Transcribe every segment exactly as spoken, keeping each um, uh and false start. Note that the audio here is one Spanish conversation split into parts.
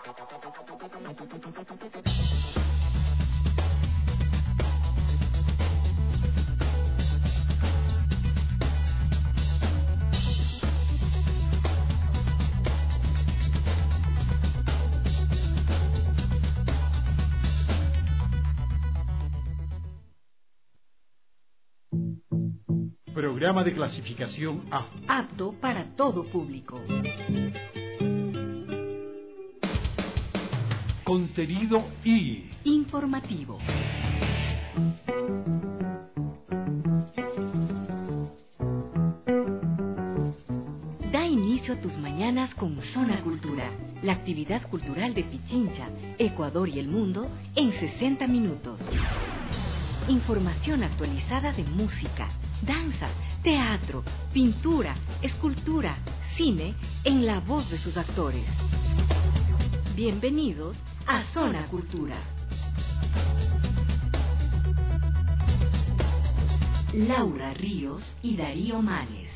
Programa de clasificación A. Apto para todo público. Contenido I. Informativo. Da inicio a tus mañanas con Zona Cultura, la actividad cultural de Pichincha, Ecuador y el mundo en sesenta minutos. Información actualizada de música, danza, teatro, pintura, escultura, cine, en la voz de sus actores. Bienvenidos a Zona Cultura. Laura Ríos y Darío Manes.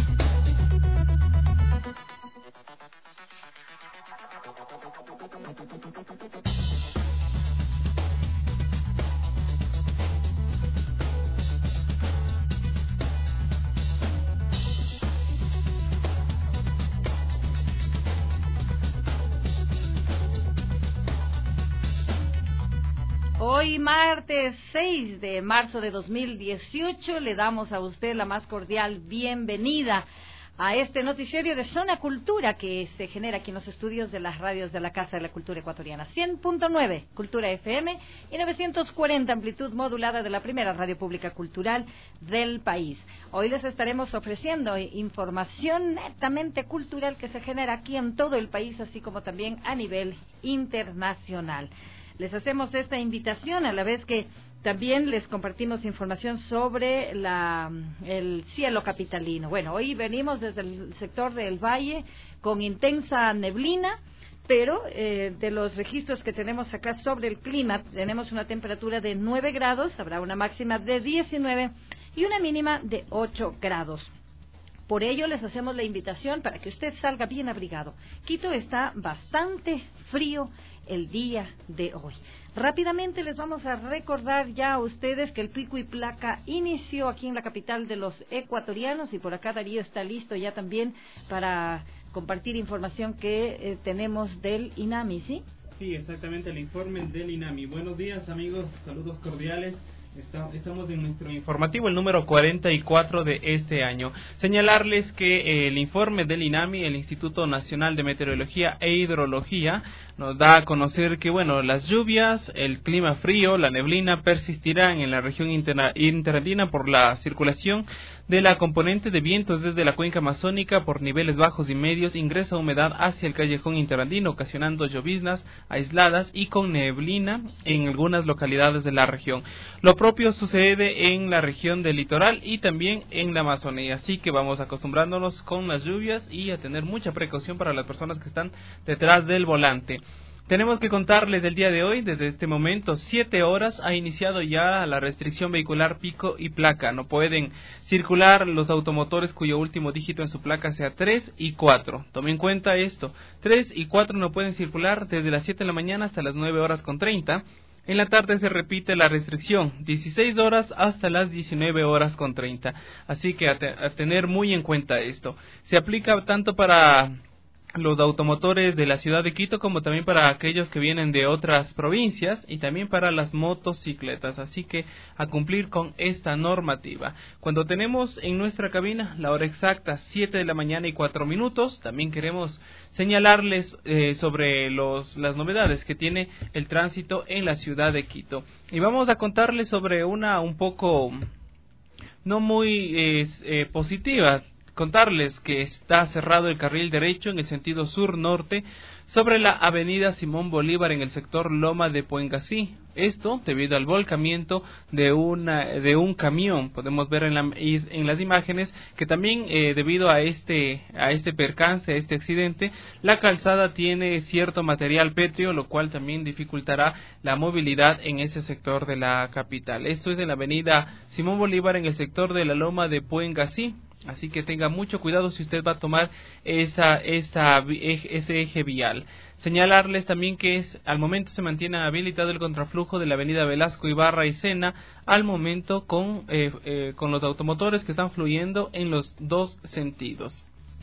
Hoy martes seis de marzo de dos mil dieciocho le damos a usted la más cordial bienvenida a este noticiario de Zona Cultura que se genera aquí en los estudios de las radios de la Casa de la Cultura Ecuatoriana. cien punto nueve Cultura F M y novecientos cuarenta amplitud modulada de la primera radio pública cultural del país. Hoy les estaremos ofreciendo información netamente cultural que se genera aquí en todo el país, así como también a nivel internacional. Les hacemos esta invitación a la vez que también les compartimos información sobre la, el cielo capitalino. Bueno, hoy venimos desde el sector del Valle con intensa neblina, pero eh, de los registros que tenemos acá sobre el clima, tenemos una temperatura de nueve grados, habrá una máxima de diecinueve y una mínima de ocho grados. Por ello les hacemos la invitación para que usted salga bien abrigado. Quito está bastante frío el día de hoy. Rápidamente les vamos a recordar ya a ustedes que el Pico y Placa inició aquí en la capital de los ecuatorianos y por acá Darío está listo ya también para compartir información que eh, tenemos del INAMI, ¿sí? Sí, exactamente, el informe del INAMI. Buenos días amigos, saludos cordiales. Estamos en nuestro informativo, el número cuarenta y cuatro de este año. Señalarles que el informe del INAMI, el Instituto Nacional de Meteorología e Hidrología, nos da a conocer que, bueno, las lluvias, el clima frío, la neblina persistirán en la región interandina por la circulación de la componente de vientos desde la cuenca amazónica por niveles bajos y medios, ingresa humedad hacia el callejón interandino, ocasionando lloviznas aisladas y con neblina en algunas localidades de la región. Lo propio sucede en la región del litoral y también en la Amazonía, así que vamos acostumbrándonos con las lluvias y a tener mucha precaución para las personas que están detrás del volante. Tenemos que contarles del día de hoy, desde este momento, siete horas, ha iniciado ya la restricción vehicular pico y placa. No pueden circular los automotores cuyo último dígito en su placa sea tres y cuatro. Tomen en cuenta esto, tres y cuatro no pueden circular desde las siete de la mañana hasta las nueve horas con treinta. En la tarde se repite la restricción, dieciséis horas hasta las diecinueve horas con treinta. Así que a, te, a tener muy en cuenta esto. Se aplica tanto para los automotores de la ciudad de Quito como también para aquellos que vienen de otras provincias y también para las motocicletas, así que a cumplir con esta normativa. Cuando tenemos en nuestra cabina la hora exacta siete de la mañana y cuatro minutos, también queremos señalarles eh, sobre los, las novedades que tiene el tránsito en la ciudad de Quito y vamos a contarles sobre una un poco no muy eh, eh, positiva. Contarles que está cerrado el carril derecho en el sentido sur-norte sobre la avenida Simón Bolívar en el sector Loma de Puengasí. Esto debido al volcamiento de una de un camión. Podemos ver en, la, en las imágenes que también eh, debido a este a este percance, a este accidente, la calzada tiene cierto material pétreo, lo cual también dificultará la movilidad en ese sector de la capital. Esto es en la avenida Simón Bolívar en el sector de la Loma de Puengasí. Así que tenga mucho cuidado si usted va a tomar esa, esa, ese eje vial. Señalarles también que es, al momento se mantiene habilitado el contraflujo de la avenida Velasco Ibarra y Sena, al momento con, eh, eh, con los automotores que están fluyendo en los dos sentidos.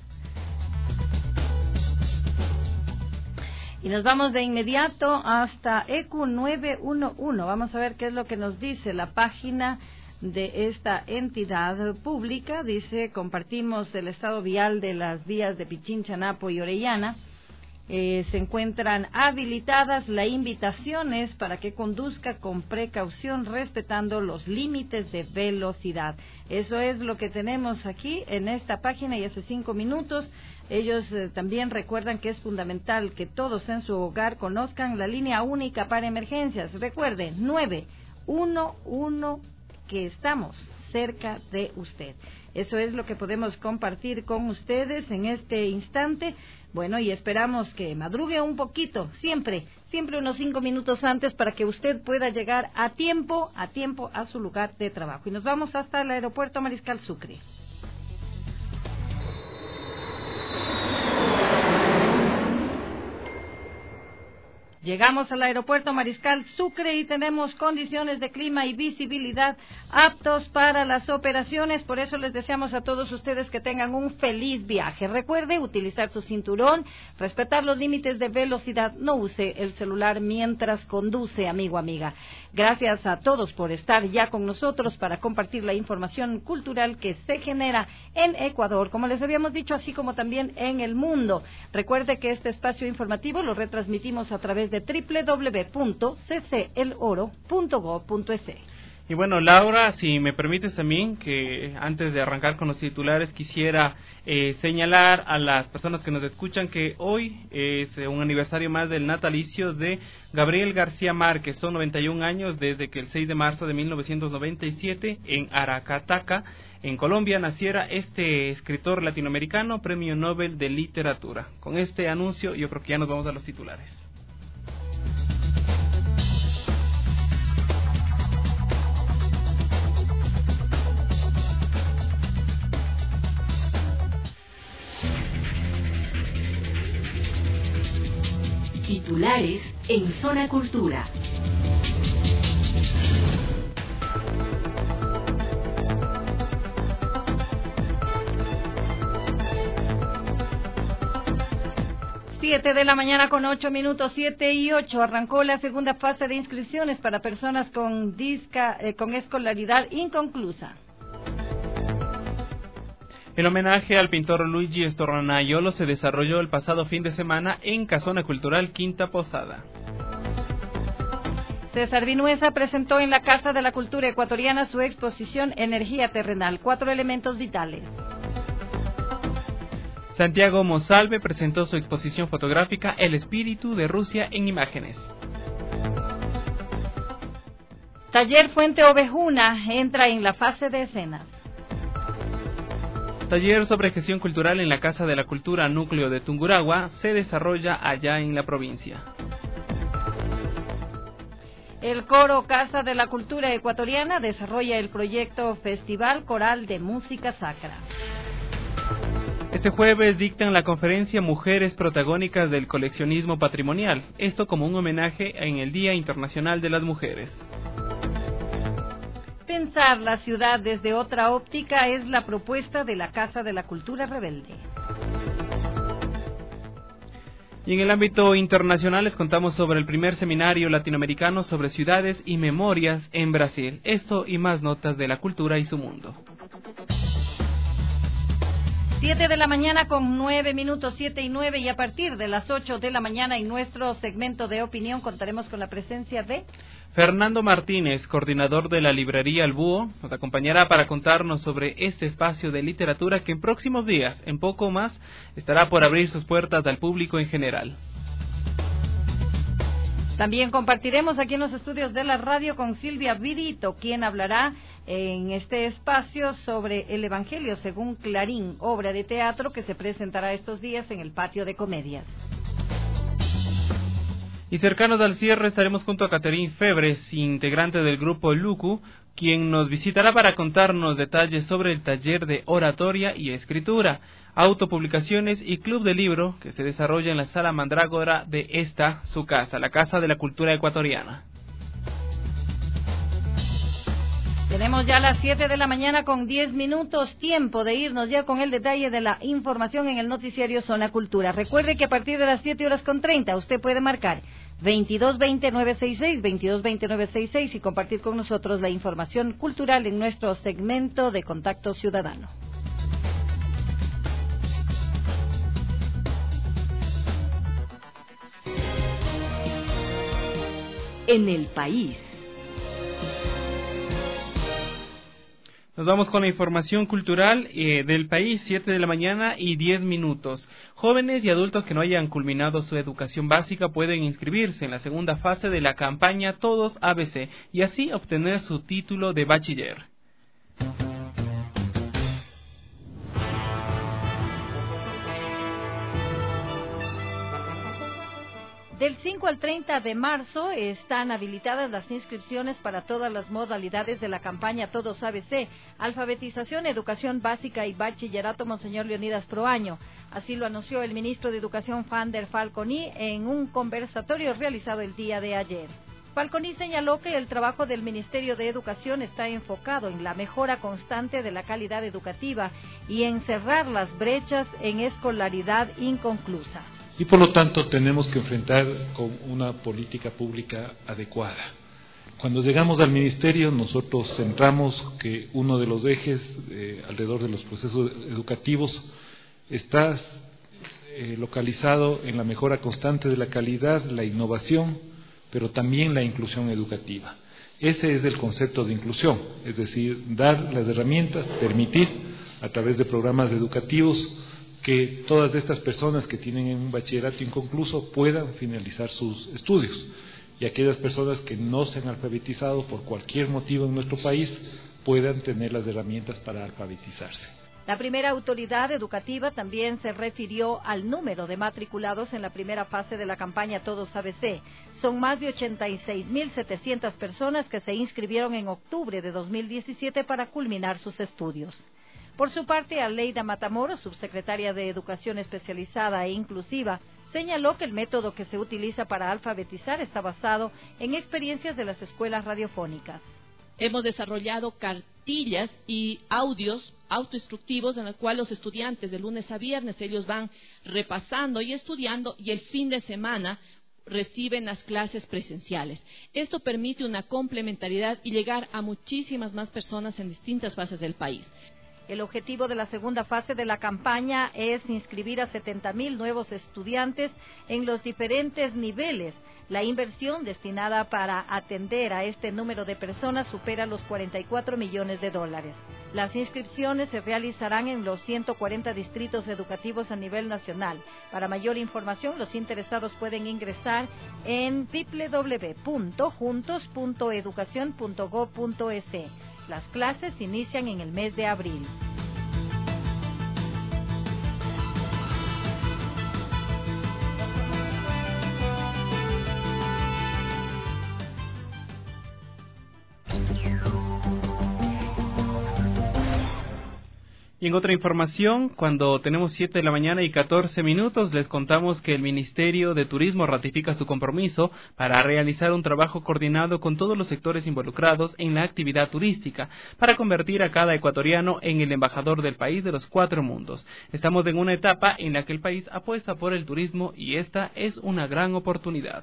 Y nos vamos de inmediato hasta E Q nueve uno uno. Vamos a ver qué es lo que nos dice la página de esta entidad pública. Dice, compartimos el estado vial de las vías de Pichincha, Napo y Orellana. Eh, se encuentran habilitadas. La invitación es para que conduzca con precaución, respetando los límites de velocidad. Eso es lo que tenemos aquí en esta página y hace cinco minutos. Ellos eh, también recuerdan que es fundamental que todos en su hogar conozcan la línea única para emergencias. Recuerden, nueve uno uno, que estamos cerca de usted. Eso es lo que podemos compartir con ustedes en este instante. Bueno, y esperamos que madrugue un poquito, siempre, siempre unos cinco minutos antes para que usted pueda llegar a tiempo, a tiempo a su lugar de trabajo. Y nos vamos hasta el aeropuerto Mariscal Sucre. Llegamos al aeropuerto Mariscal Sucre y tenemos condiciones de clima y visibilidad aptos para las operaciones. Por eso les deseamos a todos ustedes que tengan un feliz viaje. Recuerde utilizar su cinturón, respetar los límites de velocidad. No use el celular mientras conduce, amigo, amiga. Gracias a todos por estar ya con nosotros para compartir la información cultural que se genera en Ecuador, como les habíamos dicho, así como también en el mundo. Recuerde que este espacio informativo lo retransmitimos a través de doble u doble u doble u punto c c el oro punto gob punto es. Y bueno, Laura, si me permites también que antes de arrancar con los titulares quisiera eh, señalar a las personas que nos escuchan que hoy es un aniversario más del natalicio de Gabriel García Márquez. Son noventa y un años desde que el seis de marzo de mil novecientos noventa y siete en Aracataca, en Colombia, naciera este escritor latinoamericano, Premio Nobel de Literatura. Con este anuncio yo creo que ya nos vamos a los titulares. Titulares en Zona Cultura. Siete de la mañana con ocho minutos, siete y ocho. Arrancó la segunda fase de inscripciones para personas con, disca, eh, con escolaridad inconclusa. El homenaje al pintor Luigi Stornaiolo se desarrolló el pasado fin de semana en Casona Cultural Quinta Posada. César Vinuesa presentó en la Casa de la Cultura Ecuatoriana su exposición Energía Terrenal, cuatro elementos vitales. Santiago Monsalve presentó su exposición fotográfica El espíritu de Rusia en imágenes. Taller Fuente Ovejuna entra en la fase de escenas. Taller sobre gestión cultural en la Casa de la Cultura Núcleo de Tungurahua se desarrolla allá en la provincia. El coro Casa de la Cultura Ecuatoriana desarrolla el proyecto Festival Coral de Música Sacra. Este jueves dictan la conferencia Mujeres Protagónicas del Coleccionismo Patrimonial, esto como un homenaje en el Día Internacional de las Mujeres. Pensar la ciudad desde otra óptica es la propuesta de la Casa de la Cultura Rebelde. Y en el ámbito internacional les contamos sobre el primer seminario latinoamericano sobre ciudades y memorias en Brasil. Esto y más notas de la cultura y su mundo. Siete de la mañana con nueve minutos, siete y nueve, y a partir de las ocho de la mañana en nuestro segmento de opinión contaremos con la presencia de Fernando Martínez, coordinador de la librería El Búho, nos acompañará para contarnos sobre este espacio de literatura que en próximos días, en poco más, estará por abrir sus puertas al público en general. También compartiremos aquí en los estudios de la radio con Silvia Vidito, quien hablará en este espacio sobre el Evangelio según Clarín, obra de teatro que se presentará estos días en el Patio de Comedias. Y cercanos al cierre estaremos junto a Caterín Febres, integrante del grupo Luku, quien nos visitará para contarnos detalles sobre el taller de oratoria y escritura, autopublicaciones y club de libro que se desarrolla en la Sala Mandrágora de esta, su casa, la Casa de la Cultura Ecuatoriana. Tenemos ya las siete de la mañana con diez minutos, tiempo de irnos ya con el detalle de la información en el noticiario Zona Cultura. Recuerde que a partir de las siete horas con treinta usted puede marcar veintidós veinte nueve sesenta y seis, veintidós veinte nueve sesenta y seis y compartir con nosotros la información cultural en nuestro segmento de Contacto Ciudadano. En el país. Nos vamos con la información cultural eh, del país, siete de la mañana y diez minutos. Jóvenes y adultos que no hayan culminado su educación básica pueden inscribirse en la segunda fase de la campaña Todos A B C y así obtener su título de bachiller. Del cinco al treinta de marzo están habilitadas las inscripciones para todas las modalidades de la campaña Todos A B C, alfabetización, educación básica y bachillerato Monseñor Leonidas Proaño. Así lo anunció el ministro de Educación Fander Falconi en un conversatorio realizado el día de ayer. Falconi señaló que el trabajo del Ministerio de Educación está enfocado en la mejora constante de la calidad educativa y en cerrar las brechas en escolaridad inconclusa. Y por lo tanto tenemos que enfrentar con una política pública adecuada. Cuando llegamos al Ministerio, nosotros centramos que uno de los ejes eh, alrededor de los procesos educativos está eh, localizado en la mejora constante de la calidad, la innovación, pero también la inclusión educativa. Ese es el concepto de inclusión, es decir, dar las herramientas, permitir a través de programas educativos que todas estas personas que tienen un bachillerato inconcluso puedan finalizar sus estudios y aquellas personas que no se han alfabetizado por cualquier motivo en nuestro país puedan tener las herramientas para alfabetizarse. La primera autoridad educativa también se refirió al número de matriculados en la primera fase de la campaña Todos A B C. Son más de ochenta y seis mil setecientas personas que se inscribieron en octubre de dos mil diecisiete para culminar sus estudios. Por su parte, Aleida Matamoros, subsecretaria de Educación Especializada e Inclusiva, señaló que el método que se utiliza para alfabetizar está basado en experiencias de las escuelas radiofónicas. Hemos desarrollado cartillas y audios autoinstructivos en los cuales los estudiantes de lunes a viernes ellos van repasando y estudiando y el fin de semana reciben las clases presenciales. Esto permite una complementariedad y llegar a muchísimas más personas en distintas fases del país. El objetivo de la segunda fase de la campaña es inscribir a setenta mil nuevos estudiantes en los diferentes niveles. La inversión destinada para atender a este número de personas supera los cuarenta y cuatro millones de dólares. Las inscripciones se realizarán en los ciento cuarenta distritos educativos a nivel nacional. Para mayor información, los interesados pueden ingresar en doble u doble u doble u punto juntos punto educación punto gob punto es. Las clases inician en el mes de abril. Y en otra información, cuando tenemos siete de la mañana y catorce minutos, les contamos que el Ministerio de Turismo ratifica su compromiso para realizar un trabajo coordinado con todos los sectores involucrados en la actividad turística, para convertir a cada ecuatoriano en el embajador del país de los cuatro mundos. Estamos en una etapa en la que el país apuesta por el turismo y esta es una gran oportunidad.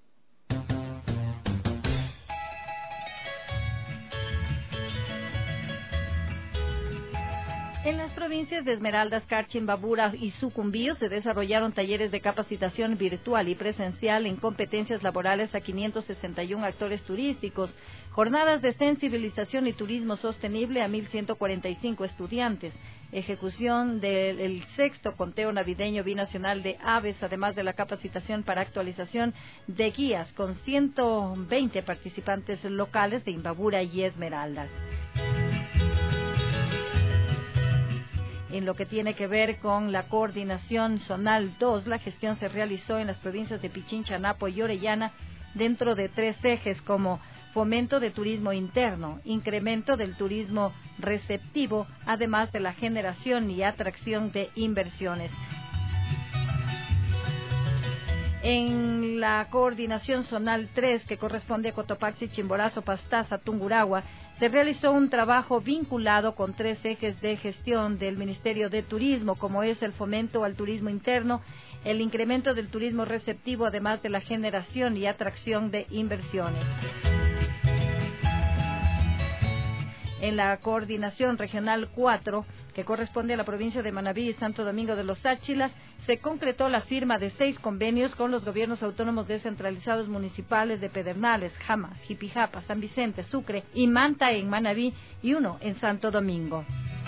En las provincias de Esmeraldas, Carchi, Imbabura y Sucumbío se desarrollaron talleres de capacitación virtual y presencial en competencias laborales a quinientos sesenta y uno actores turísticos, jornadas de sensibilización y turismo sostenible a mil ciento cuarenta y cinco estudiantes, ejecución del sexto conteo navideño binacional de aves, además de la capacitación para actualización de guías con ciento veinte participantes locales de Imbabura y Esmeraldas. En lo que tiene que ver con la coordinación zonal dos, la gestión se realizó en las provincias de Pichincha, Napo y Orellana dentro de tres ejes como fomento de turismo interno, incremento del turismo receptivo, además de la generación y atracción de inversiones. En la coordinación zonal tres, que corresponde a Cotopaxi, Chimborazo, Pastaza, Tungurahua, se realizó un trabajo vinculado con tres ejes de gestión del Ministerio de Turismo, como es el fomento al turismo interno, el incremento del turismo receptivo, además de la generación y atracción de inversiones. En la coordinación regional cuatro, que corresponde a la provincia de Manabí y Santo Domingo de los Áchilas, se concretó la firma de seis convenios con los gobiernos autónomos descentralizados municipales de Pedernales, Jama, Jipijapa, San Vicente, Sucre y Manta en Manabí y uno en Santo Domingo.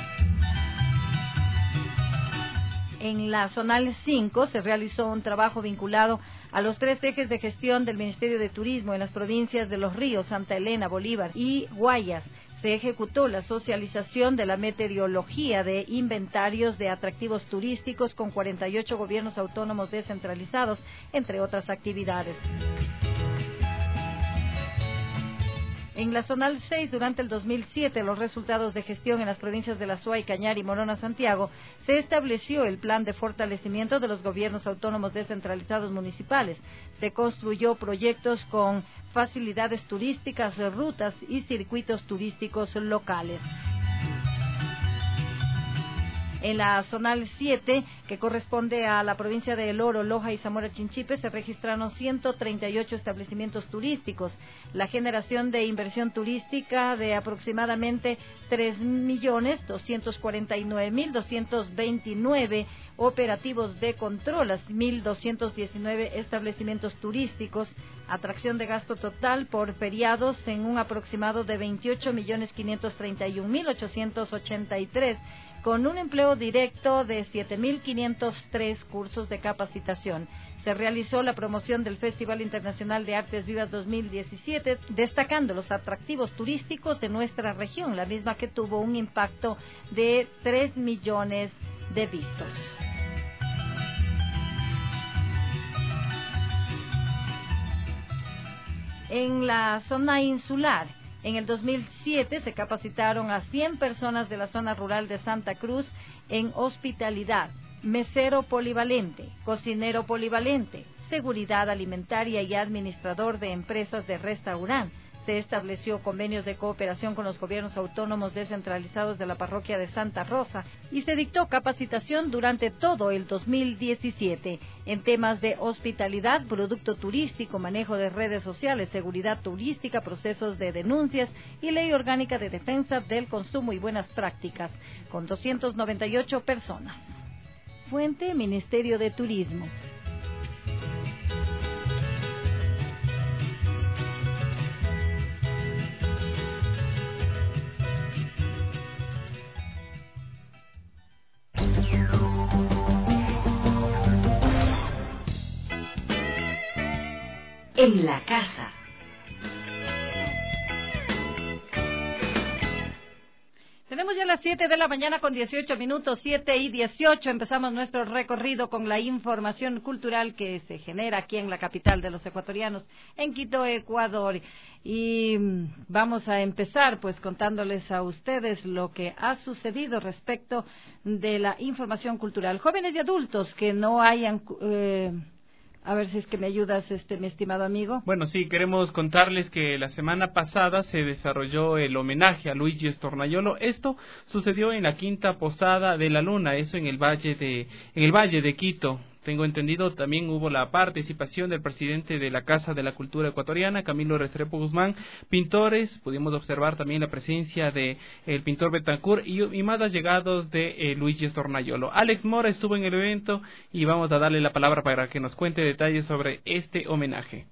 En la zonal cinco se realizó un trabajo vinculado a los tres ejes de gestión del Ministerio de Turismo en las provincias de Los Ríos, Santa Elena, Bolívar y Guayas. Se ejecutó la socialización de la meteorología de inventarios de atractivos turísticos con cuarenta y ocho gobiernos autónomos descentralizados, entre otras actividades. En la zonal seis, durante el dos mil siete, los resultados de gestión en las provincias de La Suay, Cañar y Morona, Santiago, se estableció el plan de fortalecimiento de los gobiernos autónomos descentralizados municipales. Se construyó proyectos con facilidades turísticas, rutas y circuitos turísticos locales. En la zonal siete, que corresponde a la provincia de El Oro, Loja y Zamora Chinchipe, se registraron ciento treinta y ocho establecimientos turísticos, la generación de inversión turística de aproximadamente tres millones doscientos cuarenta y nueve mil doscientos veintinueve operativos de control, mil doscientos diecinueve establecimientos turísticos, atracción de gasto total por feriados en un aproximado de veintiocho millones quinientos treinta y un mil ochocientos ochenta y tres, con un empleo directo de siete mil quinientos tres cursos de capacitación. Se realizó la promoción del Festival Internacional de Artes Vivas dos mil diecisiete, destacando los atractivos turísticos de nuestra región, la misma que tuvo un impacto de tres millones de vistos. En la zona insular, en el dos mil siete se capacitaron a cien personas de la zona rural de Santa Cruz en hospitalidad, mesero polivalente, cocinero polivalente, seguridad alimentaria y administrador de empresas de restaurante. Se estableció convenios de cooperación con los gobiernos autónomos descentralizados de la parroquia de Santa Rosa y se dictó capacitación durante todo el dos mil diecisiete en temas de hospitalidad, producto turístico, manejo de redes sociales, seguridad turística, procesos de denuncias y ley orgánica de defensa del consumo y buenas prácticas, con doscientas noventa y ocho personas. Fuente: Ministerio de Turismo. En la casa. Tenemos ya las siete de la mañana con dieciocho minutos, siete y dieciocho. Empezamos nuestro recorrido con la información cultural que se genera aquí en la capital de los ecuatorianos, en Quito, Ecuador. Y vamos a empezar pues contándoles a ustedes lo que ha sucedido respecto de la información cultural. Jóvenes y adultos que no hayan... Eh, A ver si es que me ayudas, este, mi estimado amigo. Bueno, sí, queremos contarles que la semana pasada se desarrolló el homenaje a Luigi Stornaiolo. Esto sucedió en la quinta posada de la Luna, eso en el valle de, en el valle de Quito. Tengo entendido, también hubo la participación del presidente de la Casa de la Cultura Ecuatoriana, Camilo Restrepo Guzmán, pintores, pudimos observar también la presencia de el pintor Betancourt y, y más allegados de eh, Luigi Stornaiolo. Alex Mora estuvo en el evento y vamos a darle la palabra para que nos cuente detalles sobre este homenaje.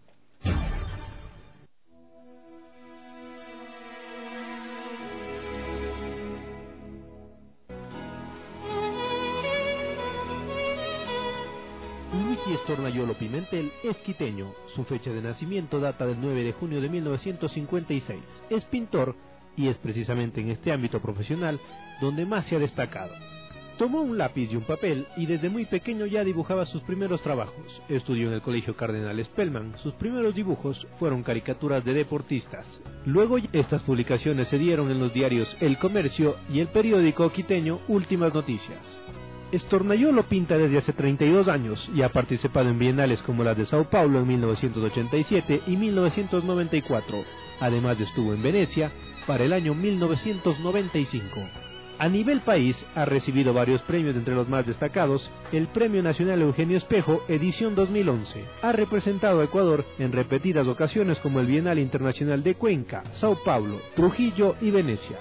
Luigi Stornaiolo Pimentel es quiteño. Su fecha de nacimiento data del nueve de junio de mil novecientos cincuenta y seis. Es pintor y es precisamente en este ámbito profesional donde más se ha destacado. Tomó un lápiz y un papel y desde muy pequeño ya dibujaba sus primeros trabajos. Estudió en el Colegio Cardenal Spellman. Sus primeros dibujos fueron caricaturas de deportistas. Luego estas publicaciones se dieron en los diarios El Comercio y el periódico quiteño Últimas Noticias. Stornaiolo pinta desde hace treinta y dos años y ha participado en bienales como las de Sao Paulo en mil novecientos ochenta y siete y mil novecientos noventa y cuatro. Además estuvo en Venecia para el año mil novecientos noventa y cinco. A nivel país ha recibido varios premios, entre los más destacados el Premio Nacional Eugenio Espejo edición dos mil once. Ha representado a Ecuador en repetidas ocasiones como el Bienal Internacional de Cuenca, Sao Paulo, Trujillo y Venecia.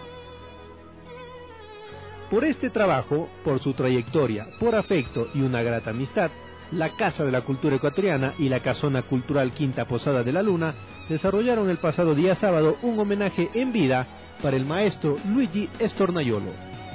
Por este trabajo, por su trayectoria, por afecto y una grata amistad, la Casa de la Cultura Ecuatoriana y la Casona Cultural Quinta Posada de la Luna desarrollaron el pasado día sábado un homenaje en vida para el maestro Luigi Stornaiolo.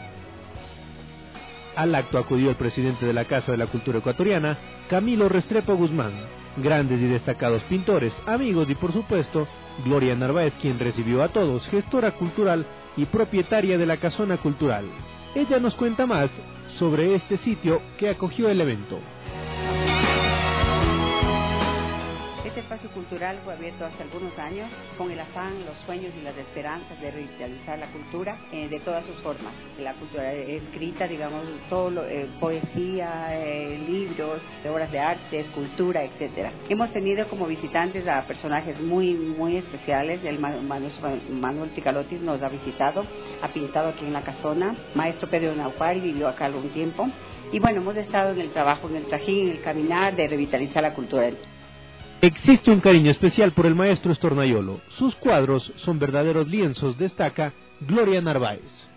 Al acto acudió el presidente de la Casa de la Cultura Ecuatoriana, Camilo Restrepo Guzmán, grandes y destacados pintores, amigos y por supuesto, Gloria Narváez, quien recibió a todos, gestora cultural y propietaria de la Casona Cultural. Ella nos cuenta más sobre este sitio que acogió el evento. Este espacio cultural fue abierto hace algunos años con el afán, los sueños y las esperanzas de revitalizar la cultura eh, de todas sus formas. La cultura escrita, digamos, todo lo, eh, poesía, eh, libros, obras de arte, escultura, etcétera. Hemos tenido como visitantes a personajes muy muy especiales. El maestro Manuel Ticalotis nos ha visitado, ha pintado aquí en la casona. Maestro Pedro Naucari vivió acá algún tiempo. Y bueno, hemos estado en el trabajo, en el trajín, en el caminar de revitalizar la cultura. Existe un cariño especial por el maestro Stornaiolo. Sus cuadros son verdaderos lienzos, destaca Gloria Narváez.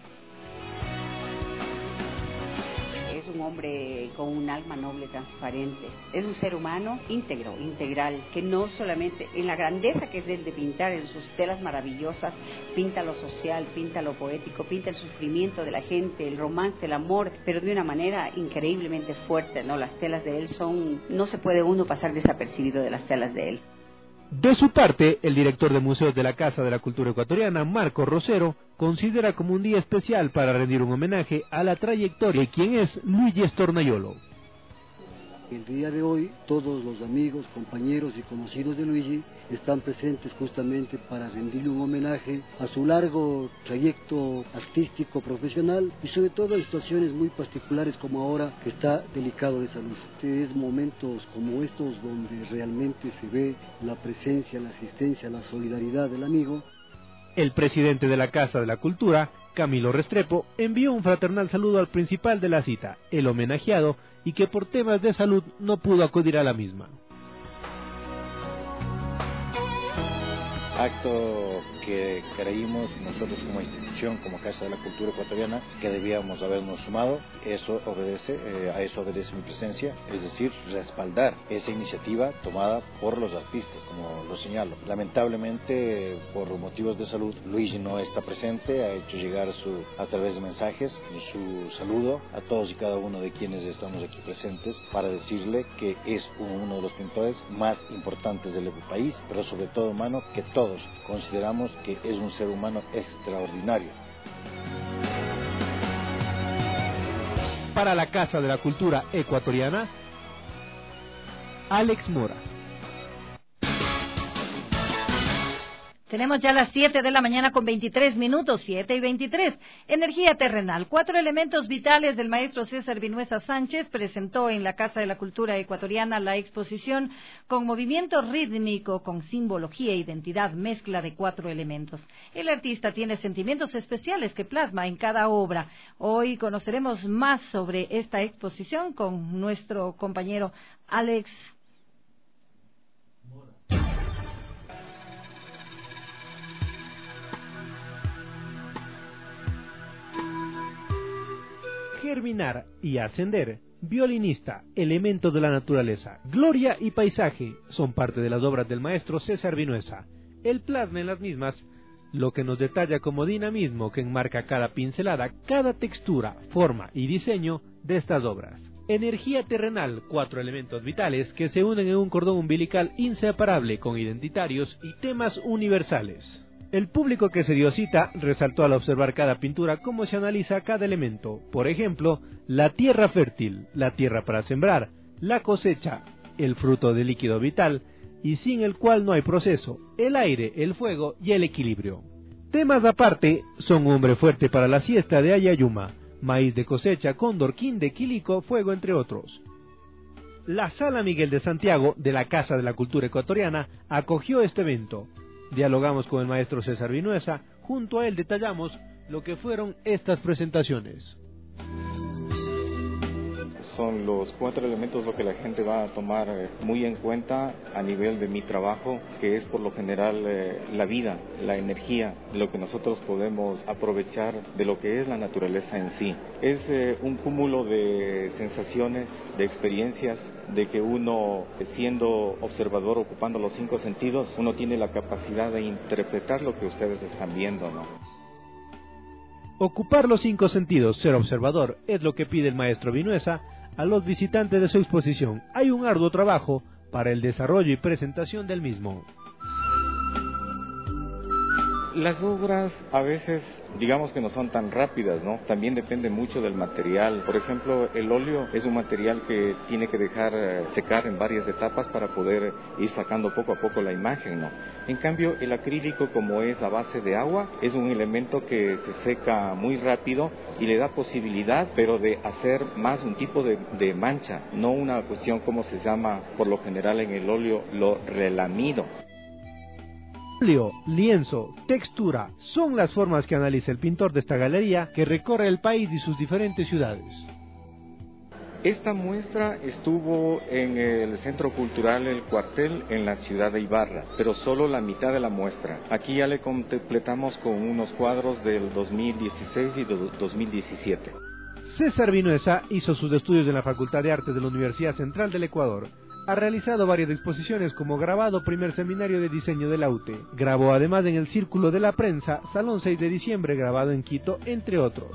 Es un hombre con un alma noble, transparente. Es un ser humano íntegro, integral, que no solamente en la grandeza que es el de pintar, en sus telas maravillosas, pinta lo social, pinta lo poético, pinta el sufrimiento de la gente, el romance, el amor, pero de una manera increíblemente fuerte, ¿no? Las telas de él son, no se puede uno pasar desapercibido de las telas de él. De su parte, el director de museos de la Casa de la Cultura Ecuatoriana, Marco Rosero, considera como un día especial para rendir un homenaje a la trayectoria y quien es Luigi Stornaiolo. El día de hoy, todos los amigos, compañeros y conocidos de Luigi están presentes justamente para rendirle un homenaje a su largo trayecto artístico, profesional y sobre todo en situaciones muy particulares como ahora que está delicado de salud. Es momentos como estos donde realmente se ve la presencia, la asistencia, la solidaridad del amigo. El presidente de la Casa de la Cultura, Camilo Restrepo, envió un fraternal saludo al principal de la cita, el homenajeado, y que por temas de salud no pudo acudir a la misma. Acto que creímos nosotros como institución, como Casa de la Cultura Ecuatoriana, que debíamos habernos sumado. Eso obedece, eh, a eso obedece mi presencia, es decir, respaldar esa iniciativa tomada por los artistas, como lo señalo. Lamentablemente, por motivos de salud, Luigi no está presente, ha hecho llegar su, a través de mensajes su saludo a todos y cada uno de quienes estamos aquí presentes para decirle que es uno de los pintores más importantes del país, pero sobre todo humano, que todos consideramos que es un ser humano extraordinario. Para la Casa de la Cultura Ecuatoriana, Alex Mora. Tenemos ya las siete de la mañana con veintitrés minutos, siete y veintitrés. Energía terrenal. Cuatro elementos vitales del maestro César Vinuesa Sánchez presentó en la Casa de la Cultura Ecuatoriana la exposición con movimiento rítmico, con simbología e identidad, mezcla de cuatro elementos. El artista tiene sentimientos especiales que plasma en cada obra. Hoy conoceremos más sobre esta exposición con nuestro compañero Alex Germinar y ascender, violinista, elementos de la naturaleza, gloria y paisaje son parte de las obras del maestro César Vinuesa. Él plasma en las mismas lo que nos detalla como dinamismo que enmarca cada pincelada, cada textura, forma y diseño de estas obras. Energía terrenal, cuatro elementos vitales que se unen en un cordón umbilical inseparable con identitarios y temas universales. El público que se dio cita resaltó al observar cada pintura cómo se analiza cada elemento. Por ejemplo, la tierra fértil, la tierra para sembrar, la cosecha, el fruto del líquido vital, y sin el cual no hay proceso, el aire, el fuego y el equilibrio. Temas aparte son Hombre Fuerte para la Siesta de Ayayuma, Maíz de Cosecha, Cóndor, Quinde, Quilico, Fuego, entre otros. La Sala Miguel de Santiago, de la Casa de la Cultura Ecuatoriana, acogió este evento. Dialogamos con el maestro César Vinuesa, junto a él detallamos lo que fueron estas presentaciones. Son los cuatro elementos lo que la gente va a tomar muy en cuenta a nivel de mi trabajo, que es por lo general eh, la vida, la energía, lo que nosotros podemos aprovechar de lo que es la naturaleza en sí. Es eh, un cúmulo de sensaciones, de experiencias, de que uno, siendo observador, ocupando los cinco sentidos, uno tiene la capacidad de interpretar lo que ustedes están viendo, ¿no? Ocupar los cinco sentidos, ser observador, es lo que pide el maestro Vinuesa a los visitantes de su exposición. Hay un arduo trabajo para el desarrollo y presentación del mismo. Las obras a veces, digamos que no son tan rápidas, ¿no? También depende mucho del material. Por ejemplo, el óleo es un material que tiene que dejar eh, secar en varias etapas para poder ir sacando poco a poco la imagen, ¿no? En cambio, el acrílico, como es a base de agua, es un elemento que se seca muy rápido y le da posibilidad, pero de hacer más un tipo de, de mancha, no una cuestión como se llama por lo general en el óleo, lo relamido. Óleo, lienzo, textura, son las formas que analiza el pintor de esta galería que recorre el país y sus diferentes ciudades. Esta muestra estuvo en el Centro Cultural El Cuartel en la ciudad de Ibarra, pero solo la mitad de la muestra. Aquí ya le completamos con unos cuadros del dos mil dieciséis y dos mil diecisiete. César Vinuesa hizo sus estudios en la Facultad de Artes de la Universidad Central del Ecuador. Ha realizado varias exposiciones como grabado primer seminario de diseño de la U T E. Grabó además en el Círculo de la Prensa, Salón seis de diciembre, grabado en Quito, entre otros.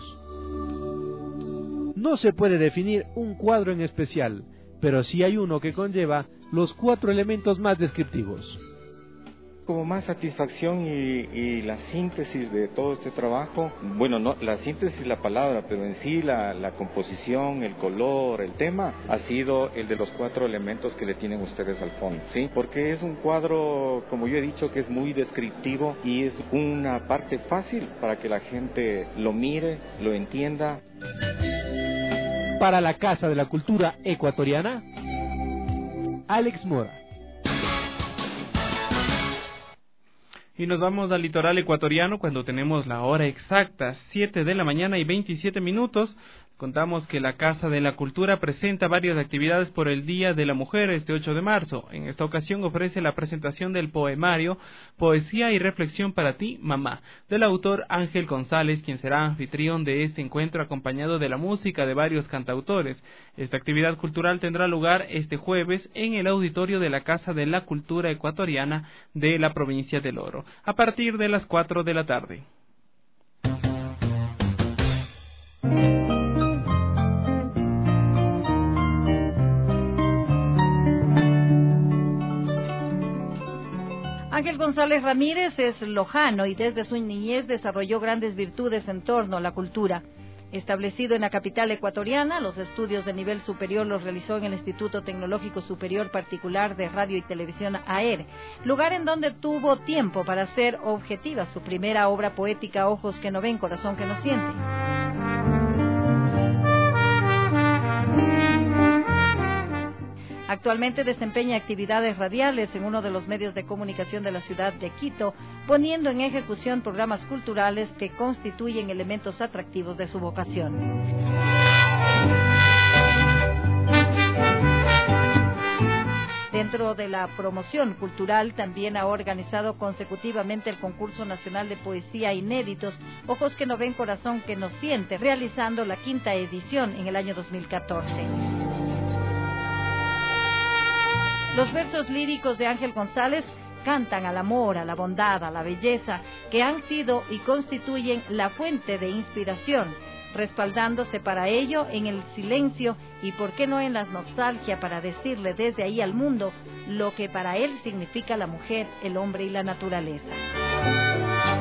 No se puede definir un cuadro en especial, pero sí hay uno que conlleva los cuatro elementos más descriptivos. Como más satisfacción y, y la síntesis de todo este trabajo, bueno, no la síntesis la palabra, pero en sí la, la composición, el color, el tema, ha sido el de los cuatro elementos que le tienen ustedes al fondo, ¿sí? Porque es un cuadro, como yo he dicho, que es muy descriptivo y es una parte fácil para que la gente lo mire, lo entienda. Para la Casa de la Cultura Ecuatoriana, Alex Mora. Y nos vamos al litoral ecuatoriano cuando tenemos la hora exacta, siete de la mañana y veintisiete minutos. Contamos que la Casa de la Cultura presenta varias actividades por el Día de la Mujer este ocho de marzo. En esta ocasión ofrece la presentación del poemario Poesía y Reflexión para ti, mamá, del autor Ángel González, quien será anfitrión de este encuentro acompañado de la música de varios cantautores. Esta actividad cultural tendrá lugar este jueves en el auditorio de la Casa de la Cultura Ecuatoriana de la provincia del Oro, a partir de las cuatro de la tarde. Ángel González Ramírez es lojano y desde su niñez desarrolló grandes virtudes en torno a la cultura. Establecido en la capital ecuatoriana, los estudios de nivel superior los realizó en el Instituto Tecnológico Superior Particular de Radio y Televisión A E R, lugar en donde tuvo tiempo para hacer objetiva su primera obra poética, Ojos que no ven, corazón que no siente. Actualmente desempeña actividades radiales en uno de los medios de comunicación de la ciudad de Quito, poniendo en ejecución programas culturales que constituyen elementos atractivos de su vocación. Dentro de la promoción cultural también ha organizado consecutivamente el Concurso Nacional de Poesía Inéditos, Ojos que no ven, corazón que no siente, realizando la quinta edición en el año dos mil catorce. Los versos líricos de Ángel González cantan al amor, a la bondad, a la belleza, que han sido y constituyen la fuente de inspiración, respaldándose para ello en el silencio y, por qué no, en la nostalgia, para decirle desde ahí al mundo lo que para él significa la mujer, el hombre y la naturaleza.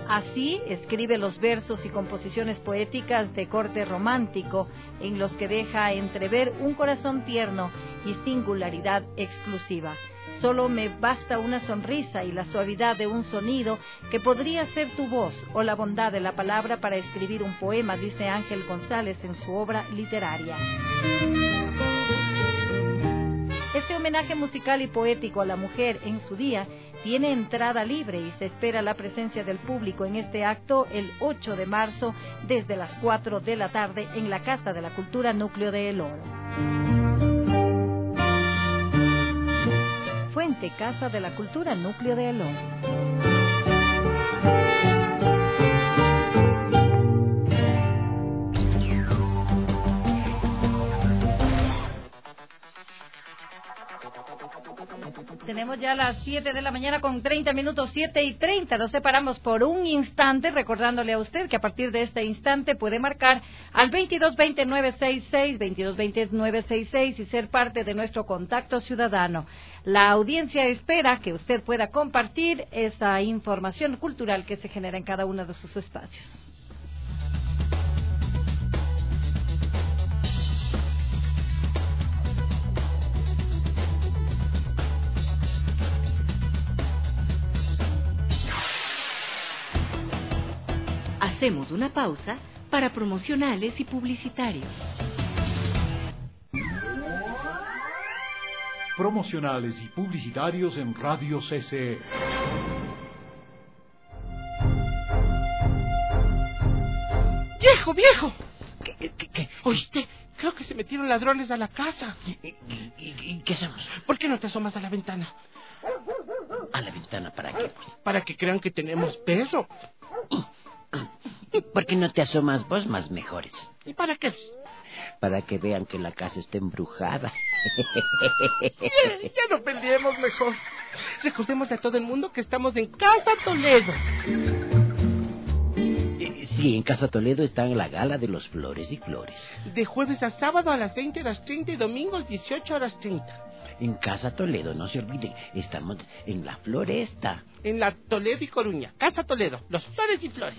Así escribe los versos y composiciones poéticas de corte romántico, en los que deja entrever un corazón tierno y singularidad exclusiva. Solo me basta una sonrisa y la suavidad de un sonido que podría ser tu voz o la bondad de la palabra para escribir un poema, dice Ángel González en su obra literaria. Este homenaje musical y poético a la mujer en su día tiene entrada libre y se espera la presencia del público en este acto el ocho de marzo desde las cuatro de la tarde en la Casa de la Cultura Núcleo de El Oro. Fuente Casa de la Cultura Núcleo de El Oro. Tenemos ya las siete de la mañana con treinta minutos, siete y treinta. Nos separamos por un instante, recordándole a usted que a partir de este instante puede marcar al veintidós veinte nueve sesenta y seis, veintidós veinte nueve sesenta y seis y ser parte de nuestro contacto ciudadano. La audiencia espera que usted pueda compartir esa información cultural que se genera en cada uno de sus espacios. Hacemos una pausa para promocionales y publicitarios. Promocionales y publicitarios en Radio C C E. ¡Viejo, viejo! ¿Qué, qué, qué? ¿Oíste? Creo que se metieron ladrones a la casa. ¿Y, y, y qué hacemos? ¿Por qué no te asomas a la ventana? ¿A la ventana para qué, pues? Para que crean que tenemos perro. ¿Y por qué no te asomas vos más mejores? ¿Y para qué? Para que vean que la casa está embrujada. Ya, ya no peleemos mejor. Recordemos a todo el mundo que estamos en Casa Toledo. Sí, en Casa Toledo está en la gala de los Flores y Flores. De jueves a sábado a las veinte horas treinta y domingos dieciocho horas treinta. En Casa Toledo, no se olviden, estamos en la Floresta. En la Toledo y Coruña. Casa Toledo, los Flores y Flores.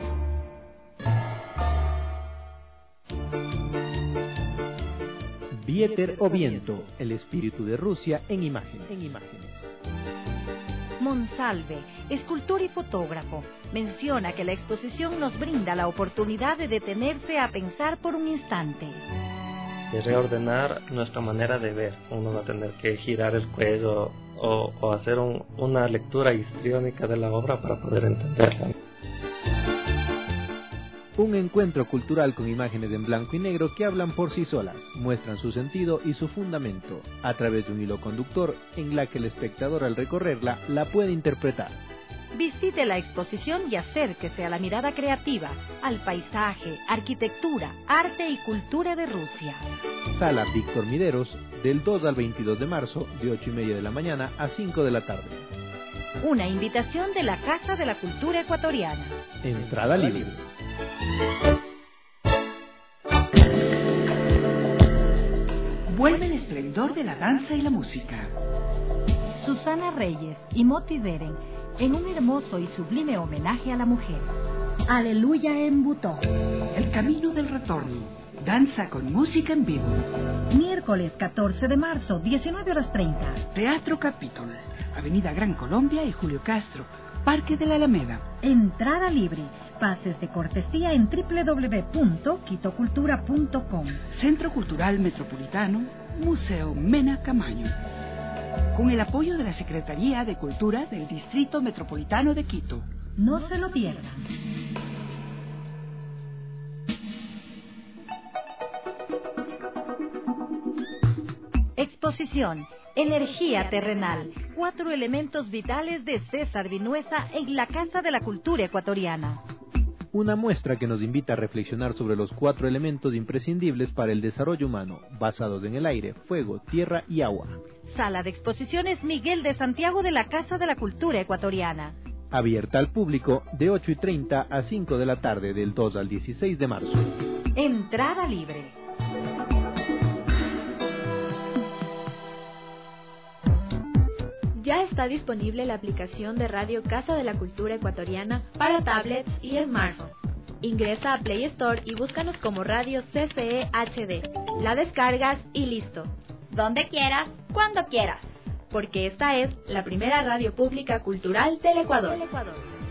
Vieter o Viento, el espíritu de Rusia en imágenes. En imágenes. Monsalve, escultor y fotógrafo, menciona que la exposición nos brinda la oportunidad de detenerse a pensar por un instante. Y reordenar nuestra manera de ver. Uno va a tener que girar el cuello o, o hacer un, una lectura histriónica de la obra para poder entenderla. Un encuentro cultural con imágenes en blanco y negro que hablan por sí solas, muestran su sentido y su fundamento, a través de un hilo conductor en la que el espectador al recorrerla la puede interpretar. Visite la exposición y acérquese a la mirada creativa, al paisaje, arquitectura, arte y cultura de Rusia. Sala Víctor Mideros, del dos al veintidós de marzo, de ocho y media de la mañana a cinco de la tarde. Una invitación de la Casa de la Cultura Ecuatoriana. Entrada libre. Vuelve el esplendor de la danza y la música. Susana Reyes y Moti Deren, en un hermoso y sublime homenaje a la mujer. Aleluya en Butó. El camino del retorno. Danza con música en vivo. Miércoles catorce de marzo, diecinueve horas treinta. Teatro Capitol, Avenida Gran Colombia y Julio Castro, Parque de la Alameda. Entrada libre. Pases de cortesía en doble u doble u doble u punto quito cultura punto com. Centro Cultural Metropolitano, Museo Mena Camaño. Con el apoyo de la Secretaría de Cultura del Distrito Metropolitano de Quito. No se lo pierdan. Exposición Energía Terrenal. Cuatro elementos vitales de César Vinuesa en la Casa de la Cultura Ecuatoriana. Una muestra que nos invita a reflexionar sobre los cuatro elementos imprescindibles para el desarrollo humano, basados en el aire, fuego, tierra y agua. Sala de exposiciones Miguel de Santiago de la Casa de la Cultura Ecuatoriana. Abierta al público de ocho y treinta a cinco de la tarde del dos al dieciséis de marzo. Entrada libre. Ya está disponible la aplicación de Radio Casa de la Cultura Ecuatoriana para tablets y smartphones. Ingresa a Play Store y búscanos como Radio C C E H D. La descargas y listo. Donde quieras, cuando quieras. Porque esta es la primera radio pública cultural del Ecuador. Del Ecuador.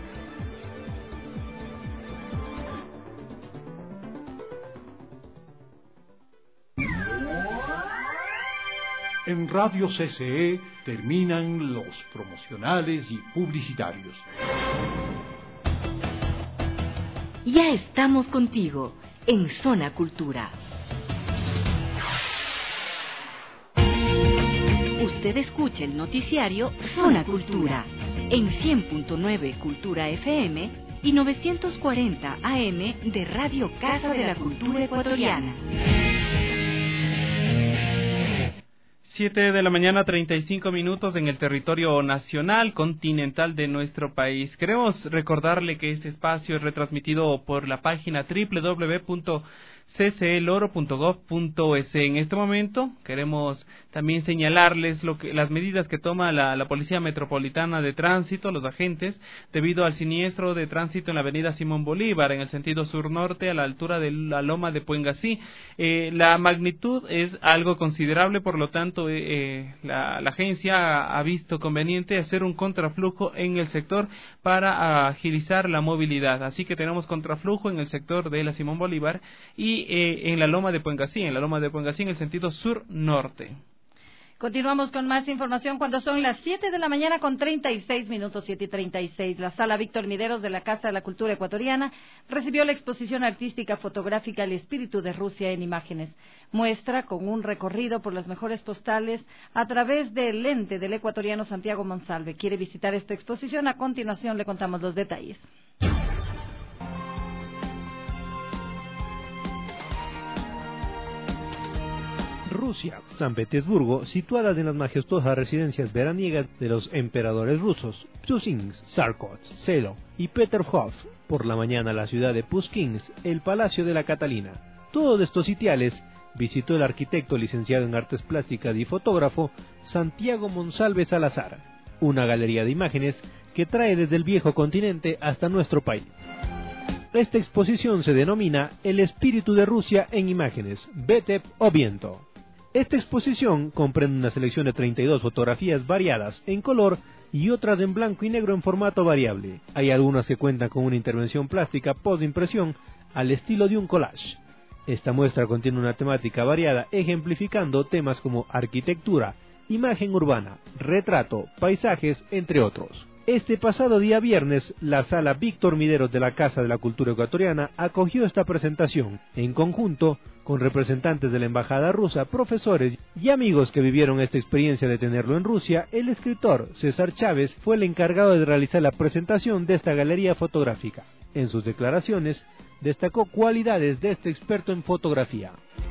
En Radio C C E terminan los promocionales y publicitarios. Ya estamos contigo en Zona Cultura. Usted escucha el noticiario Zona Cultura en cien punto nueve Cultura F M y novecientos cuarenta A M de Radio Casa de la Cultura Ecuatoriana. siete de la mañana, treinta y cinco minutos en el territorio nacional continental de nuestro país. Queremos recordarle que este espacio es retransmitido por la página doble u doble u doble u punto c c l oro punto gov punto es. En este momento queremos también señalarles lo que, las medidas que toma la, la Policía Metropolitana de Tránsito, los agentes, debido al siniestro de tránsito en la avenida Simón Bolívar, en el sentido sur-norte, a la altura de la loma de Puengasí. Eh, la magnitud es algo considerable, por lo tanto, eh, la, la agencia ha, ha visto conveniente hacer un contraflujo en el sector para agilizar la movilidad. Así que tenemos contraflujo en el sector de la Simón Bolívar y eh, en la loma de Puengasí, en la loma de Puengasí en el sentido sur-norte. Continuamos con más información cuando son las siete de la mañana con treinta y seis minutos, siete y treinta y seis. La Sala Víctor Mideros de la Casa de la Cultura Ecuatoriana recibió la exposición artística fotográfica El Espíritu de Rusia en Imágenes. Muestra con un recorrido por las mejores postales a través del lente del ecuatoriano Santiago Monsalve. ¿Quiere visitar esta exposición? A continuación le contamos los detalles. Rusia, San Petersburgo, situadas en las majestuosas residencias veraniegas de los emperadores rusos, Pushkins, Sarkot, Selo y Peterhof. Por la mañana la ciudad de Pushkins, el Palacio de la Catalina. Todos estos sitiales visitó el arquitecto licenciado en Artes Plásticas y fotógrafo Santiago Monsalve Salazar, una galería de imágenes que trae desde el viejo continente hasta nuestro país. Esta exposición se denomina El Espíritu de Rusia en Imágenes, Betep o Viento. Esta exposición comprende una selección de treinta y dos fotografías variadas en color y otras en blanco y negro en formato variable. Hay algunas que cuentan con una intervención plástica post-impresión al estilo de un collage. Esta muestra contiene una temática variada ejemplificando temas como arquitectura, imagen urbana, retrato, paisajes, entre otros. Este pasado día viernes, la Sala Víctor Mideros de la Casa de la Cultura Ecuatoriana acogió esta presentación, en conjunto con representantes de la Embajada rusa, profesores y amigos que vivieron esta experiencia de tenerlo en Rusia. El escritor César Chávez fue el encargado de realizar la presentación de esta galería fotográfica. En sus declaraciones, destacó cualidades de este experto en fotografía.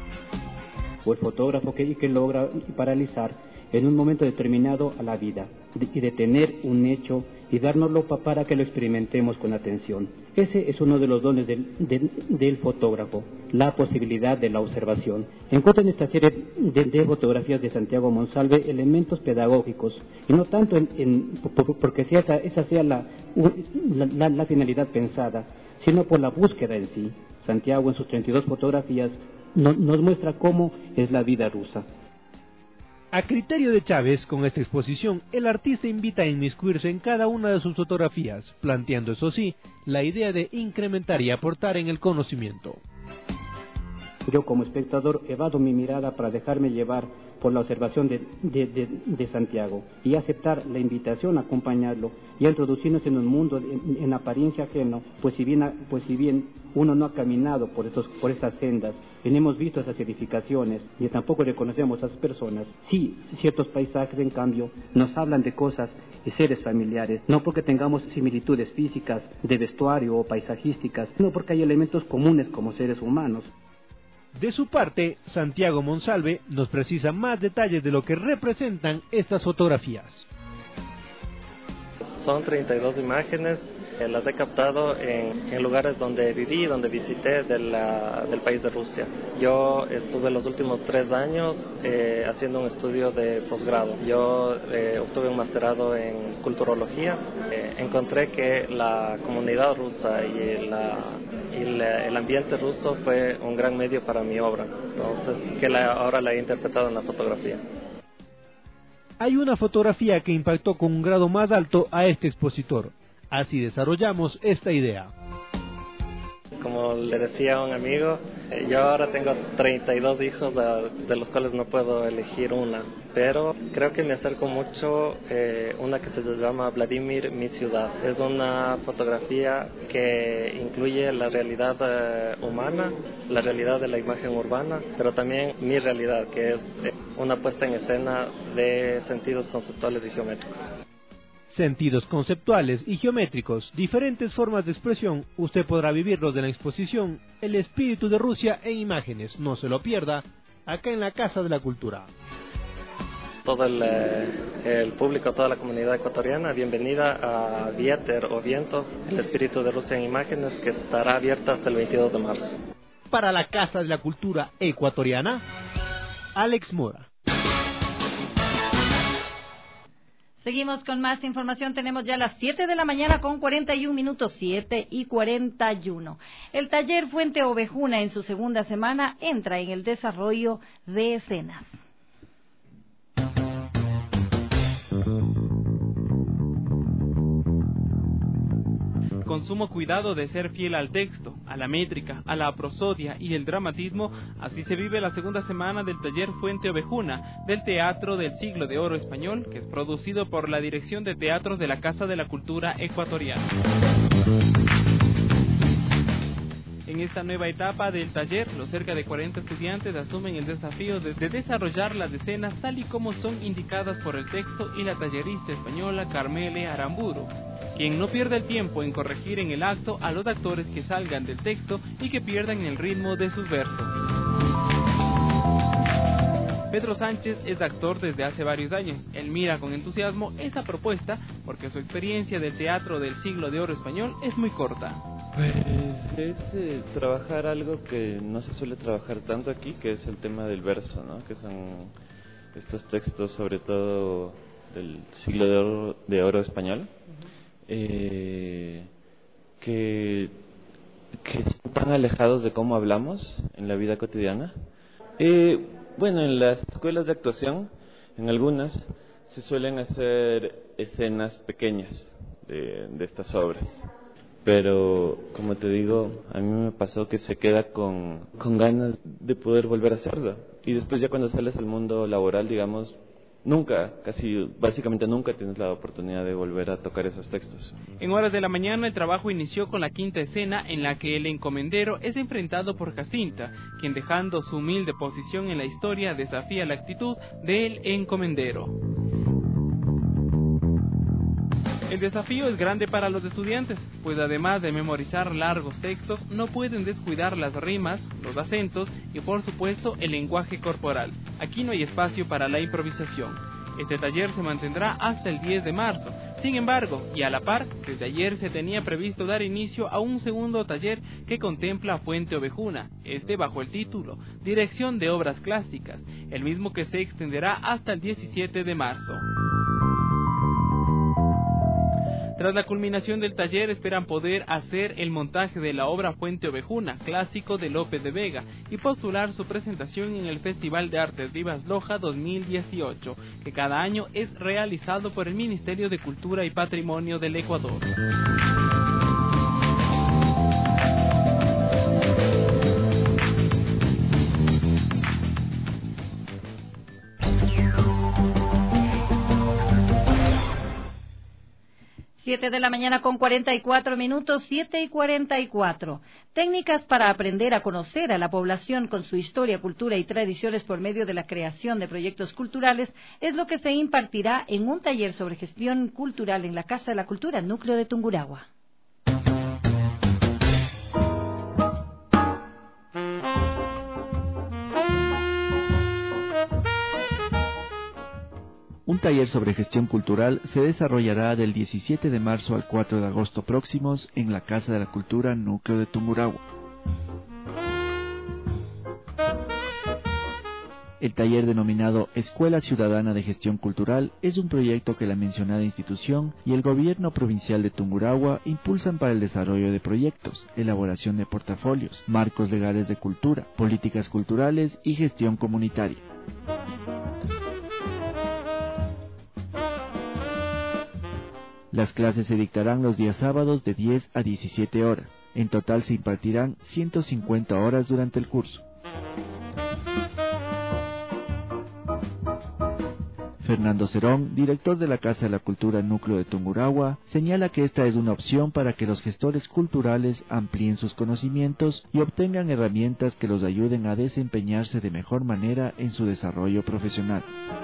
O el fotógrafo que, que logra paralizar en un momento determinado a la vida y detener un hecho y dárnoslo para que lo experimentemos con atención. Ese es uno de los dones del, del, del fotógrafo, la posibilidad de la observación. Encuentro en esta serie de, de fotografías de Santiago Monsalve elementos pedagógicos, y no tanto en, en, por, porque sea esa, esa sea la, la, la, la finalidad pensada, sino por la búsqueda en sí. Santiago en sus treinta y dos fotografías no, nos muestra cómo es la vida rusa. A criterio de Chávez, con esta exposición, el artista invita a inmiscuirse en cada una de sus fotografías, planteando, eso sí, la idea de incrementar y aportar en el conocimiento. Yo como espectador evado mi mirada para dejarme llevar por la observación de, de, de, de Santiago y aceptar la invitación a acompañarlo y a introducirnos en un mundo en, en apariencia ajeno, pues si bien, pues si bien uno no ha caminado por, estos, por esas sendas, y no hemos visto esas edificaciones, ni tampoco reconocemos a esas personas, sí, ciertos paisajes en cambio nos hablan de cosas y seres familiares, no porque tengamos similitudes físicas, de vestuario o paisajísticas, sino porque hay elementos comunes como seres humanos. De su parte, Santiago Monsalve nos precisa más detalles de lo que representan estas fotografías. Son treinta y dos imágenes Eh, las he captado en, en lugares donde viví, donde visité de la, del país de Rusia. Yo estuve los últimos tres años eh, haciendo un estudio de posgrado. Yo eh, obtuve un masterado en culturología. Eh, encontré que la comunidad rusa y, la, y la, el ambiente ruso fue un gran medio para mi obra. Entonces, que la, ahora la he interpretado en la fotografía. Hay una fotografía que impactó con un grado más alto a este expositor. Así desarrollamos esta idea. Como le decía a un amigo, eh, yo ahora tengo treinta y dos hijos, de, de los cuales no puedo elegir una, pero creo que me acerco mucho eh, una que se llama Vladimir, mi ciudad. Es una fotografía que incluye la realidad eh, humana, la realidad de la imagen urbana, pero también mi realidad, que es eh, una puesta en escena de sentidos conceptuales y geométricos. Sentidos conceptuales y geométricos, diferentes formas de expresión, usted podrá vivirlos en la exposición El espíritu de Rusia en imágenes. No se lo pierda, acá en la Casa de la Cultura. Todo el, el público, toda la comunidad ecuatoriana, bienvenida a Vieter o Viento, El espíritu de Rusia en imágenes, que estará abierta hasta el veintidós de marzo. Para la Casa de la Cultura ecuatoriana, Alex Mora. Seguimos con más información. Tenemos ya las siete de la mañana con cuarenta y un minutos, siete y cuarenta y uno. El taller Fuente Ovejuna en su segunda semana entra en el desarrollo de escenas. Con sumo cuidado de ser fiel al texto, a la métrica, a la prosodia y el dramatismo, así se vive la segunda semana del taller Fuente Ovejuna del Teatro del Siglo de Oro Español, que es producido por la Dirección de Teatros de la Casa de la Cultura Ecuatoriana. En esta nueva etapa del taller, los cerca de cuarenta estudiantes asumen el desafío de, de desarrollar las escenas tal y como son indicadas por el texto y la tallerista española Carmele Aramburu, quien no pierde el tiempo en corregir en el acto a los actores que salgan del texto y que pierdan el ritmo de sus versos. Pedro Sánchez es actor desde hace varios años. Él mira con entusiasmo esta propuesta porque su experiencia del teatro del siglo de oro español es muy corta. Pues es eh, trabajar algo que no se suele trabajar tanto aquí, que es el tema del verso, ¿no? Que son estos textos, sobre todo del siglo de oro, de oro español, eh, que, que son tan alejados de cómo hablamos en la vida cotidiana. Eh, bueno, en las escuelas de actuación, en algunas, se suelen hacer escenas pequeñas de, de estas obras. Pero, como te digo, a mí me pasó que se queda con, con ganas de poder volver a hacerlo. Y después ya cuando sales al mundo laboral, digamos, nunca, casi básicamente nunca tienes la oportunidad de volver a tocar esos textos. En horas de la mañana el trabajo inició con la quinta escena en la que el encomendero es enfrentado por Jacinta, quien dejando su humilde posición en la historia desafía la actitud del encomendero. El desafío es grande para los estudiantes, pues además de memorizar largos textos, no pueden descuidar las rimas, los acentos y por supuesto el lenguaje corporal. Aquí no hay espacio para la improvisación. Este taller se mantendrá hasta el diez de marzo. Sin embargo, y a la par, desde ayer se tenía previsto dar inicio a un segundo taller que contempla Fuente Ovejuna, este bajo el título Dirección de Obras Clásicas, el mismo que se extenderá hasta el diecisiete de marzo. Tras la culminación del taller esperan poder hacer el montaje de la obra Fuente Ovejuna, clásico de Lope de Vega, y postular su presentación en el Festival de Artes Vivas Loja dos mil dieciocho, que cada año es realizado por el Ministerio de Cultura y Patrimonio del Ecuador. Siete de la mañana con cuarenta y cuatro minutos, siete y cuarenta y cuatro. Técnicas para aprender a conocer a la población con su historia, cultura y tradiciones por medio de la creación de proyectos culturales es lo que se impartirá en un taller sobre gestión cultural en la Casa de la Cultura, núcleo de Tungurahua. Un taller sobre gestión cultural se desarrollará del diecisiete de marzo al cuatro de agosto próximos en la Casa de la Cultura Núcleo de Tungurahua. El taller denominado Escuela Ciudadana de Gestión Cultural es un proyecto que la mencionada institución y el gobierno provincial de Tungurahua impulsan para el desarrollo de proyectos, elaboración de portafolios, marcos legales de cultura, políticas culturales y gestión comunitaria. Las clases se dictarán los días sábados de diez a diecisiete horas. En total se impartirán ciento cincuenta horas durante el curso. Fernando Cerón, director de la Casa de la Cultura Núcleo de Tungurahua, señala que esta es una opción para que los gestores culturales amplíen sus conocimientos y obtengan herramientas que los ayuden a desempeñarse de mejor manera en su desarrollo profesional.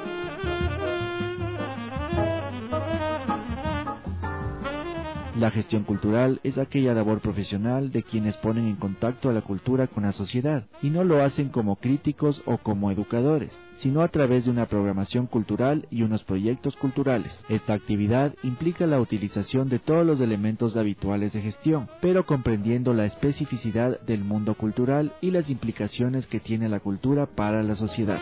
La gestión cultural es aquella labor profesional de quienes ponen en contacto a la cultura con la sociedad, y no lo hacen como críticos o como educadores, sino a través de una programación cultural y unos proyectos culturales. Esta actividad implica la utilización de todos los elementos habituales de gestión, pero comprendiendo la especificidad del mundo cultural y las implicaciones que tiene la cultura para la sociedad.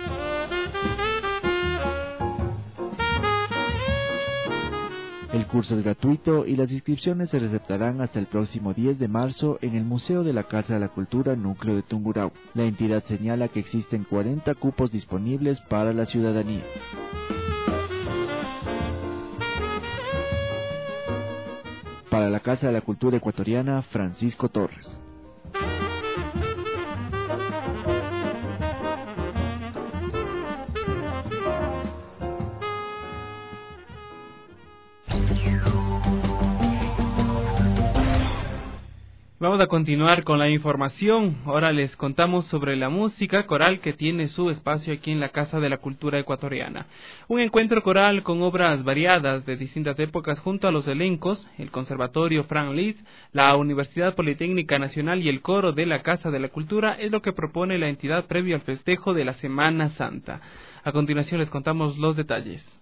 El curso es gratuito y las inscripciones se receptarán hasta el próximo diez de marzo en el Museo de la Casa de la Cultura Núcleo de Tungurahua. La entidad señala que existen cuarenta cupos disponibles para la ciudadanía. Para la Casa de la Cultura Ecuatoriana, Francisco Torres. Vamos a continuar con la información. Ahora les contamos sobre la música coral que tiene su espacio aquí en la Casa de la Cultura Ecuatoriana. Un encuentro coral con obras variadas de distintas épocas junto a los elencos, el Conservatorio Franz Liszt, la Universidad Politécnica Nacional y el coro de la Casa de la Cultura es lo que propone la entidad previo al festejo de la Semana Santa. A continuación les contamos los detalles.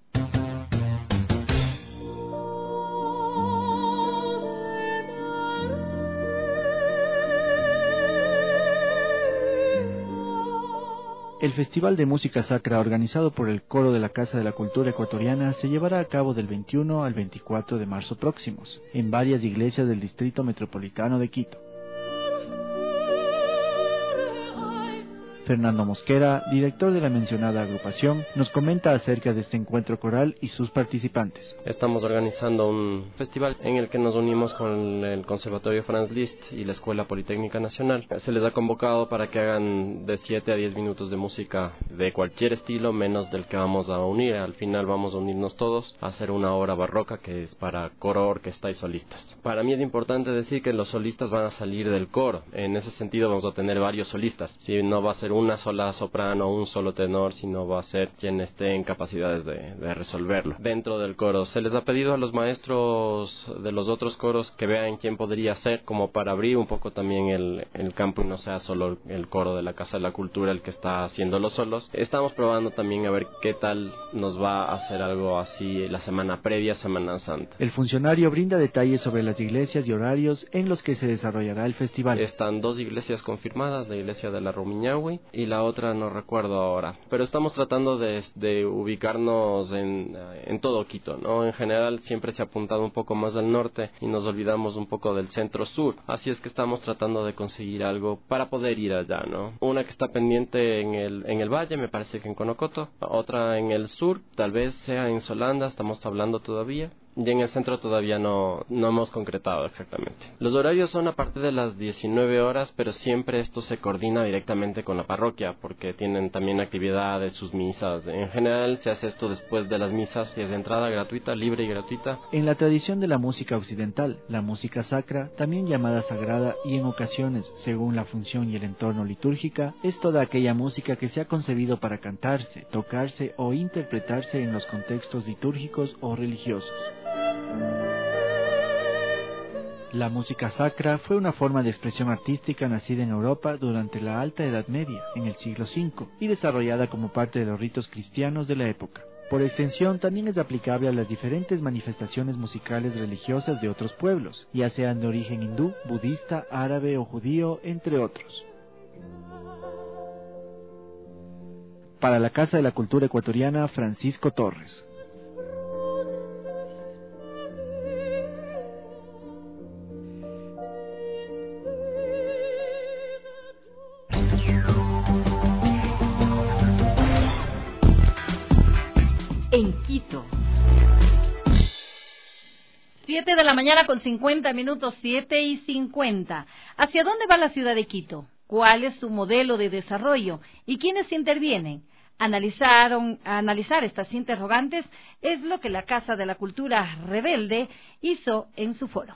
El Festival de Música Sacra organizado por el Coro de la Casa de la Cultura Ecuatoriana se llevará a cabo del veintiuno al veinticuatro de marzo próximos, en varias iglesias del Distrito Metropolitano de Quito. Fernando Mosquera, director de la mencionada agrupación, nos comenta acerca de este encuentro coral y sus participantes. Estamos organizando un festival en el que nos unimos con el Conservatorio Franz Liszt y la Escuela Politécnica Nacional. Se les ha convocado para que hagan de siete a diez minutos de música de cualquier estilo, menos del que vamos a unir. Al final vamos a unirnos todos a hacer una obra barroca que es para coro, orquesta y solistas. Para mí es importante decir que los solistas van a salir del coro. En ese sentido vamos a tener varios solistas. Si no va a ser una sola soprano o un solo tenor, sino va a ser quien esté en capacidades de, de resolverlo. Dentro del coro se les ha pedido a los maestros de los otros coros que vean quién podría ser, como para abrir un poco también el, el campo y no sea solo el coro de la Casa de la Cultura el que está haciendo los solos. Estamos probando también a ver qué tal nos va a hacer algo así la semana previa a Semana Santa. El funcionario brinda detalles sobre las iglesias y horarios en los que se desarrollará el festival. Están dos iglesias confirmadas, la iglesia de la Rumiñahui y la otra no recuerdo ahora, pero estamos tratando de, de ubicarnos en, en todo Quito, ¿no? En general siempre se ha apuntado un poco más al norte y nos olvidamos un poco del centro-sur, así es que estamos tratando de conseguir algo para poder ir allá, ¿no? Una que está pendiente en el, en el valle, me parece que en Conocoto, otra en el sur, tal vez sea en Solanda, estamos hablando todavía. Y en el centro todavía no, no hemos concretado exactamente. Los horarios son a partir de las diecinueve horas, pero siempre esto se coordina directamente con la parroquia, porque tienen también actividades, sus misas. En general se hace esto después de las misas y es de entrada gratuita, libre y gratuita. En la tradición de la música occidental, la música sacra, también llamada sagrada y en ocasiones, según la función y el entorno litúrgica, es toda aquella música que se ha concebido para cantarse, tocarse o interpretarse en los contextos litúrgicos o religiosos. La música sacra fue una forma de expresión artística nacida en Europa durante la Alta Edad Media, en el siglo cinco, y desarrollada como parte de los ritos cristianos de la época. Por extensión, también es aplicable a las diferentes manifestaciones musicales religiosas de otros pueblos, ya sean de origen hindú, budista, árabe o judío, entre otros. Para la Casa de la Cultura Ecuatoriana, Francisco Torres. En Quito. Siete de la mañana con cincuenta minutos, siete y cincuenta. ¿Hacia dónde va la ciudad de Quito? ¿Cuál es su modelo de desarrollo? ¿Y quiénes intervienen? Analizaron, analizar estas interrogantes es lo que la Casa de la Cultura Rebelde hizo en su foro.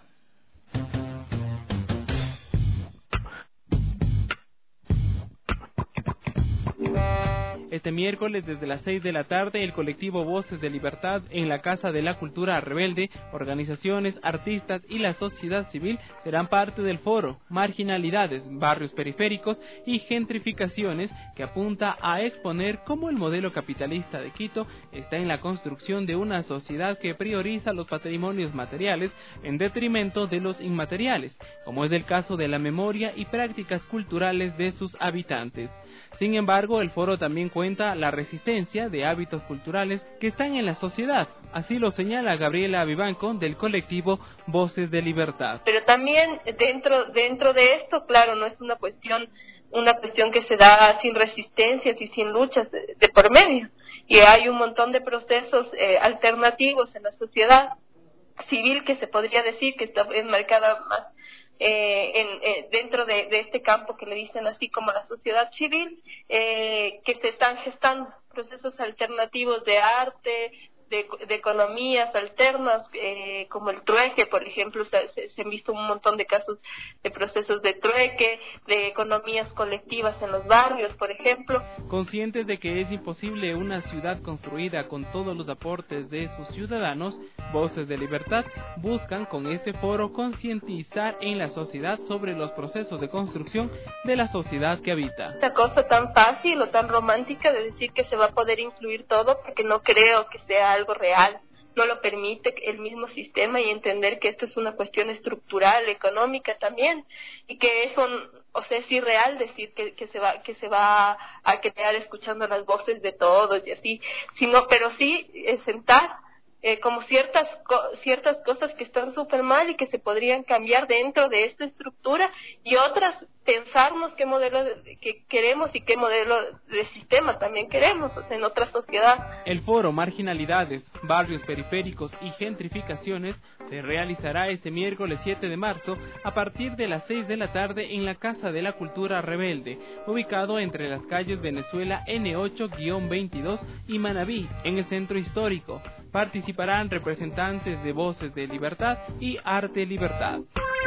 Este miércoles, desde las seis de la tarde, el colectivo Voces de Libertad en la Casa de la Cultura Rebelde, organizaciones, artistas y la sociedad civil serán parte del foro Marginalidades, Barrios Periféricos y Gentrificaciones, que apunta a exponer cómo el modelo capitalista de Quito está en la construcción de una sociedad que prioriza los patrimonios materiales en detrimento de los inmateriales, como es el caso de la memoria y prácticas culturales de sus habitantes. Sin embargo, el foro también cuenta la resistencia de hábitos culturales que están en la sociedad. Así lo señala Gabriela Vivanco del colectivo Voces de Libertad. Pero también dentro dentro de esto, claro, no es una cuestión una cuestión que se da sin resistencias y sin luchas de, de por medio. Y hay un montón de procesos eh, alternativos en la sociedad civil que se podría decir que está enmarcada más Eh, en, eh, dentro de, de este campo que le dicen así como la sociedad civil, eh, que se están gestando procesos alternativos de arte, de, de economías alternas, eh, como el trueque, por ejemplo. Se, se, se han visto un montón de casos de procesos de trueque, de economías colectivas en los barrios, por ejemplo. Conscientes de que es imposible una ciudad construida con todos los aportes de sus ciudadanos, Voces de Libertad buscan con este foro concientizar en la sociedad sobre los procesos de construcción de la sociedad que habita. Esta cosa tan fácil o tan romántica de decir que se va a poder incluir todo, porque no creo que sea algo real, no lo permite el mismo sistema, y entender que esto es una cuestión estructural, económica también, y que es un, o sea, es irreal decir que, que se va que se va a crear escuchando las voces de todos y así, sino, pero sí eh, sentar eh, como ciertas co- ciertas cosas que están súper mal y que se podrían cambiar dentro de esta estructura, y otras pensarnos qué modelo de, que queremos y qué modelo de sistema también queremos, o sea, en otra sociedad. El foro Marginalidades, Barrios Periféricos y Gentrificaciones se realizará este miércoles siete de marzo a partir de las seis de la tarde en la Casa de la Cultura Rebelde, ubicado entre las calles Venezuela N ocho veintidós y Manabí, en el centro histórico. Participarán representantes de Voces de Libertad y Arte Libertad.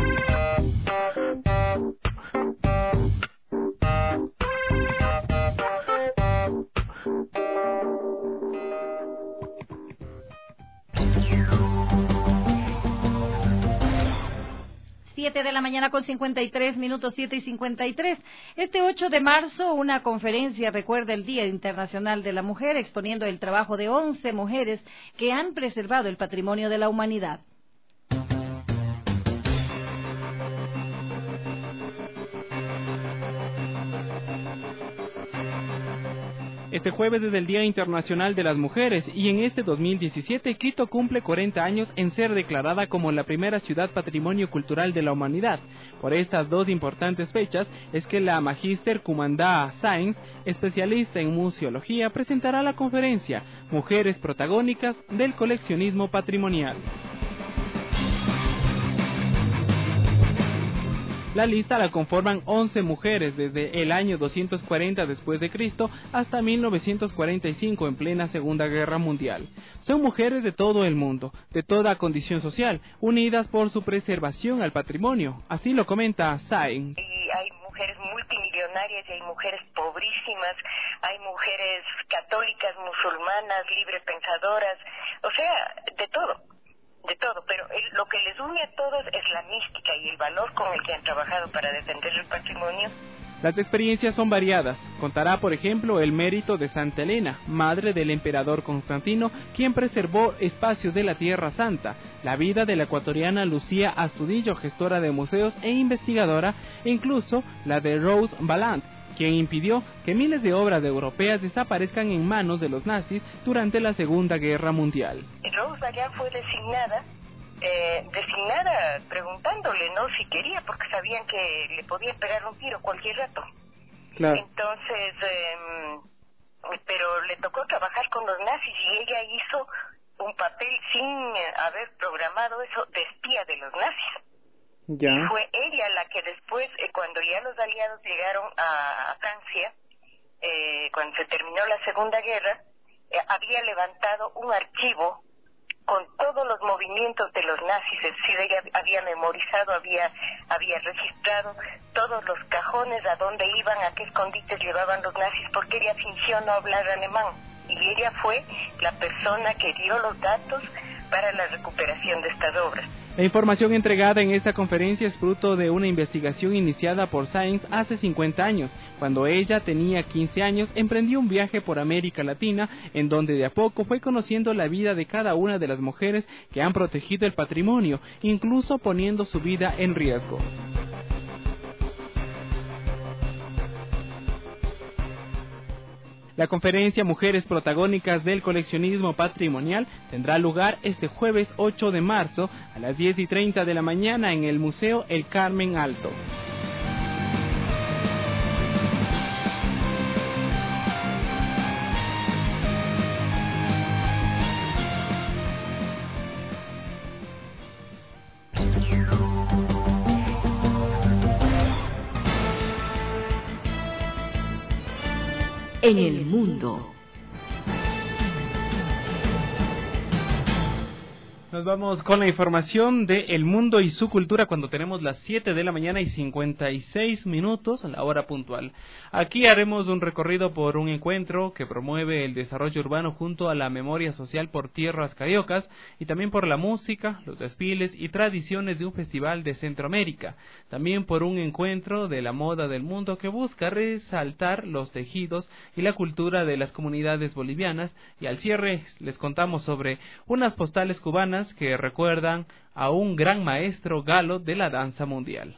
Siete de la mañana con cincuenta y tres minutos, siete y cincuenta y tres. Este ocho de marzo, una conferencia recuerda el Día Internacional de la Mujer, exponiendo el trabajo de once mujeres que han preservado el patrimonio de la humanidad. Este jueves es el Día Internacional de las Mujeres, y en este dos mil diecisiete Quito cumple cuarenta años en ser declarada como la primera ciudad patrimonio cultural de la humanidad. Por estas dos importantes fechas es que la magíster Cumandá Sáenz, especialista en museología, presentará la conferencia Mujeres Protagónicas del Coleccionismo Patrimonial. La lista la conforman once mujeres desde el año doscientos cuarenta después de Cristo hasta mil novecientos cuarenta y cinco, en plena Segunda Guerra Mundial. Son mujeres de todo el mundo, de toda condición social, unidas por su preservación al patrimonio. Así lo comenta Sáenz. Y hay mujeres multimillonarias y hay mujeres pobrísimas, hay mujeres católicas, musulmanas, librepensadoras, o sea, de todo. de todo, pero el, lo que les une a todos es la mística y el valor con el que han trabajado para defender el patrimonio Las experiencias son variadas. Contará, por ejemplo, el mérito de Santa Elena, madre del emperador Constantino, quien preservó espacios de la Tierra Santa, la vida de la ecuatoriana Lucía Astudillo, gestora de museos e investigadora, e incluso la de Rose Valland, quien impidió que miles de obras europeas desaparezcan en manos de los nazis durante la Segunda Guerra Mundial. Rose Valland fue designada Eh, designada preguntándole no si quería, porque sabían que le podían pegar un tiro cualquier rato. Claro. Entonces, eh, pero le tocó trabajar con los nazis y ella hizo un papel sin haber programado eso de espía de los nazis. Ya. Y fue ella la que después, eh, cuando ya los aliados llegaron a, a Francia, eh, cuando se terminó la Segunda Guerra, eh, había levantado un archivo con todos los movimientos de los nazis. Es decir, ella había memorizado, había había registrado todos los cajones, a dónde iban, a qué escondites llevaban los nazis, porque ella fingió no hablar alemán. Y ella fue la persona que dio los datos para la recuperación de estas obras. La información entregada en esta conferencia es fruto de una investigación iniciada por Sáenz hace cincuenta años. Cuando ella tenía quince años, emprendió un viaje por América Latina, en donde de a poco fue conociendo la vida de cada una de las mujeres que han protegido el patrimonio, incluso poniendo su vida en riesgo. La conferencia Mujeres Protagónicas del Coleccionismo Patrimonial tendrá lugar este jueves ocho de marzo a las diez y treinta de la mañana en el Museo El Carmen Alto. En el mundo. Nos vamos con la información de El Mundo y su cultura cuando tenemos las siete de la mañana y cincuenta y seis minutos, la hora puntual. Aquí haremos un recorrido por un encuentro que promueve el desarrollo urbano junto a la memoria social por tierras cariocas y también por la música, los desfiles y tradiciones de un festival de Centroamérica. También por un encuentro de la moda del mundo que busca resaltar los tejidos y la cultura de las comunidades bolivianas. Y al cierre les contamos sobre unas postales cubanas que recuerdan a un gran maestro galo de la danza mundial.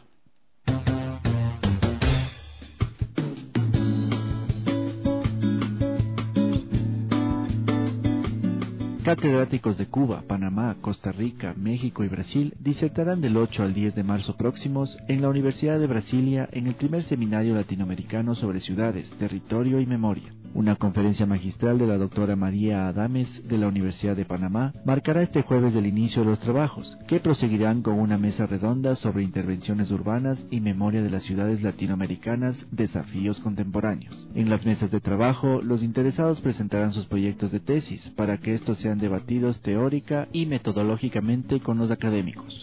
Catedráticos de Cuba, Panamá, Costa Rica, México y Brasil disertarán del ocho al diez de marzo próximos en la Universidad de Brasilia en el primer seminario latinoamericano sobre ciudades, territorio y memoria. Una conferencia magistral de la doctora María Adames de la Universidad de Panamá marcará este jueves el inicio de los trabajos, que proseguirán con una mesa redonda sobre intervenciones urbanas y memoria de las ciudades latinoamericanas, desafíos contemporáneos. En las mesas de trabajo, los interesados presentarán sus proyectos de tesis para que estos sean debatidos teórica y metodológicamente con los académicos.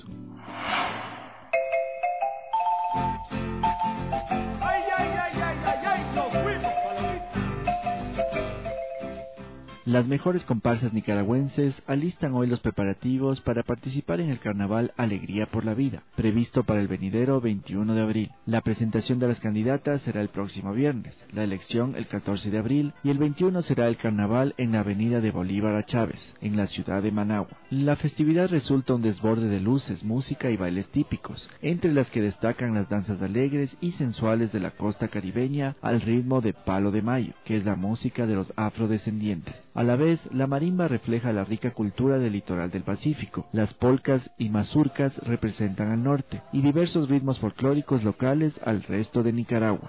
Las mejores comparsas nicaragüenses alistan hoy los preparativos para participar en el carnaval Alegría por la Vida, previsto para el venidero veintiuno de abril. La presentación de las candidatas será el próximo viernes, la elección el catorce de abril y el veintiuno será el carnaval en la avenida de Bolívar a Chávez, en la ciudad de Managua. La festividad resulta un desborde de luces, música y bailes típicos, entre las que destacan las danzas alegres y sensuales de la costa caribeña al ritmo de Palo de Mayo, que es la música de los afrodescendientes. A la vez, la marimba refleja la rica cultura del litoral del Pacífico, las polcas y mazurcas representan al norte, y diversos ritmos folclóricos locales al resto de Nicaragua.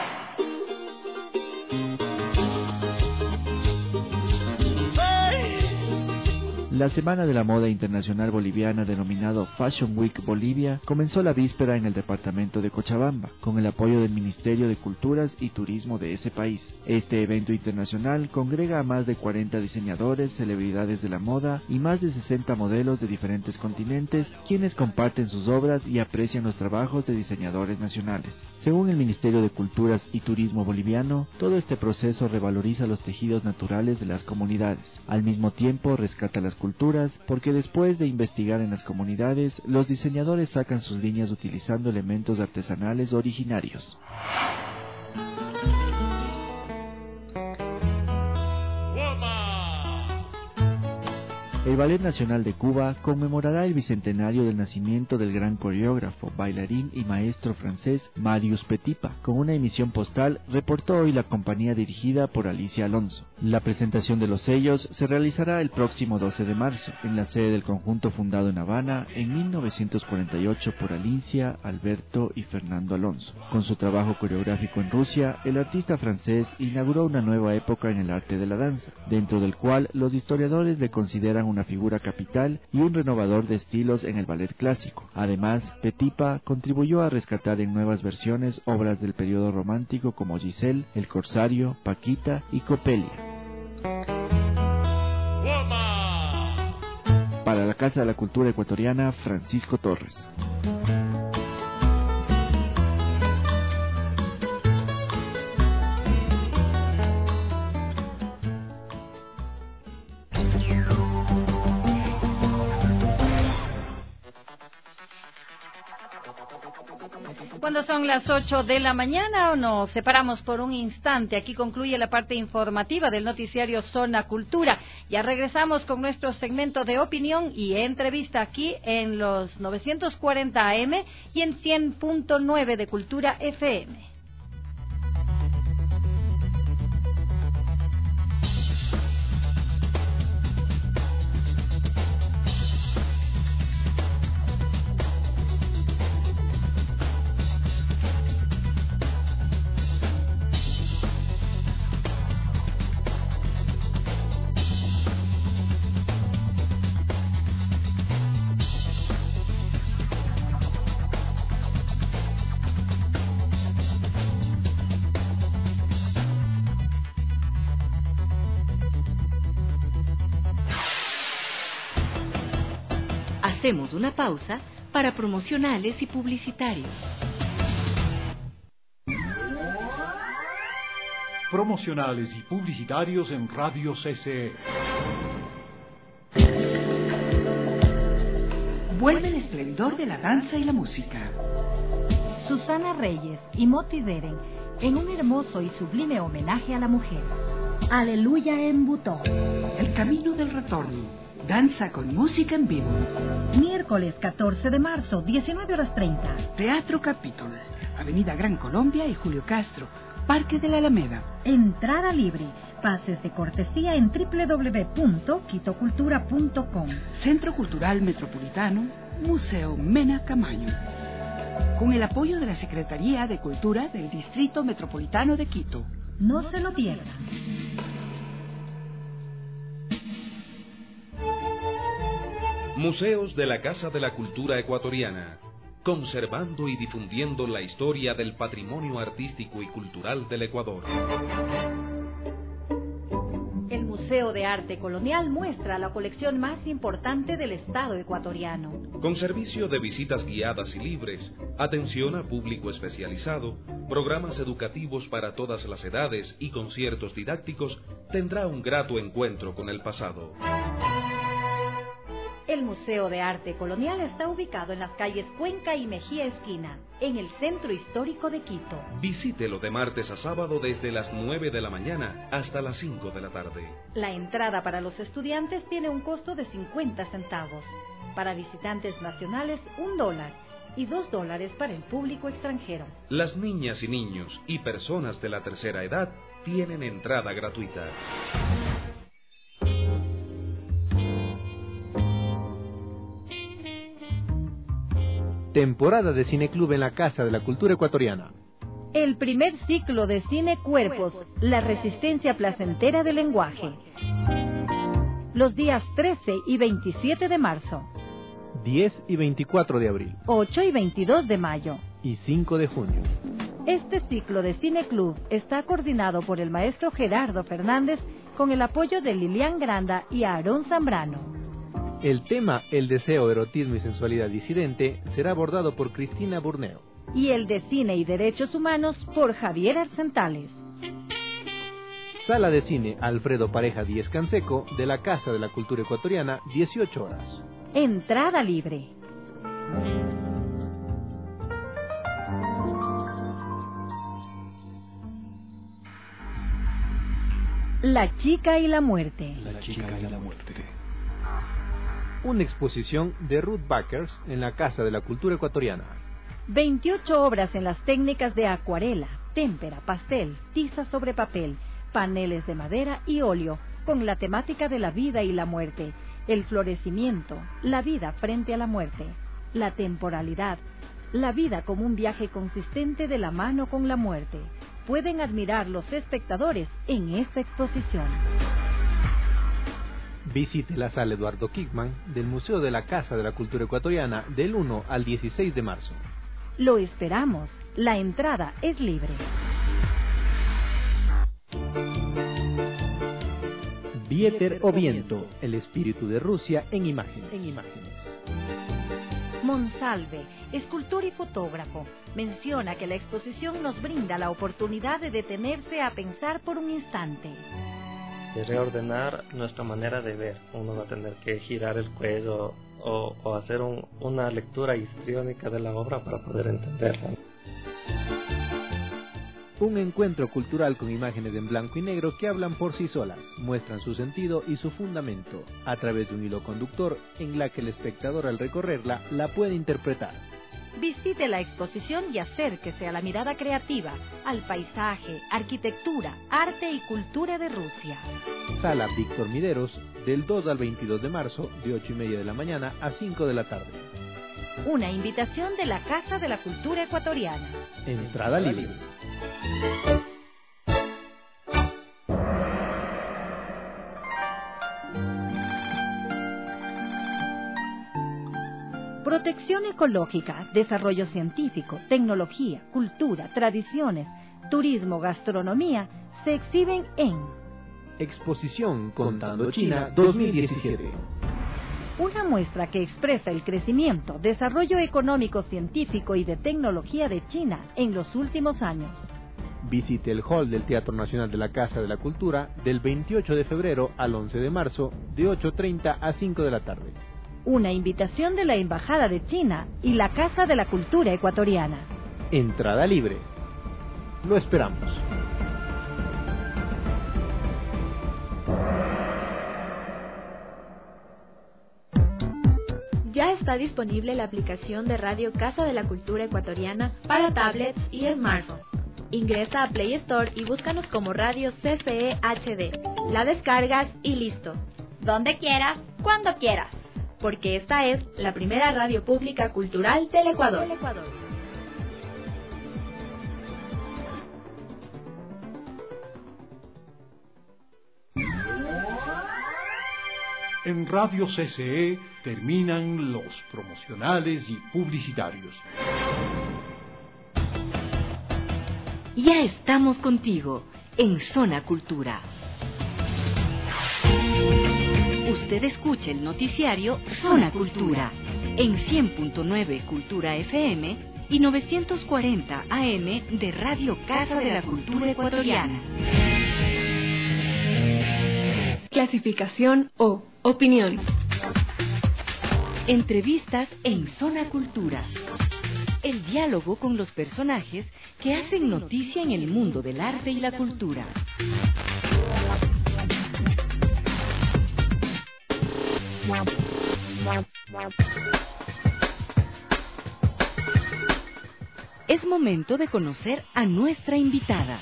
La Semana de la Moda Internacional Boliviana, denominado Fashion Week Bolivia, comenzó la víspera en el departamento de Cochabamba, con el apoyo del Ministerio de Culturas y Turismo de ese país. Este evento internacional congrega a más de cuarenta diseñadores, celebridades de la moda y más de sesenta modelos de diferentes continentes, quienes comparten sus obras y aprecian los trabajos de diseñadores nacionales. Según el Ministerio de Culturas y Turismo boliviano, todo este proceso revaloriza los tejidos naturales de las comunidades. Al mismo tiempo, rescata las culturas, porque después de investigar en las comunidades, los diseñadores sacan sus líneas utilizando elementos artesanales originarios. El Ballet Nacional de Cuba conmemorará el bicentenario del nacimiento del gran coreógrafo, bailarín y maestro francés Marius Petipa. Con una emisión postal, reportó hoy la compañía dirigida por Alicia Alonso. La presentación de los sellos se realizará el próximo doce de marzo, en la sede del conjunto fundado en Habana en mil novecientos cuarenta y ocho por Alicia, Alberto y Fernando Alonso. Con su trabajo coreográfico en Rusia, el artista francés inauguró una nueva época en el arte de la danza, dentro del cual los historiadores le consideran un una figura capital y un renovador de estilos en el ballet clásico. Además, Petipa contribuyó a rescatar en nuevas versiones obras del periodo romántico como Giselle, El Corsario, Paquita y Coppelia. Para la Casa de la Cultura Ecuatoriana, Francisco Torres. Cuando son las ocho de la mañana, nos separamos por un instante. Aquí concluye la parte informativa del noticiario Zona Cultura. Ya regresamos con nuestro segmento de opinión y entrevista aquí en los novecientos cuarenta A M y en cien punto nueve de Cultura F M. Hacemos una pausa para promocionales y publicitarios. Promocionales y publicitarios en Radio C C E. Vuelve el esplendor de la danza y la música. Susana Reyes y Moti Deren en un hermoso y sublime homenaje a la mujer. Aleluya en Butón. El camino del retorno. Danza con música en vivo. Miércoles catorce de marzo, diecinueve horas treinta. Teatro Capitol, Avenida Gran Colombia y Julio Castro, Parque de la Alameda. Entrada libre. Pases de cortesía en doble u doble u doble u punto quito cultura punto com. Centro Cultural Metropolitano, Museo Mena Camaño. Con el apoyo de la Secretaría de Cultura del Distrito Metropolitano de Quito. No se lo pierdan. Museos de la Casa de la Cultura Ecuatoriana, conservando y difundiendo la historia del patrimonio artístico y cultural del Ecuador. El Museo de Arte Colonial muestra la colección más importante del Estado ecuatoriano. Con servicio de visitas guiadas y libres, atención a público especializado, programas educativos para todas las edades y conciertos didácticos, tendrá un grato encuentro con el pasado. El Museo de Arte Colonial está ubicado en las calles Cuenca y Mejía Esquina, en el centro histórico de Quito. Visítelo de martes a sábado desde las nueve de la mañana hasta las cinco de la tarde. La entrada para los estudiantes tiene un costo de cincuenta centavos. Para visitantes nacionales, un dólar. Y dos dólares para el público extranjero. Las niñas y niños y personas de la tercera edad tienen entrada gratuita. Temporada de Cineclub en la Casa de la Cultura Ecuatoriana. El primer ciclo de Cine Cuerpos, la resistencia placentera del lenguaje. Los días trece y veintisiete de marzo. diez y veinticuatro de abril. ocho y veintidós de mayo. Y cinco de junio. Este ciclo de Cineclub está coordinado por el maestro Gerardo Fernández con el apoyo de Lilian Granda y Aarón Zambrano. El tema El deseo, erotismo y sensualidad disidente será abordado por Cristina Burneo. Y el de Cine y Derechos Humanos por Javier Arcentales. Sala de Cine Alfredo Pareja Díez Canseco de la Casa de la Cultura Ecuatoriana, dieciocho horas. Entrada libre. La chica y la muerte. La chica y la muerte. Una exposición de Ruth Backers en la Casa de la Cultura Ecuatoriana. veintiocho obras en las técnicas de acuarela, témpera, pastel, tiza sobre papel, paneles de madera y óleo, con la temática de la vida y la muerte, el florecimiento, la vida frente a la muerte, la temporalidad, la vida como un viaje consistente de la mano con la muerte. Pueden admirar los espectadores en esta exposición. Visite la sala Eduardo Kickman del Museo de la Casa de la Cultura Ecuatoriana del uno al dieciséis de marzo. Lo esperamos. La entrada es libre. Vieter o Viento, el espíritu de Rusia en imágenes. En imágenes. Monsalve, escultor y fotógrafo, menciona que la exposición nos brinda la oportunidad de detenerse a pensar por un instante. De reordenar nuestra manera de ver. Uno va a tener que girar el cuello o, o hacer un, una lectura histriónica de la obra para poder entenderla. Un encuentro cultural con imágenes en blanco y negro que hablan por sí solas, muestran su sentido y su fundamento, a través de un hilo conductor en la que el espectador al recorrerla la puede interpretar. Visite la exposición y acérquese a la mirada creativa, al paisaje, arquitectura, arte y cultura de Rusia. Sala Víctor Mideros, del dos al veintidós de marzo, de ocho y media de la mañana a cinco de la tarde. Una invitación de la Casa de la Cultura Ecuatoriana. Entrada libre. Protección ecológica, desarrollo científico, tecnología, cultura, tradiciones, turismo, gastronomía, se exhiben en Exposición Contando China dos mil diecisiete. Una muestra que expresa el crecimiento, desarrollo económico, científico y de tecnología de China en los últimos años. Visite el hall del Teatro Nacional de la Casa de la Cultura del veintiocho de febrero al once de marzo, de ocho treinta a cinco de la tarde. Una invitación de la Embajada de China y la Casa de la Cultura Ecuatoriana. Entrada libre. Lo esperamos. Ya está disponible la aplicación de Radio Casa de la Cultura Ecuatoriana para tablets y smartphones. Ingresa a Play Store y búscanos como Radio C C E H D. La descargas y listo. Donde quieras, cuando quieras. Porque esta es la primera radio pública cultural del Ecuador. En Radio C C E terminan los promocionales y publicitarios. Ya estamos contigo en Zona Cultura. Usted escucha el noticiario Zona Cultura en cien punto nueve Cultura F M y novecientos cuarenta A M de Radio Casa de la Cultura Ecuatoriana. Clasificación O. Opinión. Entrevistas en Zona Cultura. El diálogo con los personajes que hacen noticia en el mundo del arte y la cultura. Es momento de conocer a nuestra invitada.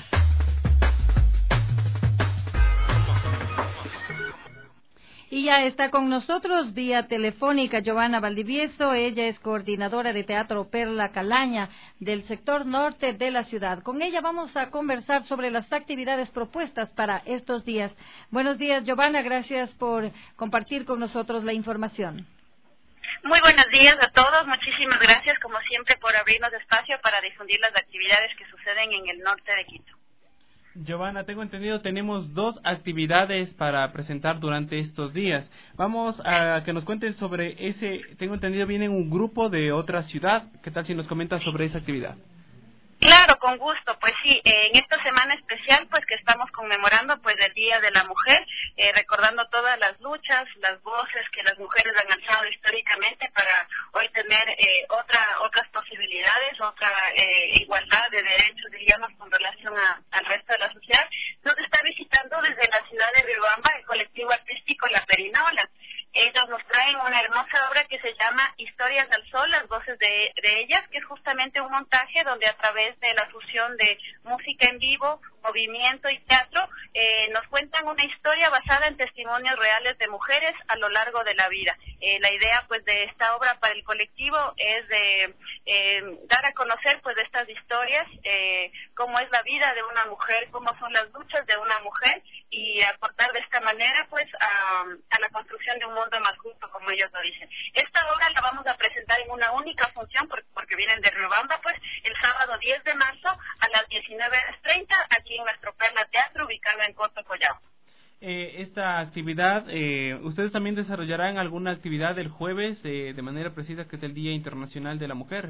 Y ya está con nosotros vía telefónica Giovanna Valdivieso. Ella es coordinadora de Teatro Perla Calaña del sector norte de la ciudad. Con ella vamos a conversar sobre las actividades propuestas para estos días. Buenos días, Giovanna. Gracias por compartir con nosotros la información. Muy buenos días a todos. Muchísimas gracias, como siempre, por abrirnos espacio para difundir las actividades que suceden en el norte de Quito. Giovanna, tengo entendido, tenemos dos actividades para presentar durante estos días. Vamos a que nos cuenten sobre ese, tengo entendido, viene un grupo de otra ciudad. ¿Qué tal si nos comentas sobre esa actividad? Claro, con gusto. Pues sí, eh, en esta semana especial, pues que estamos conmemorando, pues el Día de la Mujer, eh, recordando todas las luchas, las voces que las mujeres han alzado históricamente para hoy tener eh, otra, otras posibilidades, otra eh, igualdad de derechos, diríamos, con relación a, al resto de la sociedad. Nos está visitando desde la ciudad de Riobamba el colectivo artístico La Perinola. Ellos nos traen una hermosa obra que se llama Historias del Sol, las voces de, de ellas, que es justamente un montaje donde a través de la fusión de música en vivo, movimiento y teatro, eh, nos cuentan una historia basada en testimonios reales de mujeres a lo largo de la vida. Eh, la idea, pues, de esta obra para el colectivo es de eh, dar a conocer, pues, de estas historias, eh, cómo es la vida de una mujer, cómo son las luchas de una mujer, y aportar de esta manera, pues, a, a la construcción de un mundo más justo, como ellos lo dicen. Esta obra la vamos a presentar en una única función, porque, porque vienen de Riobamba, pues, el sábado diez de marzo a las diecinueve treinta, aquí en nuestro Perla Teatro, ubicado en Coto Collao. Eh, esta actividad, eh, ¿ustedes también desarrollarán alguna actividad el jueves eh, de manera precisa, que es el Día Internacional de la Mujer?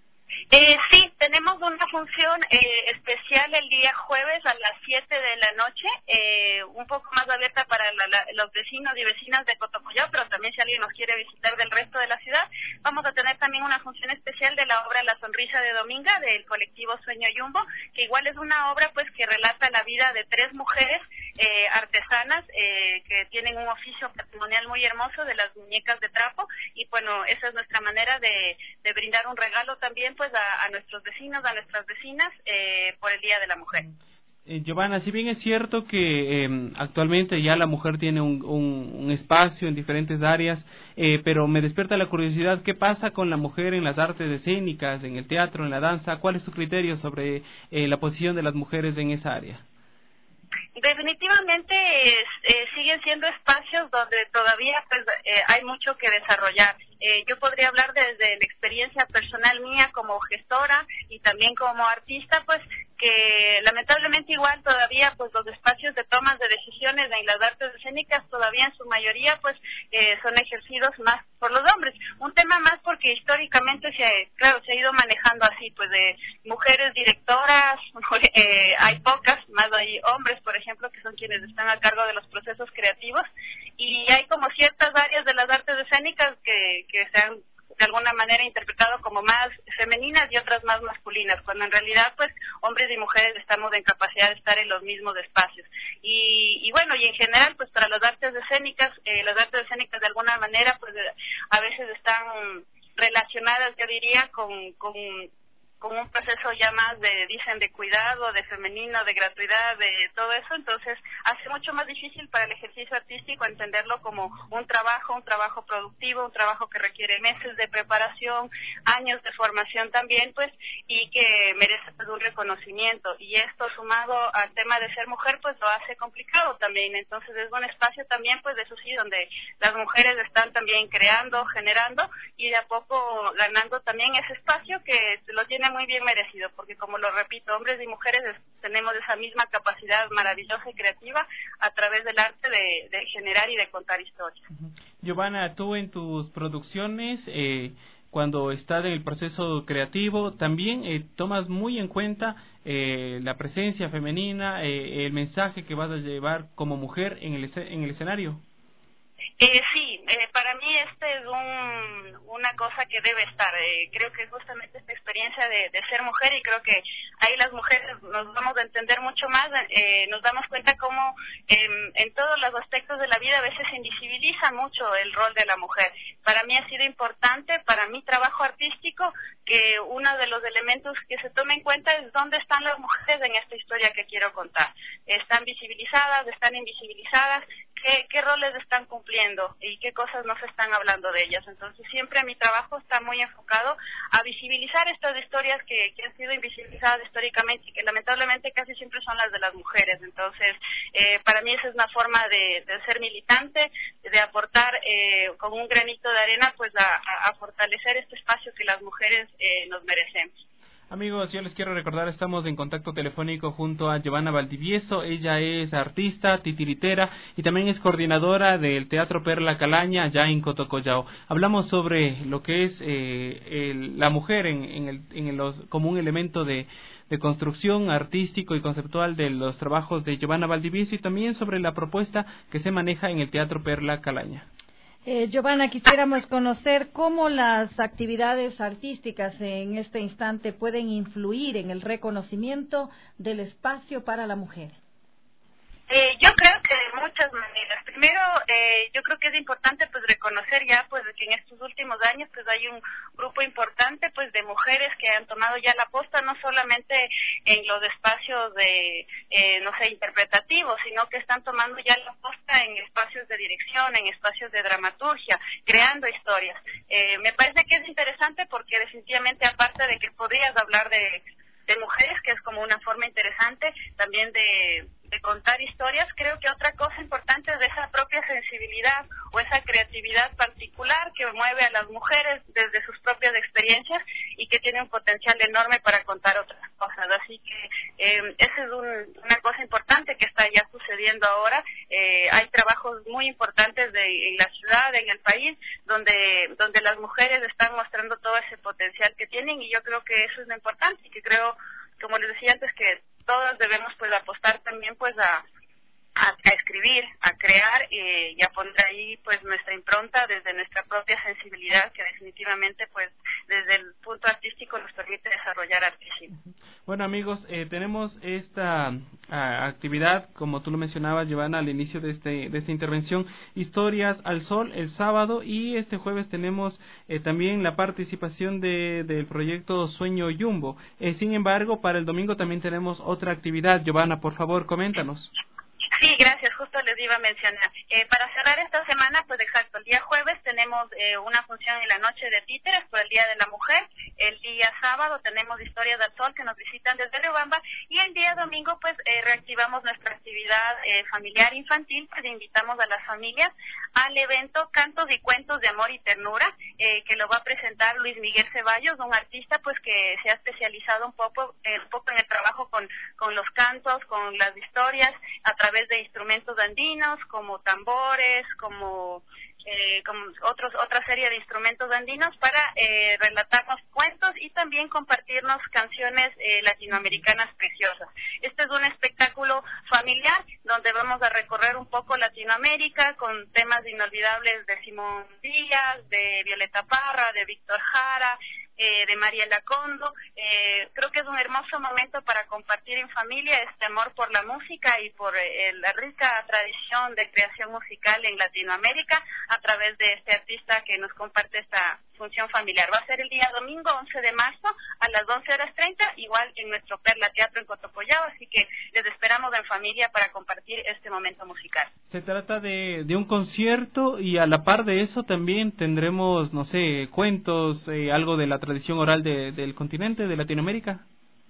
Eh, sí, tenemos una función eh, especial el día jueves a las siete de la noche, eh, un poco más abierta para la, la, los vecinos y vecinas de Coto Collao, pero también si alguien nos quiere visitar del resto de la ciudad. Vamos a tener también una función especial de la obra La Sonrisa de Dominga, del colectivo Sueño Yumbo, que igual es una obra, pues, que relata la vida de tres mujeres eh, artesanas eh, que tienen un oficio patrimonial muy hermoso de las muñecas de trapo, y bueno, esa es nuestra manera de, de brindar un regalo también, pues, a, a nuestros vecinos, a nuestras vecinas, eh, por el Día de la Mujer. Eh, Giovanna, si bien es cierto que eh, actualmente ya la mujer tiene un, un, un espacio en diferentes áreas, eh, pero me despierta la curiosidad, ¿qué pasa con la mujer en las artes escénicas, en el teatro, en la danza? ¿Cuál es su criterio sobre eh, la posición de las mujeres en esa área? Definitivamente eh, eh, siguen siendo espacios donde todavía, pues, eh, hay mucho que desarrollar. Eh, yo podría hablar desde la experiencia personal mía como gestora y también como artista, pues, que lamentablemente igual todavía, pues, los espacios de tomas de decisiones en las artes escénicas todavía en su mayoría, pues, eh, son ejercidos más por los hombres. Un tema más porque históricamente se ha, claro, se ha ido manejando así, pues, de mujeres directoras, eh, hay pocas, más hay hombres, por ejemplo, que son quienes están a cargo de los procesos creativos, y hay como ciertas áreas de las artes escénicas que, que se han de alguna manera interpretado como más femeninas y otras más masculinas, cuando en realidad, pues, hombres y mujeres estamos en capacidad de estar en los mismos espacios. Y, y bueno, y en general, pues, para las artes escénicas, eh, las artes escénicas de alguna manera, pues, a veces están relacionadas, yo diría, con, con con un proceso ya más de, dicen, de cuidado, de femenino, de gratuidad, de todo eso. Entonces hace mucho más difícil para el ejercicio artístico entenderlo como un trabajo, un trabajo productivo, un trabajo que requiere meses de preparación, años de formación también, pues, y que merece, pues, un reconocimiento. Y esto sumado al tema de ser mujer, pues, lo hace complicado también. Entonces es un espacio también, pues, de eso sí, donde las mujeres están también creando, generando, y de a poco ganando también ese espacio que lo tiene muy bien merecido, porque, como lo repito, hombres y mujeres tenemos esa misma capacidad maravillosa y creativa a través del arte de, de generar y de contar historias. Uh-huh. Giovanna, tú en tus producciones, eh, cuando estás en el proceso creativo, también eh, tomas muy en cuenta eh, la presencia femenina, eh, el mensaje que vas a llevar como mujer en el, en el escenario. Eh, sí, eh, para mí este es un, una cosa que debe estar. Eh, creo que justamente esta experiencia de, de ser mujer, y creo que ahí las mujeres nos vamos a entender mucho más, eh, nos damos cuenta cómo eh, en todos los aspectos de la vida a veces se invisibiliza mucho el rol de la mujer. Para mí ha sido importante, para mi trabajo artístico, que uno de los elementos que se tome en cuenta es dónde están las mujeres en esta historia que quiero contar. ¿Están visibilizadas? ¿Están invisibilizadas? ¿Qué, qué roles están cumpliendo y qué cosas no se están hablando de ellas? Entonces siempre mi trabajo está muy enfocado a visibilizar estas historias que, que han sido invisibilizadas históricamente y que lamentablemente casi siempre son las de las mujeres. Entonces eh, para mí esa es una forma de, de ser militante, de aportar eh, con un granito de arena, pues a, a fortalecer este espacio que las mujeres eh, nos merecemos. Amigos, yo les quiero recordar, estamos en contacto telefónico junto a Giovanna Valdivieso. Ella es artista, titiritera y también es coordinadora del Teatro Perla Calaña allá en Cotocollao. Hablamos sobre lo que es eh, el, la mujer en, en el, en los, como un elemento de, de construcción artístico y conceptual de los trabajos de Giovanna Valdivieso y también sobre la propuesta que se maneja en el Teatro Perla Calaña. Eh, Giovanna, quisiéramos conocer cómo las actividades artísticas en este instante pueden influir en el reconocimiento del espacio para la mujer. Eh, yo creo que de muchas maneras. Primero, eh, yo creo que es importante pues reconocer ya pues que en estos últimos años pues hay un grupo importante pues de mujeres que han tomado ya la posta no solamente en los espacios de eh, no sé interpretativos, sino que están tomando ya la posta en espacios de dirección, en espacios de dramaturgia, creando historias. Eh, me parece que es interesante porque definitivamente aparte de que podrías hablar de de mujeres, que es como una forma interesante también de, de contar historias, creo que otra cosa importante es de esa propia sensibilidad o esa creatividad particular que mueve a las mujeres desde sus propias experiencias y que tiene un potencial enorme para contar otras cosas. Así que eh, esa es un, una cosa importante que está ya sucediendo ahora. Eh, hay trabajos muy importantes de, en la ciudad, en el país, donde, donde las mujeres están mostrando todo ese potencial que tienen y yo creo que eso es lo importante y que creo, como les decía antes, que todos debemos pues apostar también pues a, a, a escribir, a crear eh, y a poner ahí pues nuestra impronta desde nuestra propia sensibilidad que definitivamente pues desde el punto artístico nos permite desarrollar artísimo. Bueno amigos, eh, tenemos esta a, actividad, como tú lo mencionabas Giovanna al inicio de, este, de esta intervención, Historias al Sol el sábado y este jueves tenemos eh, también la participación de, del proyecto Sueño Jumbo. Eh, sin embargo, para el domingo también tenemos otra actividad. Giovanna, por favor, coméntanos. Sí, gracias, justo les iba a mencionar. Eh, para cerrar esta semana, pues exacto, el día jueves tenemos eh, una función en la noche de títeres por el Día de la Mujer, el día sábado tenemos Historias del Sol que nos visitan desde Riobamba y el día domingo pues eh, reactivamos nuestra actividad eh, familiar infantil, pues invitamos a las familias al evento Cantos y Cuentos de Amor y Ternura, eh, que lo va a presentar Luis Miguel Ceballos, un artista pues que se ha especializado un poco, eh, un poco en el trabajo con, con los cantos, con las historias, a través de instrumentos andinos como tambores, como eh, como otros otra serie de instrumentos andinos para eh, relatarnos cuentos y también compartirnos canciones eh, latinoamericanas preciosas. Este es un espectáculo familiar donde vamos a recorrer un poco Latinoamérica con temas inolvidables de Simón Díaz, de Violeta Parra, de Víctor Jara, Eh, de Mariela Condo. Eh, creo que es un hermoso momento para compartir en familia este amor por la música y por eh, la rica tradición de creación musical en Latinoamérica a través de este artista que nos comparte esta función familiar. Va a ser el día domingo once de marzo a las once horas treinta, igual en nuestro Perla Teatro en Cotocollao, así que les esperamos en familia para compartir este momento musical. Se trata de, de un concierto y a la par de eso también tendremos, no sé, cuentos, eh, algo de la tradición oral de, del continente, de Latinoamérica.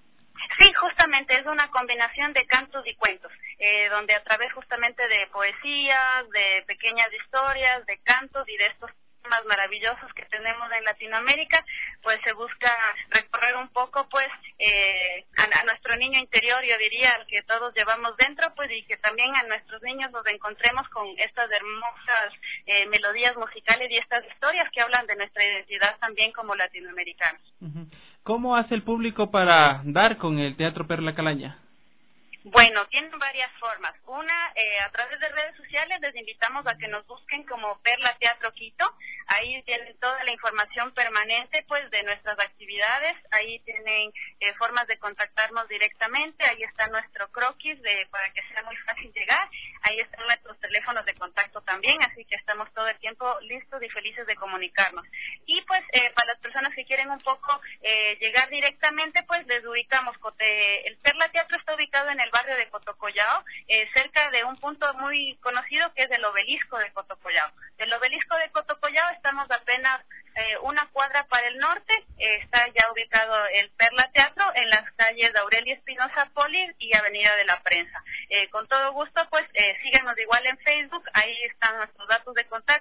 Sí, justamente es una combinación de cantos y cuentos, eh, donde a través justamente de poesías, de pequeñas historias, de cantos y de estos temas maravillosos que tenemos en Latinoamérica, pues se busca recorrer un poco pues eh, a, a nuestro niño interior, yo diría, al que todos llevamos dentro, pues y que también a nuestros niños nos encontremos con estas hermosas eh, melodías musicales y estas historias que hablan de nuestra identidad también como latinoamericanos. ¿Cómo hace el público para dar con el Teatro Perla Calaña? Bueno, tienen varias formas. Una, eh, a través de redes sociales les invitamos a que nos busquen como Perla Teatro Quito. Ahí tienen toda la información permanente pues de nuestras actividades. Ahí tienen eh, formas de contactarnos directamente. Ahí está nuestro croquis de, para que sea muy fácil llegar. Ahí están nuestros teléfonos de contacto también, así que estamos todo el tiempo listos y felices de comunicarnos. Y pues eh, para las personas que quieren un poco eh, llegar directamente, pues les ubicamos. El Perla Teatro está ubicado en el barrio de Cotocollao, eh, cerca de un punto muy conocido que es el Obelisco de Cotocollao. Del Obelisco de Cotocollao estamos apenas eh, una cuadra para el norte, eh, está ya ubicado el Perla Teatro en las calles de Aurelia Espinosa Poli y Avenida de la Prensa. Eh, con todo gusto, pues eh, síganos igual en Facebook, ahí están nuestros datos de contacto, nos pueden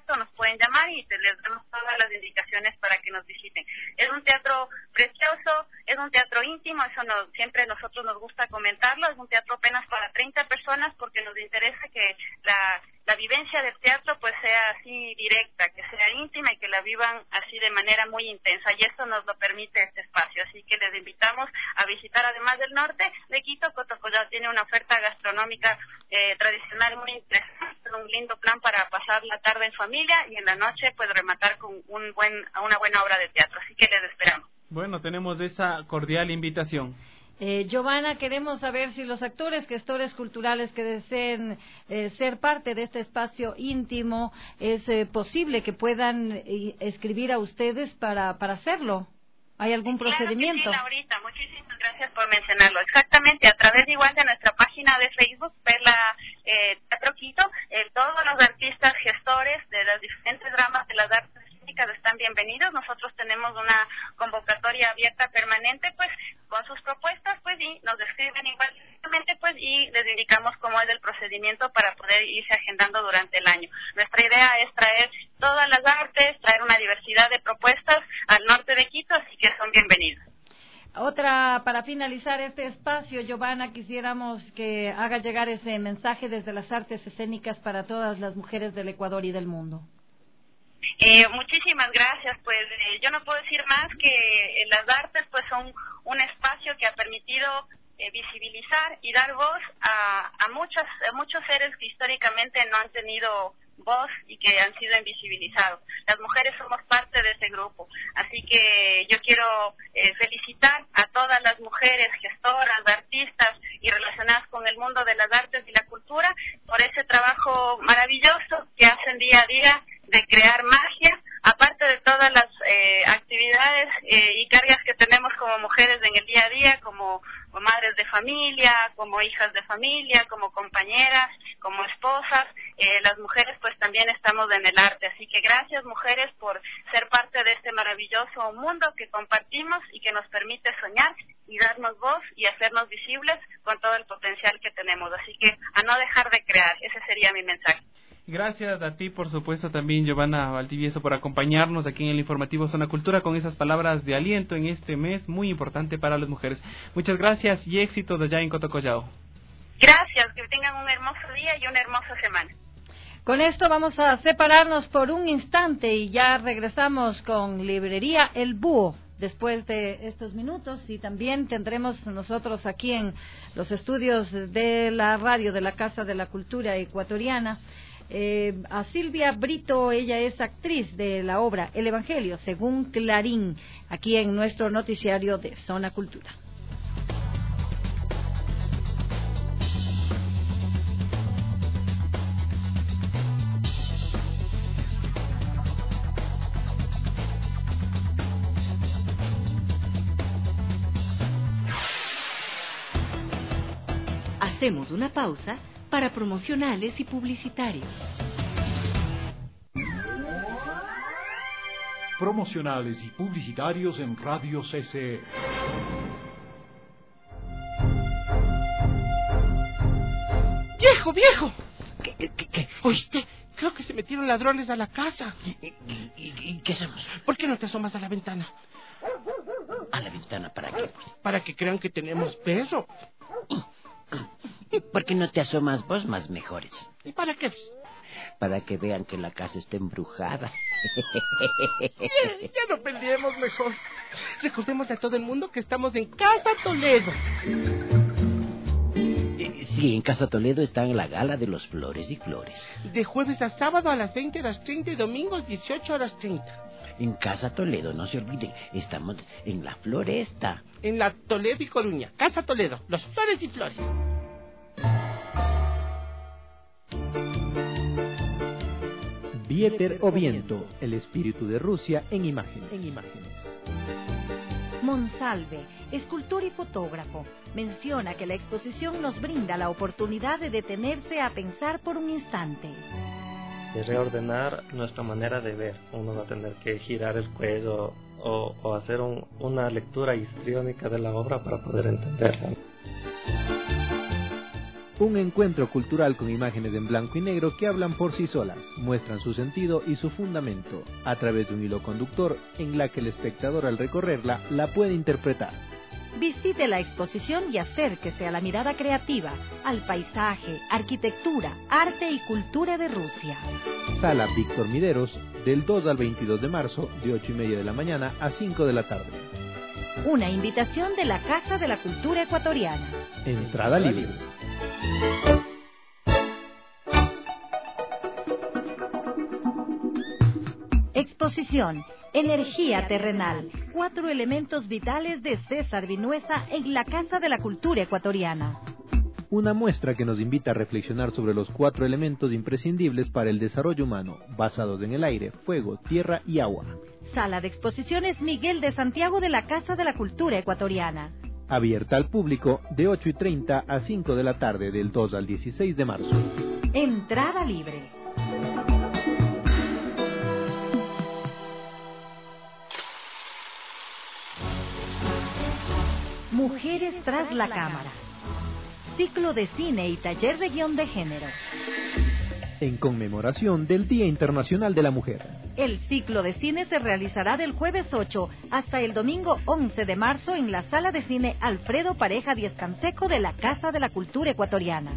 pueden llamar y te les damos todas las indicaciones para que nos visiten. Es un teatro precioso, es un teatro íntimo, eso no, siempre nosotros nos gusta comentarlo, es un teatro apenas para treinta personas porque nos interesa que la, la vivencia del teatro pues sea así directa, que sea íntima y que la vivan así de manera muy intensa, y eso nos lo permite este espacio. Así que les invitamos a visitar, además del norte de Quito, Cotocollao tiene una oferta gastronómica eh, tradicional muy interesante, un lindo plan para pasar la tarde en familia y en la noche pues rematar con un buen, una buena obra de teatro. Así que les esperamos. Bueno, tenemos esa cordial invitación. Eh, Giovanna, queremos saber si los actores, gestores culturales que deseen eh, ser parte de este espacio íntimo, es eh, posible que puedan eh, escribir a ustedes para, para hacerlo. ¿Hay algún claro procedimiento? Que sí, Laurita, muchísimas gracias por mencionarlo. Exactamente, a través igual de nuestra página de Facebook, Perla eh, Teatro Quito, eh, todos los artistas gestores de las diferentes ramas de las artes escénicas están bienvenidos. Nosotros tenemos una convocatoria abierta permanente, pues, con sus propuestas, pues, y nos escriben igualmente, pues, y les indicamos cómo es el procedimiento para poder irse agendando durante el año. Nuestra idea es traer todas las artes, traer una diversidad de propuestas al norte de Quito, así que son bienvenidos. Otra, para finalizar este espacio, Giovanna, quisiéramos que haga llegar ese mensaje desde las artes escénicas para todas las mujeres del Ecuador y del mundo. Eh, muchísimas gracias, pues eh, yo no puedo decir más que eh, las artes pues son un espacio que ha permitido eh, visibilizar y dar voz a, a, muchos, a muchos seres que históricamente no han tenido voz y que han sido invisibilizados. Las mujeres somos parte de ese grupo, así que yo quiero eh, felicitar a todas las mujeres gestoras, artistas y relacionadas con el mundo de las artes y la cultura por ese trabajo maravilloso que hacen día a día de crear magia, aparte de todas las eh, actividades eh, y cargas que tenemos como mujeres en el día a día, como, como madres de familia, como hijas de familia, como compañeras, como esposas. Eh, las mujeres pues también estamos en el arte, así que gracias mujeres por ser parte de este maravilloso mundo que compartimos y que nos permite soñar y darnos voz y hacernos visibles con todo el potencial que tenemos, así que a no dejar de crear, ese sería mi mensaje. Gracias a ti, por supuesto, también, Giovanna Valdivieso, por acompañarnos aquí en el informativo Zona Cultura con esas palabras de aliento en este mes muy importante para las mujeres. Muchas gracias y éxitos allá en Cotocollao. Gracias, que tengan un hermoso día y una hermosa semana. Con esto vamos a separarnos por un instante y ya regresamos con Librería El Búho. Después de estos minutos, y también tendremos nosotros aquí en los estudios de la radio de la Casa de la Cultura Ecuatoriana Eh, a Silvia Brito. Ella es actriz de la obra El Evangelio según Clarín, aquí en nuestro noticiario de Zona Cultura. Hacemos una pausa para promocionales y publicitarios. Promocionales y publicitarios en Radio C C E. ¡Viejo, viejo! ¿Qué, qué, qué? ¿Oíste? Creo que se metieron ladrones a la casa. ¿Y, y, y, y qué hacemos? ¿Por qué no te asomas a la ventana? ¿A la ventana para qué, pues? Para que crean que tenemos perro. ¿Y por qué no te asomas vos, más mejores? ¿Y para qué? Para que vean que la casa está embrujada. Ya, ya no peleemos mejor. Recordemos a todo el mundo que estamos en Casa Toledo. Sí, en Casa Toledo está en la gala de los Flores y Flores. De jueves a sábado a las veinte horas treinta y domingos dieciocho horas treinta. En Casa Toledo, no se olviden, estamos en la Floresta. En la Toledo y Coruña. Casa Toledo, los Flores y Flores. Vieter o Viento, el espíritu de Rusia en imágenes. En imágenes. Monsalve, escultor y fotógrafo, menciona que la exposición nos brinda la oportunidad de detenerse a pensar por un instante. De reordenar nuestra manera de ver. Uno va a tener que girar el cuello o, o hacer un, una lectura histriónica de la obra para poder entenderla. Un encuentro cultural con imágenes en blanco y negro que hablan por sí solas, muestran su sentido y su fundamento, a través de un hilo conductor en la que el espectador al recorrerla la puede interpretar. Visite la exposición y acérquese a la mirada creativa, al paisaje, arquitectura, arte y cultura de Rusia. Sala Víctor Mideros, del dos al veintidós de marzo, de ocho y media de la mañana a cinco de la tarde. Una invitación de la Casa de la Cultura Ecuatoriana. Entrada libre. Exposición Energía Terrenal, cuatro elementos vitales de César Vinuesa en la Casa de la Cultura Ecuatoriana. Una muestra que nos invita a reflexionar sobre los cuatro elementos imprescindibles para el desarrollo humano, basados en el aire, fuego, tierra y agua. Sala de exposiciones Miguel de Santiago de la Casa de la Cultura Ecuatoriana. Abierta al público de ocho y treinta a cinco de la tarde del dos al dieciséis de marzo. Entrada libre. Mujeres tras la cámara. Ciclo de cine y taller de guión de género. En conmemoración del Día Internacional de la Mujer. El ciclo de cine se realizará del jueves ocho hasta el domingo once de marzo en la Sala de Cine Alfredo Pareja Díez Canseco de la Casa de la Cultura Ecuatoriana.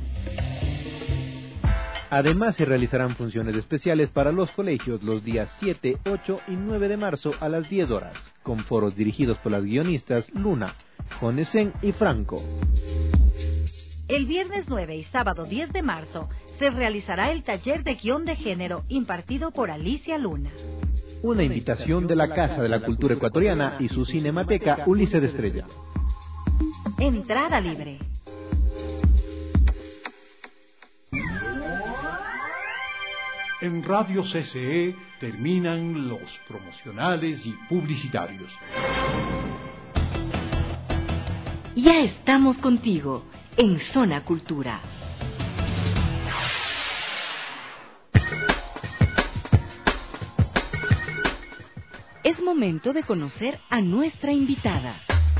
Además se realizarán funciones especiales para los colegios los días siete, ocho y nueve de marzo a las diez horas, con foros dirigidos por las guionistas Luna, Jonesen y Franco. El viernes nueve y sábado diez de marzo se realizará el taller de guión de género impartido por Alicia Luna. Una invitación de la Casa de la Cultura Ecuatoriana y su cinemateca Ulises de Estrella. Entrada libre. En Radio C C E terminan los promocionales y publicitarios. Ya estamos contigo en Zona Cultura. Es momento de conocer a nuestra invitada.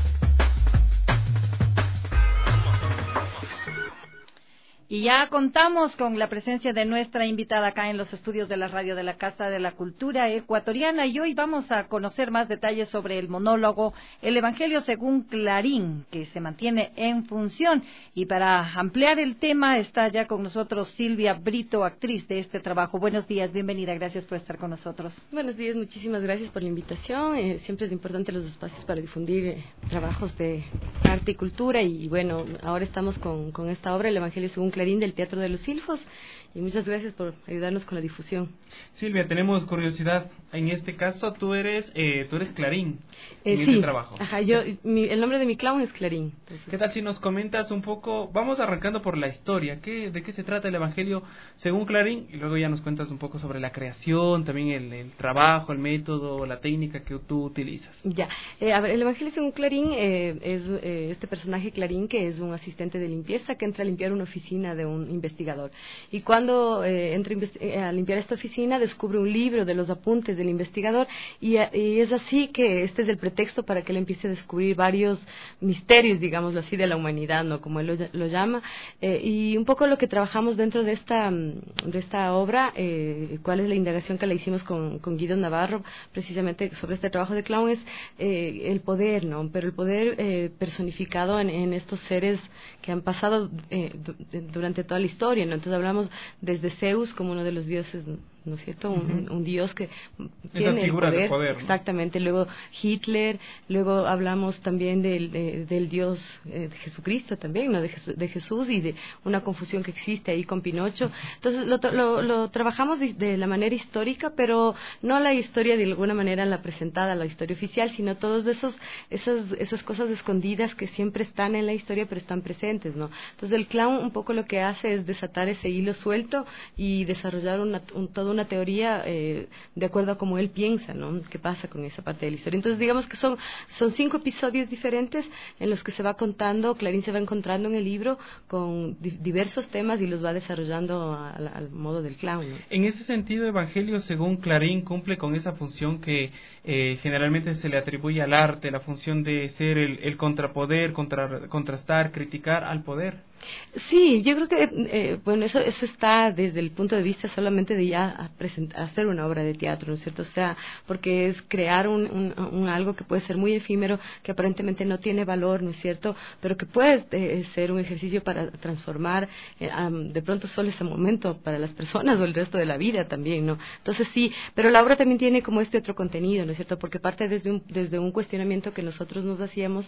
Y ya contamos con la presencia de nuestra invitada acá en los estudios de la radio de la Casa de la Cultura Ecuatoriana, y hoy vamos a conocer más detalles sobre el monólogo El Evangelio según Clarín, que se mantiene en función. Y para ampliar el tema está ya con nosotros Silvia Brito, actriz de este trabajo. Buenos días, bienvenida, gracias por estar con nosotros. Buenos días, muchísimas gracias por la invitación. Eh, siempre es importante los espacios para difundir eh, trabajos de arte y cultura, y bueno, ahora estamos con, con esta obra, El Evangelio según Clarín, del Teatro de los Silfos, y muchas gracias por ayudarnos con la difusión. Silvia, tenemos curiosidad. En este caso, tú eres eh, tú eres Clarín eh, en sí. este trabajo. Ajá, yo, mi, el nombre de mi clown es Clarín. Entonces. ¿Qué tal si nos comentas un poco? Vamos arrancando por la historia. ¿Qué, ¿De qué se trata el Evangelio según Clarín? Y luego ya nos cuentas un poco sobre la creación, también el, el trabajo, el método, la técnica que tú utilizas. Ya, eh, a ver, el Evangelio según Clarín eh, es eh, este personaje Clarín, que es un asistente de limpieza que entra a limpiar una oficina de un investigador. Y cuando eh, entra a limpiar esta oficina, descubre un libro de los apuntes del investigador, y, y es así que este es el pretexto para que él empiece a descubrir varios misterios, digámoslo así, de la humanidad, ¿no? Como él lo, lo llama. Eh, y un poco lo que trabajamos dentro de esta, de esta obra, eh, cuál es la indagación que le hicimos con, con Guido Navarro, precisamente sobre este trabajo de clown, es eh, el poder, ¿no? Pero el poder eh, personificado en, en estos seres que han pasado eh, durante toda la historia, ¿no? Entonces hablamos desde Zeus como uno de los dioses, ¿no es cierto? Un, uh-huh. un dios que tiene el poder, poder, ¿no? Exactamente. Luego Hitler, luego hablamos también del, de, del dios eh, de Jesucristo también, ¿no? De, Jesu, de Jesús, y de una confusión que existe ahí con Pinocho. Entonces lo, lo, lo trabajamos de, de la manera histórica, pero no la historia de alguna manera la presentada, la historia oficial, sino todas esos esas esas cosas escondidas que siempre están en la historia, pero están presentes, ¿no? Entonces el clown un poco lo que hace es desatar ese hilo suelto y desarrollar una, un, toda una teoría eh, de acuerdo a cómo él piensa, ¿no? ¿Qué pasa con esa parte de la historia? Entonces digamos que son, son cinco episodios diferentes en los que se va contando, Clarín se va encontrando en el libro con di- diversos temas y los va desarrollando al, al modo del clown, ¿no? En ese sentido, Evangelio según Clarín cumple con esa función que eh, generalmente se le atribuye al arte, la función de ser el, el contrapoder, contra, contrastar, criticar al poder. Sí, yo creo que, eh, bueno, eso eso está desde el punto de vista solamente de ya a presentar, hacer una obra de teatro, ¿no es cierto? O sea, porque es crear un, un, un algo que puede ser muy efímero, que aparentemente no tiene valor, ¿no es cierto? Pero que puede eh, ser un ejercicio para transformar eh, um, de pronto solo ese momento para las personas o el resto de la vida también, ¿no? Entonces sí, pero la obra también tiene como este otro contenido, ¿no es cierto? Porque parte desde un, desde un cuestionamiento que nosotros nos hacíamos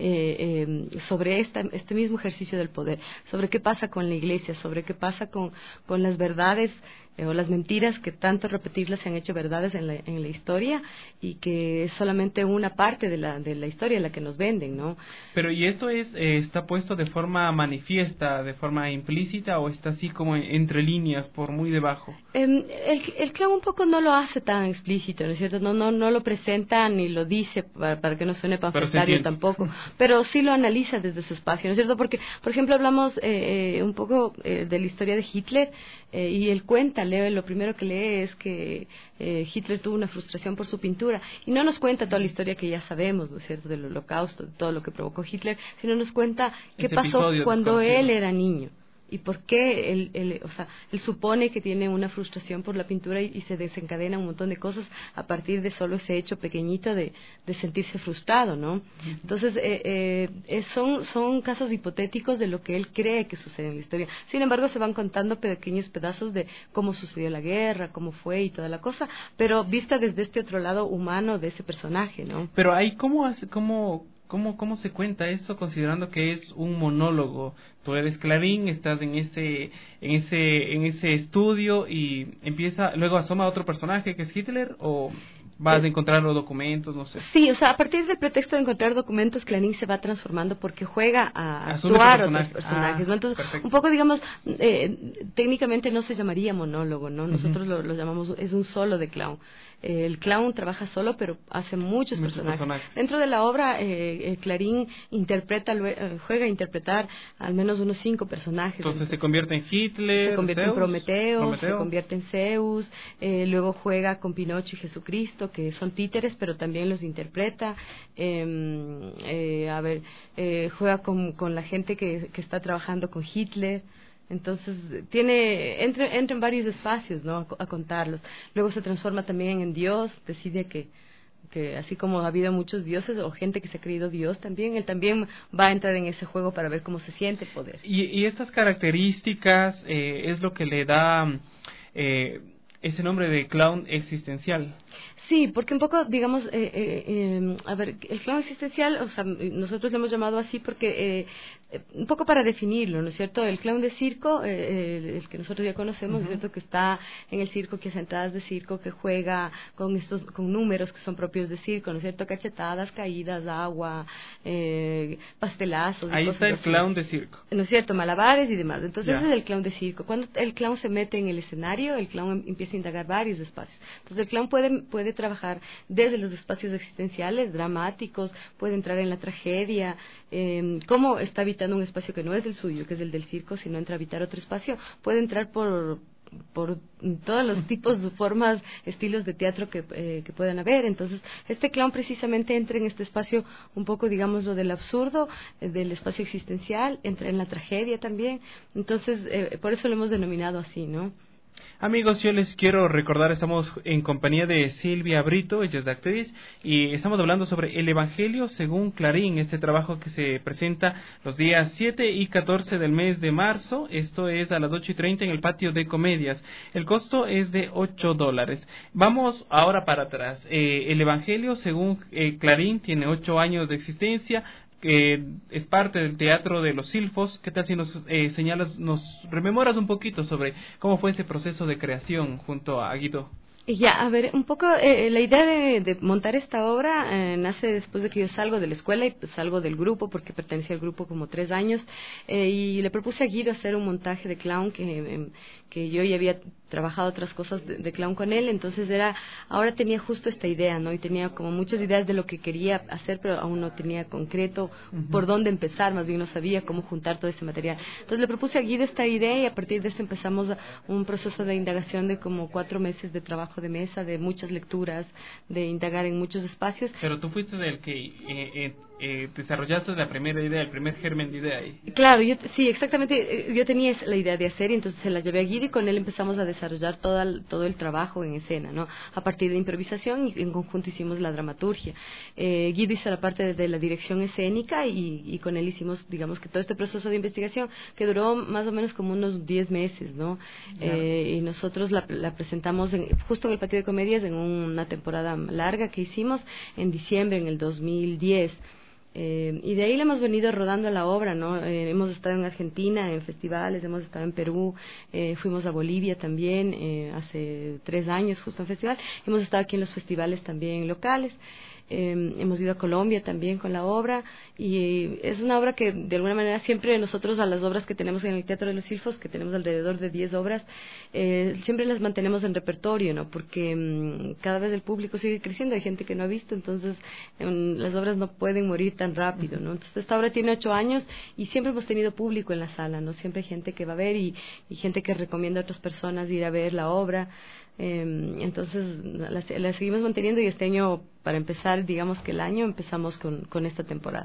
eh, eh, sobre esta, este mismo ejercicio del poder, sobre qué pasa con la Iglesia, sobre qué pasa con, con las verdades eh, o las mentiras que tanto repetirlas se han hecho verdades en la, en la historia y que es solamente una parte de la, de la historia la que nos venden, ¿no? Pero ¿y esto es eh, está puesto de forma manifiesta, de forma implícita o está así como entre líneas, por muy debajo? Eh, el, el clown un poco no lo hace tan explícito, ¿no es cierto? No, no, no lo presenta ni lo dice para, para que no suene panfletario tampoco, pero sí lo analiza desde su espacio, ¿no es cierto? Porque, por ejemplo, hablamos eh, eh, un poco eh, de la historia de Hitler eh, y él cuenta, lee, lo primero que lee es que eh, Hitler tuvo una frustración por su pintura y no nos cuenta toda la historia que ya sabemos, ¿no es cierto?, del Holocausto, de todo lo que provocó Hitler, sino nos cuenta qué Ese pasó cuando desconocido. él era niño. Y por qué él, él, o sea, él supone que tiene una frustración por la pintura y, y se desencadena un montón de cosas a partir de solo ese hecho pequeñito de, de sentirse frustrado, ¿no? Entonces, eh, eh, son, son casos hipotéticos de lo que él cree que sucede en la historia. Sin embargo, se van contando pequeños pedazos de cómo sucedió la guerra, cómo fue y toda la cosa, pero vista desde este otro lado humano de ese personaje, ¿no? Pero ahí, ¿cómo hace, cómo... ¿Cómo, ¿Cómo se cuenta eso considerando que es un monólogo? Tú eres Clarín, estás en ese, en ese, en ese estudio y empieza, luego asoma otro personaje que es Hitler o vas a encontrar los documentos, no sé. Sí, o sea, a partir del pretexto de encontrar documentos, Clarín se va transformando porque juega a Asume actuar personaje. otros personajes, Ah, ¿no? Entonces, perfecto. un poco, digamos, eh, técnicamente no se llamaría monólogo, ¿no? Nosotros Ujú. lo, lo llamamos, es un solo de clown. Eh, el clown trabaja solo, pero hace muchos, Muchos personajes. personajes. Dentro de la obra, eh, eh, Clarín interpreta, lue- eh, juega a interpretar al menos unos cinco personajes. Entonces se convierte en Hitler, Se convierte en Zeus, Prometeo, Prometeo. se convierte en Zeus, eh, luego juega con Pinocho y Jesucristo, que son títeres, pero también los interpreta. Eh, eh, a ver, eh, juega con, con la gente que, que está trabajando con Hitler. Entonces, tiene entra, entra en varios espacios, ¿no? A, a contarlos. Luego se transforma también en Dios, decide que que así como ha habido muchos dioses o gente que se ha creído Dios también, él también va a entrar en ese juego para ver cómo se siente el poder. Y, y estas características eh, es lo que le da eh, ese nombre de clown existencial. Sí, porque un poco, digamos, eh, eh, eh, a ver, el clown existencial, o sea, nosotros lo hemos llamado así porque, eh, eh, un poco para definirlo, ¿no es cierto? El clown de circo, eh, el, el que nosotros ya conocemos, ¿no es cierto? Que está en el circo, que hace entradas de circo, que juega con estos, con números que son propios de circo, ¿no es cierto? Cachetadas, caídas, agua, eh, pastelazos. y Ahí cosas está el así. clown de circo. ¿No es cierto? Malabares y demás. Entonces Ya. ese es el clown de circo. Cuando el clown se mete en el escenario, el clown em- empieza a indagar varios espacios. Entonces el clown puede, puede trabajar desde los espacios existenciales, dramáticos, puede entrar en la tragedia, eh, cómo está habitando un espacio que no es el suyo, que es el del circo, sino entra a habitar otro espacio, puede entrar por por todos los tipos, formas, estilos de teatro que, eh, que puedan haber. Entonces, este clown precisamente entra en este espacio un poco, digamos, lo del absurdo, eh, del espacio existencial, entra en la tragedia también. Entonces, eh, por eso lo hemos denominado así, ¿no? Amigos, yo les quiero recordar, estamos en compañía de Silvia Brito, ella es de actriz, y estamos hablando sobre el Evangelio según Clarín, este trabajo que se presenta los días siete y catorce del mes de marzo, esto es a las ocho y treinta en el patio de comedias. El costo es de ocho dólares. Vamos ahora para atrás. Eh, el Evangelio según eh, Clarín tiene ocho años de existencia, que es parte del teatro de los Silfos. ¿Qué tal si nos eh, señalas, nos rememoras un poquito sobre cómo fue ese proceso de creación junto a Guido? Ya, a ver, un poco eh, la idea de, de montar esta obra eh, nace después de que yo salgo de la escuela y pues, salgo del grupo, porque pertenecía al grupo como tres años, eh, y le propuse a Guido hacer un montaje de clown que, eh, que yo ya había trabajado otras cosas de, de clown con él, entonces era, ahora tenía justo esta idea, ¿no? Y tenía como muchas ideas de lo que quería hacer, pero aún no tenía concreto uh-huh. por dónde empezar, más bien no sabía cómo juntar todo ese material. Entonces le propuse a Guido esta idea y a partir de eso empezamos un proceso de indagación de como cuatro meses de trabajo de mesa, de muchas lecturas, de indagar en muchos espacios. Pero tú fuiste del que eh, eh, eh, desarrollaste la primera idea, el primer germen de idea ahí. Claro, yo, sí, exactamente. Yo tenía la idea de hacer y entonces se la llevé a Guido y con él empezamos a desarrollar toda, todo el trabajo en escena, ¿no? A partir de improvisación y en conjunto hicimos la dramaturgia. Eh, Guido hizo la parte de, de la dirección escénica y, y con él hicimos, digamos que todo este proceso de investigación que duró más o menos como unos diez meses, ¿no? Eh, y nosotros la, la presentamos en, justo en el Patio de Comedias en una temporada larga que hicimos en diciembre en el dos mil diez. Eh, y de ahí le hemos venido rodando la obra, ¿no? Eh, hemos estado en Argentina, en festivales, hemos estado en Perú, eh, fuimos a Bolivia también, eh, hace tres años justo en festival, hemos estado aquí en los festivales también locales. Eh, hemos ido a Colombia también con la obra y es una obra que de alguna manera siempre nosotros a las obras que tenemos en el Teatro de los Silfos, que tenemos alrededor de diez obras, eh, siempre las mantenemos en repertorio, ¿no? Porque um, cada vez el público sigue creciendo, hay gente que no ha visto, entonces um, las obras no pueden morir tan rápido, ¿no? Entonces esta obra tiene ocho años y siempre hemos tenido público en la sala, ¿no? Siempre hay gente que va a ver y, y gente que recomienda a otras personas ir a ver la obra. Eh, entonces la, la seguimos manteniendo y este año, para empezar, digamos que el año empezamos con, con esta temporada.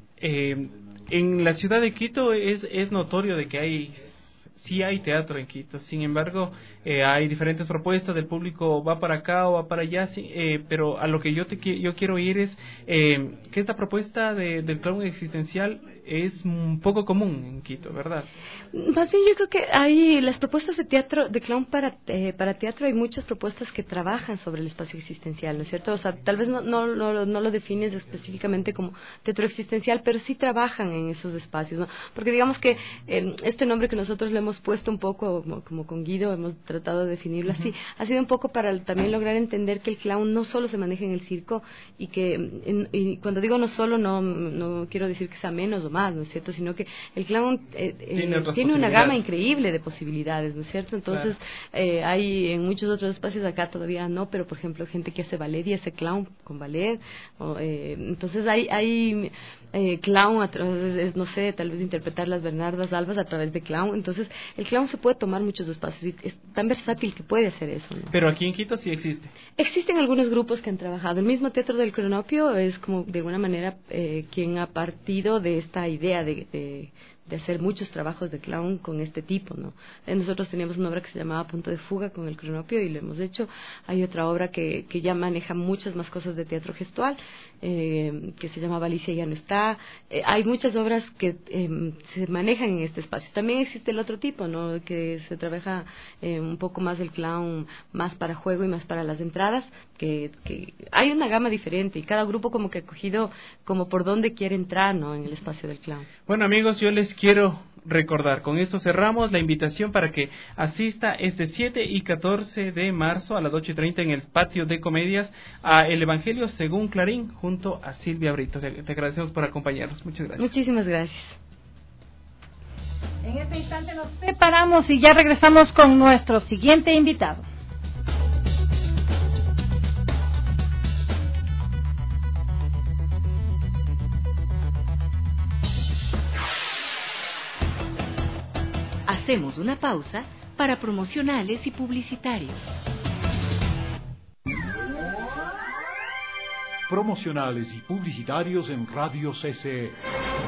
Eh, en la ciudad de Quito es, es notorio de que hay sí hay teatro en Quito, sin embargo eh, hay diferentes propuestas, del público va para acá o va para allá, sí, eh, pero a lo que yo te yo quiero ir es eh, que esta propuesta de, del clown existencial es un poco común en Quito, ¿verdad? Más bien yo creo que hay las propuestas de teatro, de clown para eh, para teatro, hay muchas propuestas que trabajan sobre el espacio existencial, ¿no es cierto? O sea, tal vez no no no, no lo defines específicamente como teatro existencial, pero sí trabajan en esos espacios, ¿no? Porque digamos que eh, este nombre que nosotros le hemos puesto un poco, como, como con Guido, hemos tratado de definirlo así, uh-huh. ha sido un poco para también lograr entender que el clown no solo se maneja en el circo y que, en, y cuando digo no solo, no no quiero decir que sea menos o más, ¿no es cierto? Sino que el clown eh, tiene, eh, tiene una gama increíble de posibilidades, ¿no es cierto? Entonces, claro. eh, hay en muchos otros espacios, acá todavía no, pero por ejemplo, gente que hace ballet y hace clown con ballet, o, eh, entonces hay, hay eh, clown a través, no sé, tal vez de interpretar las Bernardas Albas a través de clown, entonces el clown se puede tomar muchos espacios y es tan versátil que puede hacer eso, ¿no? Pero aquí en Quito sí existe. Existen algunos grupos que han trabajado. El mismo Teatro del Cronopio es como de alguna manera eh, quien ha partido de esta idea de, de, de hacer muchos trabajos de clown con este tipo, ¿no? Nosotros teníamos una obra que se llamaba Punto de Fuga con el Cronopio y lo hemos hecho. Hay otra obra que, que ya maneja muchas más cosas de teatro gestual, eh, que se llama Alicia ya no está. Eh, hay muchas obras que eh, se manejan en este espacio. También existe el otro tipo, ¿no? Que se trabaja eh, un poco más el clown, más para juego y más para las entradas, que, que hay una gama diferente y cada grupo como que ha cogido como por dónde quiere entrar, ¿no? En el espacio del clown. Bueno, amigos, yo les quiero recordar, con esto cerramos la invitación para que asista este siete y catorce de marzo a las ocho y treinta en el Patio de Comedias a El Evangelio según Clarín junto a Silvia Brito. Te, te agradecemos por acompañarnos. Muchas gracias. Muchísimas gracias. En este instante nos separamos y ya regresamos con nuestro siguiente invitado. Hacemos una pausa para promocionales y publicitarios. Promocionales y publicitarios en Radio C C E.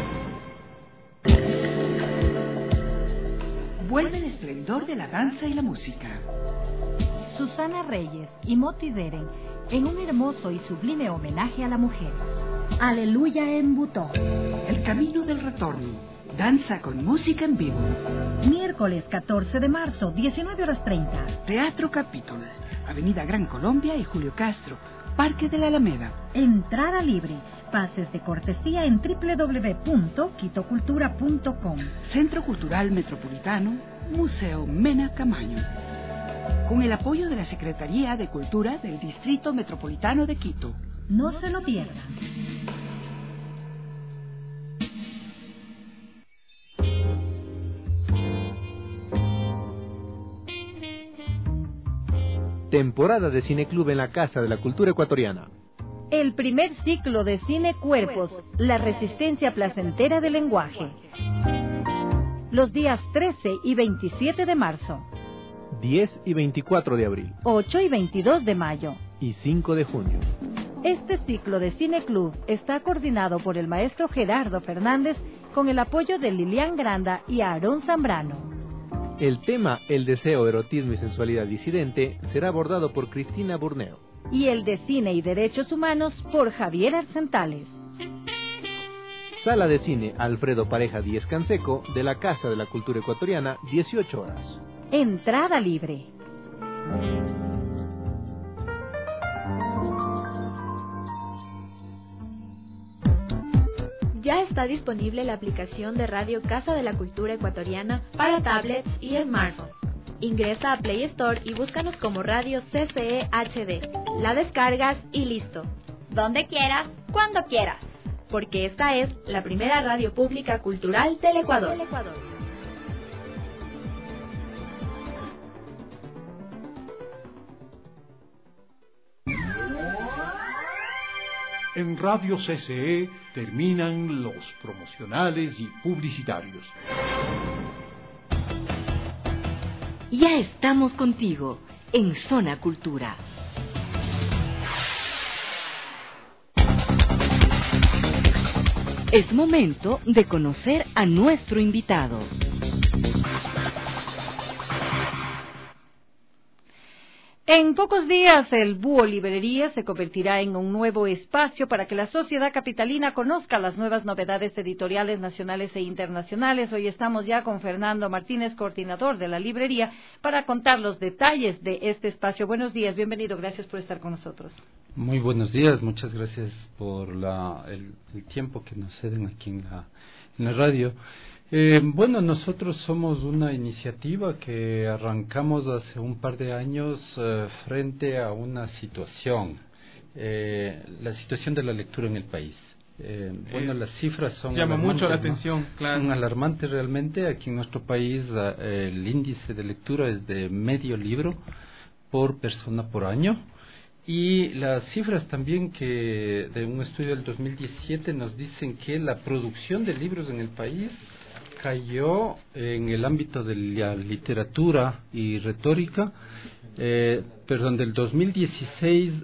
Vuelve el esplendor de la danza y la música. Susana Reyes y Moti Deren en un hermoso y sublime homenaje a la mujer. Aleluya en Butó. El camino del retorno. Danza con música en vivo. Miércoles catorce de marzo, diecinueve horas treinta. Teatro Capitol, Avenida Gran Colombia y Julio Castro, Parque de la Alameda. Entrada libre. Pases de cortesía en doble u doble u doble u punto quito cultura punto com. Centro Cultural Metropolitano, Museo Mena Camaño. Con el apoyo de la Secretaría de Cultura del Distrito Metropolitano de Quito. No se lo pierdan. Temporada de Cineclub en la Casa de la Cultura Ecuatoriana. El primer ciclo de Cine Cuerpos, la resistencia placentera del lenguaje. Los días trece y veintisiete de marzo. diez y veinticuatro de abril. ocho y veintidós de mayo. Y cinco de junio. Este ciclo de Cine Club está coordinado por el maestro Gerardo Fernández con el apoyo de Lilian Granda y Aarón Zambrano. El tema El deseo, erotismo y sensualidad disidente será abordado por Cristina Burneo. Y el de Cine y Derechos Humanos por Javier Arcentales. Sala de Cine Alfredo Pareja Díez Canseco de la Casa de la Cultura Ecuatoriana, dieciocho horas. Entrada libre. Ya está disponible la aplicación de Radio Casa de la Cultura Ecuatoriana para tablets y smartphones. Ingresa a Play Store y búscanos como Radio C C E H D. La descargas y listo. Donde quieras, cuando quieras. Porque esta es la primera radio pública cultural del Ecuador. En Radio C C E terminan los promocionales y publicitarios. Ya estamos contigo en Zona Cultura. Es momento de conocer a nuestro invitado. En pocos días, el Búho Librería se convertirá en un nuevo espacio para que la sociedad capitalina conozca las nuevas novedades editoriales nacionales e internacionales. Hoy estamos ya con Fernando Martínez, coordinador de la librería, para contar los detalles de este espacio. Buenos días, bienvenido, gracias por estar con nosotros. Muy buenos días, muchas gracias por la, el, el tiempo que nos ceden aquí en la, en la radio. Eh, bueno, nosotros somos una iniciativa que arrancamos hace un par de años eh, frente a una situación, eh, la situación de la lectura en el país. Eh, bueno, es, las cifras son llama mucho la ¿no? atención, claro. Son alarmantes realmente. Aquí en nuestro país eh, el índice de lectura es de medio libro por persona por año. Y las cifras también que de un estudio del dos mil diecisiete nos dicen que la producción de libros en el país cayó en el ámbito de la literatura y retórica. Eh, perdón, del dos mil dieciséis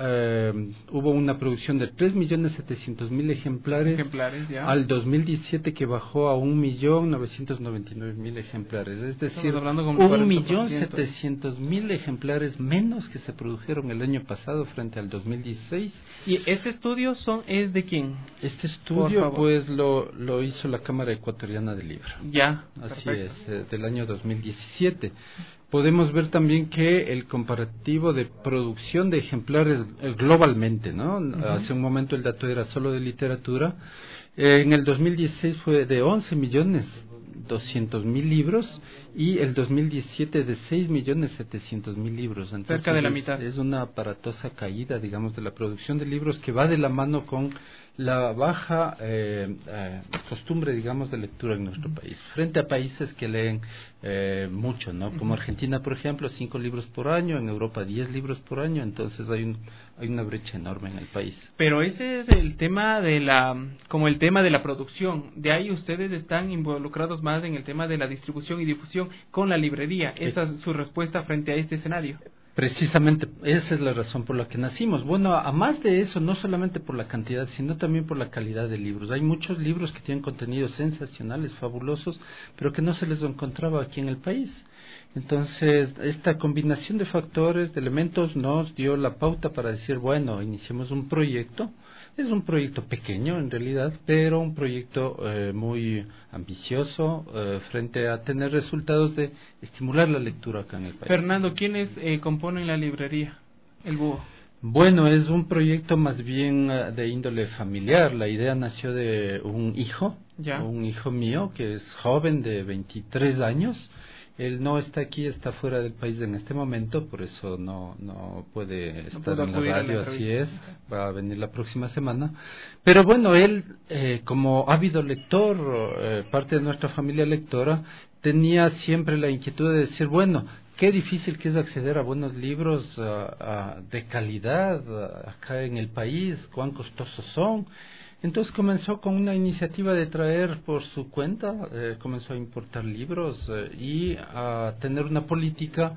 eh, hubo una producción de tres millones setecientos mil ejemplares, ejemplares ya. Al dos mil diecisiete que bajó a un millón novecientos noventa y nueve mil ejemplares, es decir, un millón setecientos mil ejemplares menos que se produjeron el año pasado frente al dos mil dieciséis. ¿Y este estudio son es de quién? Este estudio pues lo, lo hizo la Cámara Ecuatoriana del Libro. Ya, así perfecto. es, eh, del año dos mil diecisiete. Podemos ver también que el comparativo de producción de ejemplares eh, globalmente, ¿no? Uh-huh. Hace un momento el dato era solo de literatura. Eh, en el dos mil dieciséis fue de once millones doscientos mil libros y el dos mil diecisiete de seis millones setecientos mil libros. Entonces, cerca de la es, mitad. Es una aparatosa caída, digamos, de la producción de libros que va de la mano con la baja eh, eh, costumbre, digamos, de lectura en nuestro país, frente a países que leen eh, mucho, ¿no? Como Argentina, por ejemplo, cinco libros por año, en Europa diez libros por año, entonces hay un hay una brecha enorme en el país. Pero ese es el tema de la, como el tema de la producción, de ahí ustedes están involucrados más en el tema de la distribución y difusión con la librería, esa es su respuesta frente a este escenario. Precisamente, esa es la razón por la que nacimos. Bueno, a más de eso, no solamente por la cantidad, sino también por la calidad de libros. Hay muchos libros que tienen contenidos sensacionales, fabulosos, pero que no se les encontraba aquí en el país. Entonces, esta combinación de factores, de elementos, nos dio la pauta para decir, bueno, iniciemos un proyecto. Es un proyecto pequeño en realidad, pero un proyecto eh, muy ambicioso eh, frente a tener resultados de estimular la lectura acá en el país. Fernando, ¿quiénes eh, componen la librería, el Búho? Bueno, es un proyecto más bien uh, de índole familiar. La idea nació de un hijo, ¿Ya? un hijo mío que es joven de veintitrés años. Él no está aquí, está fuera del país en este momento, por eso no no puede estar no en la radio, así es, va a venir la próxima semana. Pero bueno, él, eh, como ávido lector, eh, parte de nuestra familia lectora, tenía siempre la inquietud de decir, bueno, qué difícil que es acceder a buenos libros uh, uh, de calidad uh, acá en el país, cuán costosos son. Entonces comenzó con una iniciativa de traer por su cuenta, eh, comenzó a importar libros eh, y a tener una política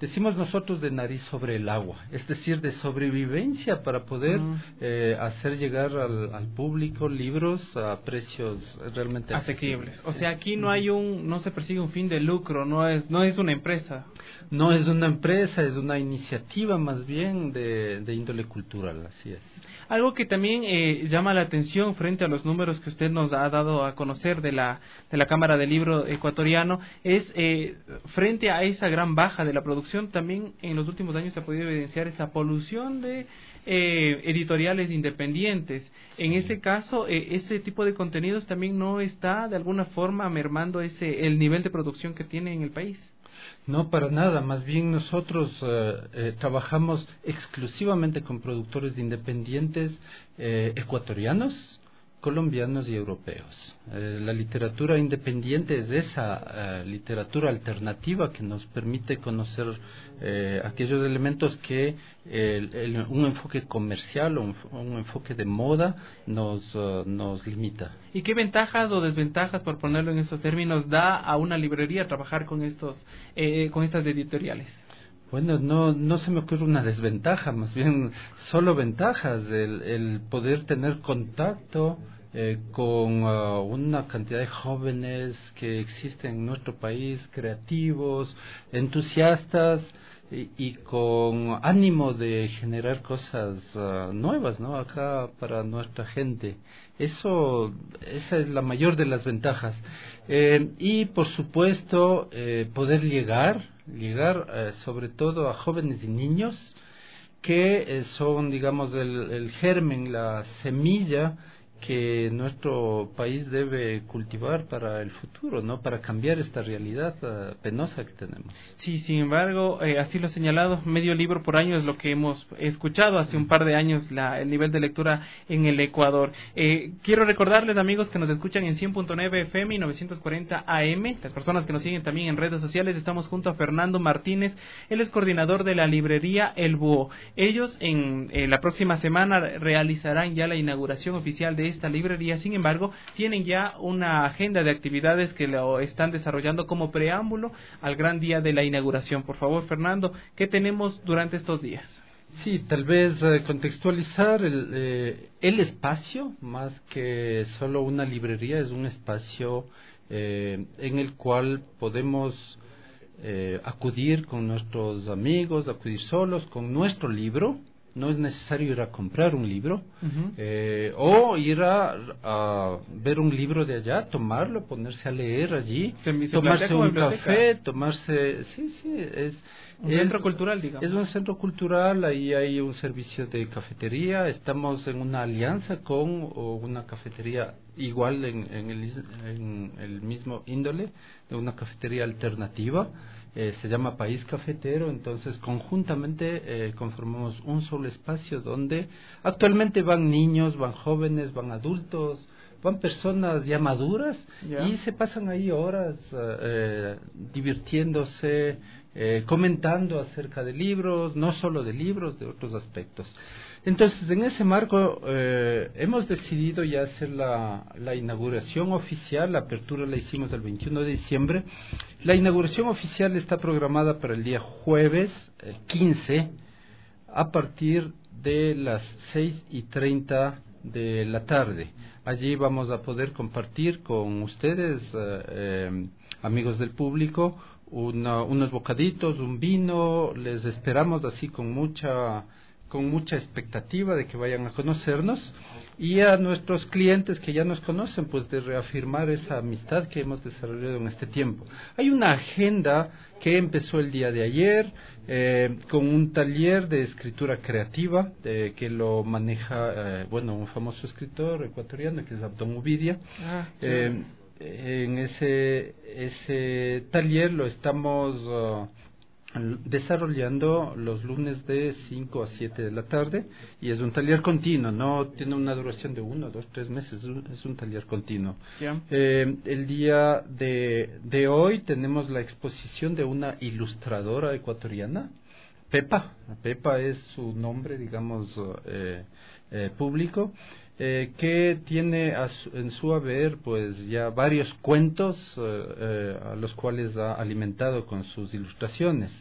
decimos nosotros de nariz sobre el agua, es decir, de sobrevivencia para poder mm. eh, hacer llegar al, al público libros a precios realmente asequibles. asequibles. O sea, aquí no hay un, no se persigue un fin de lucro, no es, no es una empresa. No es una empresa, es una iniciativa más bien de, de índole cultural, así es. Algo que también eh, llama la atención frente a los números que usted nos ha dado a conocer de la de la Cámara del Libro Ecuatoriano es eh, frente a esa gran baja de la producción, también en los últimos años se ha podido evidenciar esa polución de eh, editoriales independientes. Sí. En ese caso, eh, ese tipo de contenidos también no está de alguna forma mermando ese el nivel de producción que tiene en el país. No, para nada. Más bien nosotros eh, eh, trabajamos exclusivamente con productores independientes eh, ecuatorianos, colombianos y europeos. Eh, la literatura independiente es esa eh, literatura alternativa que nos permite conocer eh, aquellos elementos que el, el, un enfoque comercial o un, un enfoque de moda nos, uh, nos limita. ¿Y qué ventajas o desventajas, por ponerlo en esos términos, da a una librería trabajar con estos eh, con estas editoriales? Bueno, no no se me ocurre una desventaja, más bien solo ventajas, el, el poder tener contacto eh, con uh, una cantidad de jóvenes que existen en nuestro país, creativos, entusiastas y, y con ánimo de generar cosas uh, nuevas, ¿no? Acá para nuestra gente. Eso, esa es la mayor de las ventajas. Eh, y por supuesto, eh, poder llegar llegar eh, sobre todo a jóvenes y niños que eh, son, digamos, el, el germen, la semilla que nuestro país debe cultivar para el futuro, ¿no? Para cambiar esta realidad uh, penosa que tenemos. Sí, sin embargo, eh, así lo ha señalado, medio libro por año es lo que hemos escuchado hace un par de años, la, el nivel de lectura en el Ecuador. Eh, quiero recordarles, amigos, que nos escuchan en cien punto nueve F M y novecientos cuarenta A M, las personas que nos siguen también en redes sociales, estamos junto a Fernando Martínez, él es coordinador de la librería El Búho. Ellos en eh, la próxima semana realizarán ya la inauguración oficial de esta librería, sin embargo, tienen ya una agenda de actividades que lo están desarrollando como preámbulo al gran día de la inauguración. Por favor, Fernando, ¿qué tenemos durante estos días? Sí, tal vez eh, contextualizar el, eh, el espacio, más que solo una librería, es un espacio eh, en el cual podemos eh, acudir con nuestros amigos, acudir solos con nuestro libro. No es necesario ir a comprar un libro uh-huh. eh, o ir a, a ver un libro de allá, tomarlo, ponerse a leer allí, tomarse un café, tomarse... Sí, sí, es... Un es, centro cultural, digamos. Es un centro cultural, ahí hay un servicio de cafetería, estamos en una alianza con o una cafetería igual en, en, el, en el mismo índole, de una cafetería alternativa. Eh, se llama País Cafetero, entonces conjuntamente eh, conformamos un solo espacio donde actualmente van niños, van jóvenes, van adultos, van personas ya maduras yeah. y se pasan ahí horas eh, divirtiéndose, eh, comentando acerca de libros, no solo de libros, de otros aspectos. Entonces, en ese marco, eh, hemos decidido ya hacer la, la inauguración oficial. La apertura la hicimos el veintiuno de diciembre. La inauguración oficial está programada para el día jueves, el quince, a partir de las seis y treinta de la tarde. Allí vamos a poder compartir con ustedes, eh, eh, amigos del público, una, unos bocaditos, un vino. Les esperamos así con mucha... con mucha expectativa de que vayan a conocernos, y a nuestros clientes que ya nos conocen, pues de reafirmar esa amistad que hemos desarrollado en este tiempo. Hay una agenda que empezó el día de ayer eh, con un taller de escritura creativa eh, que lo maneja, eh, bueno, un famoso escritor ecuatoriano que es Abdón Uvidia. Ah, eh, en ese, ese taller lo estamos... Uh, desarrollando los lunes de cinco a siete de la tarde, y es un taller continuo, no tiene una duración de uno, dos, tres meses, es un taller continuo. Yeah. Eh, el día de, de hoy tenemos la exposición de una ilustradora ecuatoriana, Pepa. Pepa es su nombre, digamos, eh, eh, público. Eh, que tiene a su, en su haber pues ya varios cuentos eh, eh, a los cuales ha alimentado con sus ilustraciones.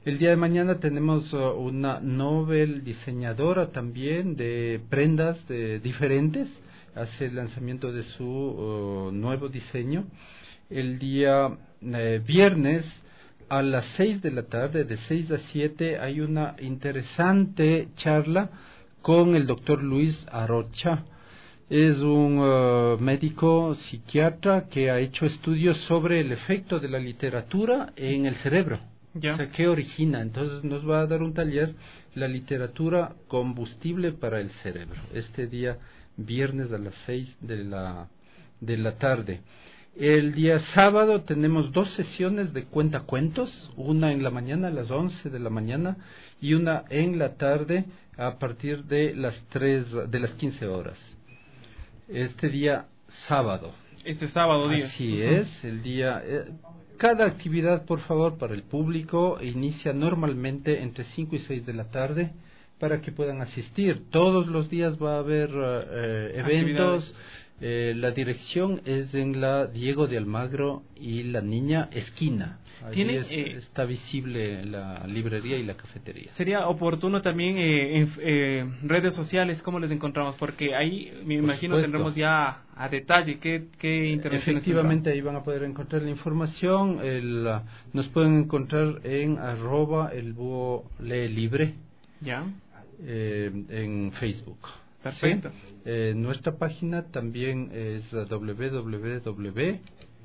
El día de mañana tenemos uh, una Nobel diseñadora también de prendas de diferentes, hace el lanzamiento de su uh, nuevo diseño. El día eh, viernes a las seis de la tarde, de seis a siete, hay una interesante charla con el doctor Luis Arocha. Es un uh, médico psiquiatra que ha hecho estudios sobre el efecto de la literatura en el cerebro. Ya. O sea, ¿qué origina? Entonces nos va a dar un taller, la literatura combustible para el cerebro, este día viernes a las seis de la, de la tarde. El día sábado tenemos dos sesiones de cuentacuentos, una en la mañana a las once de la mañana y una en la tarde a partir de las tres, de las quince horas. Este día sábado. Este sábado día. Así uh-huh. es, el día... Eh, Cada actividad, por favor, para el público inicia normalmente entre cinco y seis de la tarde para que puedan asistir. Todos los días va a haber uh, eventos. Eh, la dirección es en la Diego de Almagro y la Niña esquina. Allí es, eh, está visible la librería y la cafetería. Sería oportuno también eh, en eh, redes sociales, ¿cómo les encontramos? Porque ahí me imagino tendremos ya a detalle qué, qué intervenciones. Efectivamente, ahí van a poder encontrar la información. El, uh, nos pueden encontrar en arroba el búho lee libre. Ya. Eh, en Facebook. Perfecto. ¿Sí? Eh, nuestra página también es doble u doble u doble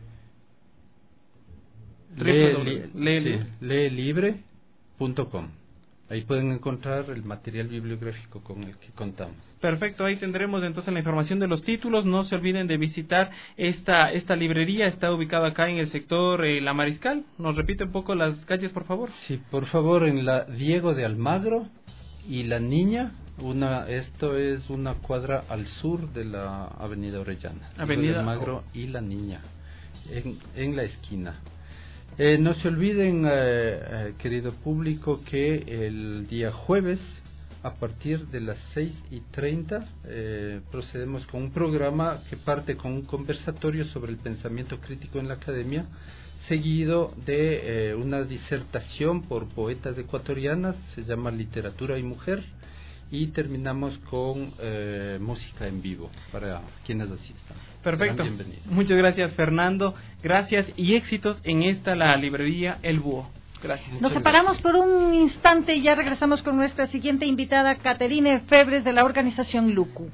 u punto lee libre punto com. Ahí pueden encontrar el material bibliográfico con el que contamos. Perfecto, ahí tendremos entonces la información de los títulos. No se olviden de visitar esta esta librería, está ubicada acá en el sector eh, La Mariscal. ¿Nos repite un poco las calles, por favor? Sí, por favor, en la Diego de Almagro y la Niña. Una, esto es una cuadra al sur de la Avenida Orellana. Avenida Almagro y la Niña, en, en la esquina. Eh, no se olviden, eh, eh, querido público, que el día jueves, a partir de las seis y treinta, eh, procedemos con un programa que parte con un conversatorio sobre el pensamiento crítico en la academia, seguido de eh, una disertación por poetas ecuatorianas, se llama Literatura y Mujer, y terminamos con eh, música en vivo para quienes asistan. Perfecto. Muchas gracias, Fernando. Gracias y éxitos en esta, la librería El Búho. Gracias. Nos separamos por un instante y ya regresamos con nuestra siguiente invitada, Caterine Febres, de la organización Luku.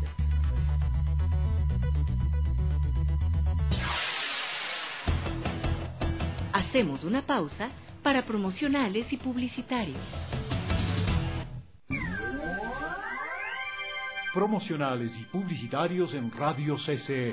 Hacemos una pausa para promocionales y publicitarios. Promocionales y publicitarios en Radio C C E.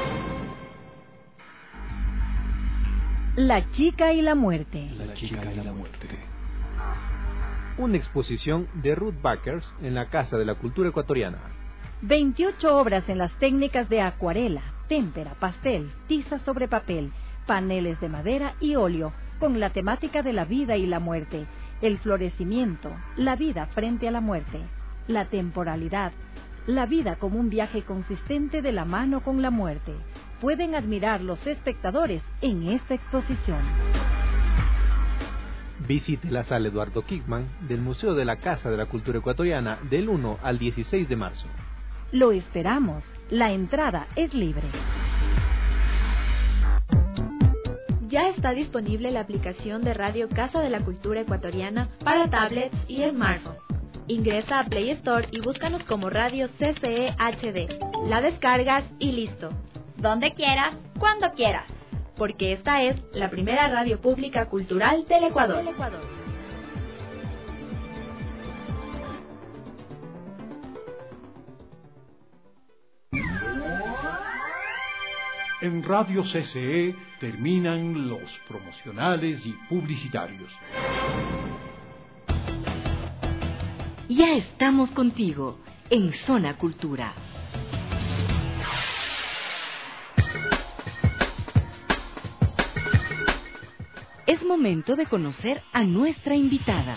La chica y la muerte. La chica y la muerte. Una exposición de Ruth Backers en la Casa de la Cultura Ecuatoriana. veintiocho obras en las técnicas de acuarela, témpera, pastel, tiza sobre papel, paneles de madera y óleo, con la temática de la vida y la muerte, el florecimiento, la vida frente a la muerte, la temporalidad, la vida como un viaje consistente de la mano con la muerte. Pueden admirar los espectadores en esta exposición. Visite la sala Eduardo Kickman del Museo de la Casa de la Cultura Ecuatoriana del uno al dieciséis de marzo. Lo esperamos. La entrada es libre. Ya está disponible la aplicación de Radio Casa de la Cultura Ecuatoriana para tablets y smartphones. Ingresa a Play Store y búscanos como Radio C C E H D. La descargas y listo. Donde quieras, cuando quieras. Porque esta es la primera radio pública cultural del Ecuador. En Radio C C E terminan los promocionales y publicitarios. Ya estamos contigo en Zona Cultura. Es momento de conocer a nuestra invitada.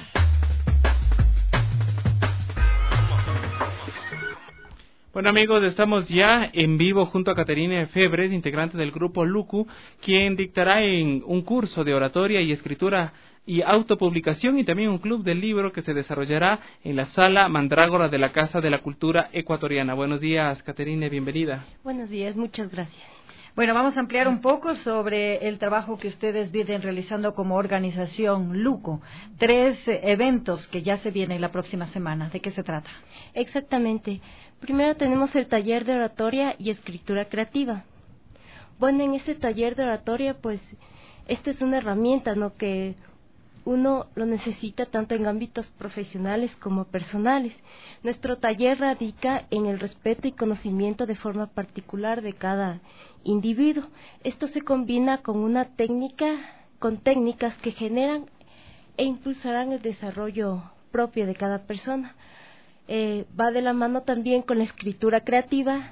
Bueno, amigos, estamos ya en vivo junto a Caterine Febres, integrante del grupo Luku, quien dictará en un curso de oratoria y escritura y autopublicación, y también un club del libro que se desarrollará en la Sala Mandrágora de la Casa de la Cultura Ecuatoriana. Buenos días, Caterine, bienvenida. Buenos días, muchas gracias. Bueno, vamos a ampliar un poco sobre el trabajo que ustedes vienen realizando como organización LUCO. Tres eh, eventos que ya se vienen la próxima semana. ¿De qué se trata? Exactamente. Primero tenemos el taller de oratoria y escritura creativa. Bueno, en este taller de oratoria, pues, esta es una herramienta, ¿no?, que uno lo necesita tanto en ámbitos profesionales como personales. Nuestro taller radica en el respeto y conocimiento de forma particular de cada individuo. Esto se combina con una técnica, con técnicas que generan e impulsarán el desarrollo propio de cada persona. Eh, va de la mano también con la escritura creativa,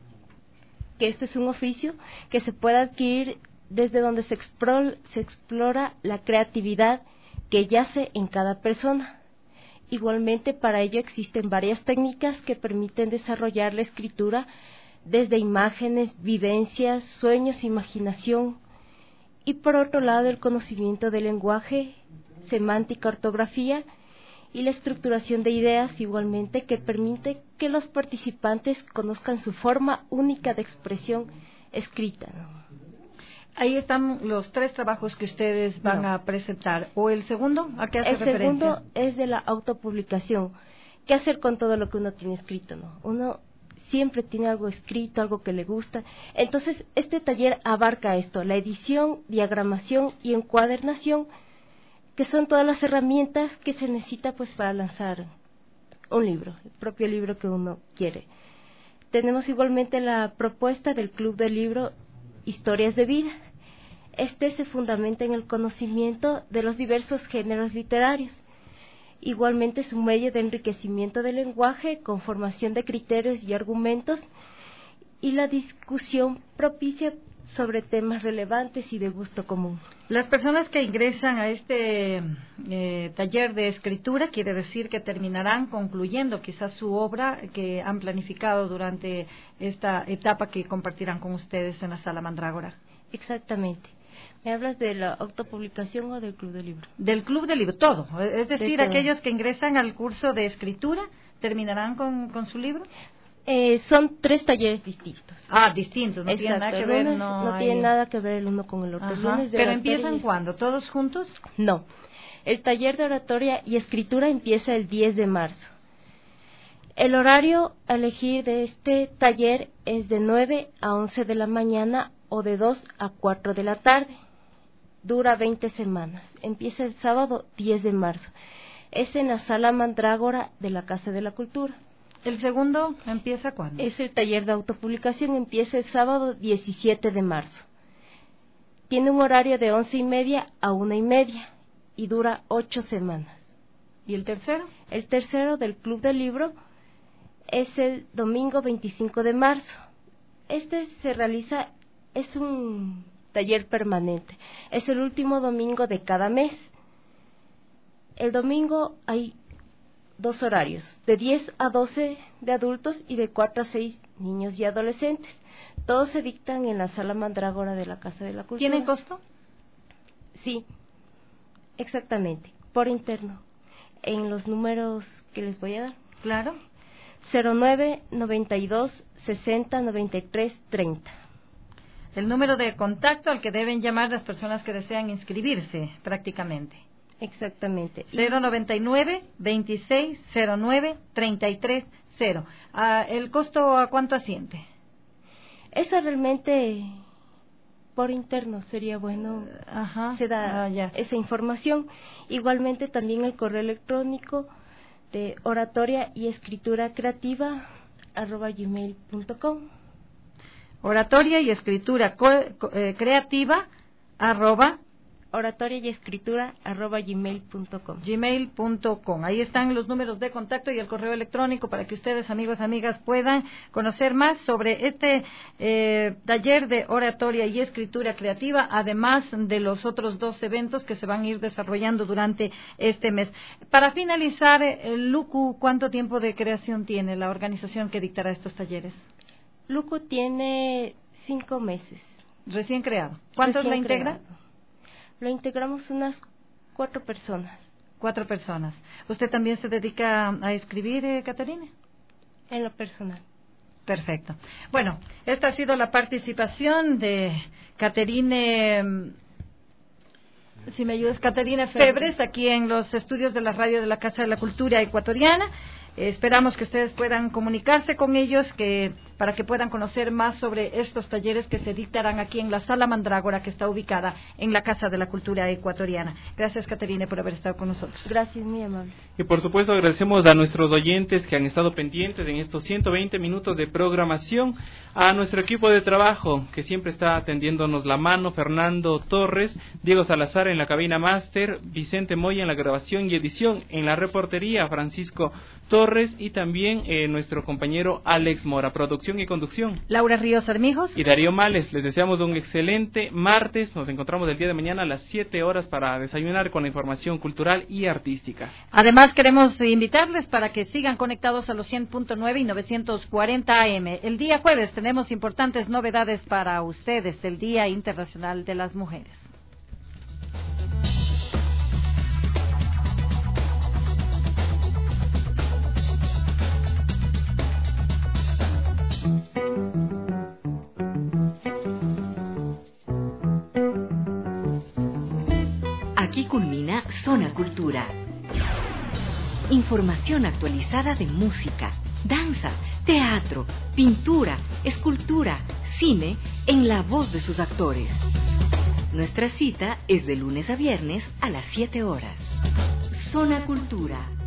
que este es un oficio que se puede adquirir desde donde se explora, se explora la creatividad que yace en cada persona. Igualmente, para ello existen varias técnicas que permiten desarrollar la escritura desde imágenes, vivencias, sueños, imaginación, y por otro lado el conocimiento del lenguaje, semántica, ortografía y la estructuración de ideas, igualmente, que permite que los participantes conozcan su forma única de expresión escrita, ¿no? Ahí están los tres trabajos que ustedes van no. a presentar. ¿O el segundo? ¿A qué hace el referencia? El segundo es de la autopublicación. ¿Qué hacer con todo lo que uno tiene escrito, no? Uno siempre tiene algo escrito, algo que le gusta. Entonces, este taller abarca esto, la edición, diagramación y encuadernación, que son todas las herramientas que se necesita, pues, para lanzar un libro, el propio libro que uno quiere. Tenemos igualmente la propuesta del Club del Libro Historias de Vida. Este se fundamenta en el conocimiento de los diversos géneros literarios. Igualmente es un medio de enriquecimiento del lenguaje, con formación de criterios y argumentos, y la discusión propicia sobre temas relevantes y de gusto común. Las personas que ingresan a este eh, taller de escritura, quiere decir que terminarán concluyendo quizás su obra que han planificado durante esta etapa que compartirán con ustedes en la Sala Mandrágora. Exactamente. ¿Me hablas de la autopublicación o del Club del Libro? Del Club del Libro, todo. Es decir, de aquellos que ingresan al curso de escritura, ¿terminarán con, con su libro? Eh, son tres talleres distintos. Ah, distintos, no tienen nada que ver. Lunes, no no hay... tienen nada que ver el uno con el otro. Lunes de ¿Pero empiezan cuándo? ¿Todos juntos? No. El taller de oratoria y escritura empieza el diez de marzo. El horario a elegir de este taller es de nueve a once de la mañana o de dos a cuatro de la tarde. Dura veinte semanas. Empieza el sábado diez de marzo. Es en la Sala Mandrágora de la Casa de la Cultura. ¿El segundo empieza cuándo? Es el taller de autopublicación, empieza el sábado diecisiete de marzo. Tiene un horario de once y media a una y media y dura ocho semanas. ¿Y el tercero? El tercero del Club del Libro es el domingo veinticinco de marzo. Este se realiza, es un taller permanente. Es el último domingo de cada mes. El domingo hay dos horarios, de diez a doce de adultos y de cuatro a seis niños y adolescentes. Todos se dictan en la Sala Mandrágora de la Casa de la Cultura. ¿Tienen costo? Sí, exactamente, por interno, en los números que les voy a dar. Claro. cero nueve, noventa y dos, sesenta, noventa y tres, treinta. El número de contacto al que deben llamar las personas que desean inscribirse, prácticamente. Exactamente. cero noventa y nueve, veintiséis, cero nueve, treinta y tres, cero. Ah, ¿el costo a cuánto asciende? Eso realmente por interno sería bueno. Ajá. Se da ah, ya. esa información. Igualmente también el correo electrónico de oratoria y escritura creativa arroba gmail punto com. Oratoria y escritura eh, creativa arroba oratoria y escritura arroba gmail punto com. gmail punto com. Ahí están los números de contacto y el correo electrónico para que ustedes, amigos y amigas, puedan conocer más sobre este eh, taller de oratoria y escritura creativa, además de los otros dos eventos que se van a ir desarrollando durante este mes. Para finalizar, el LUCO, ¿cuánto tiempo de creación tiene la organización que dictará estos talleres? LUCO tiene cinco meses. Recién creado. ¿Cuántos la integran? Lo integramos unas cuatro personas. Cuatro personas. ¿Usted también se dedica a escribir, eh, Caterine? En lo personal. Perfecto. Bueno, esta ha sido la participación de Caterine, si me ayudas, Caterine Febres, aquí en los estudios de la radio de la Casa de la Cultura Ecuatoriana. Eh, esperamos que ustedes puedan comunicarse con ellos, que para que puedan conocer más sobre estos talleres que se dictarán aquí en la Sala Mandrágora, que está ubicada en la Casa de la Cultura Ecuatoriana. Gracias, Caterine, por haber estado con nosotros. Gracias, muy amable. Y por supuesto agradecemos a nuestros oyentes que han estado pendientes en estos ciento veinte minutos de programación, a nuestro equipo de trabajo que siempre está tendiéndonos la mano, Fernando Torres, Diego Salazar en la cabina máster, Vicente Moya en la grabación y edición, en la reportería Francisco Torres y también eh, nuestro compañero Alex Mora, producción y conducción. Laura Ríos Armijos. Y Darío Males, les deseamos un excelente martes, nos encontramos el día de mañana a las siete horas para desayunar con la información cultural y artística. Además queremos invitarles para que sigan conectados a los cien punto nueve y novecientos cuarenta A M. El día jueves tenemos importantes novedades para ustedes del Día Internacional de las Mujeres. Aquí culmina Zona Cultura. Información actualizada de música, danza, teatro, pintura, escultura, cine, en la voz de sus actores. Nuestra cita es de lunes a viernes a las siete horas. Zona Cultura.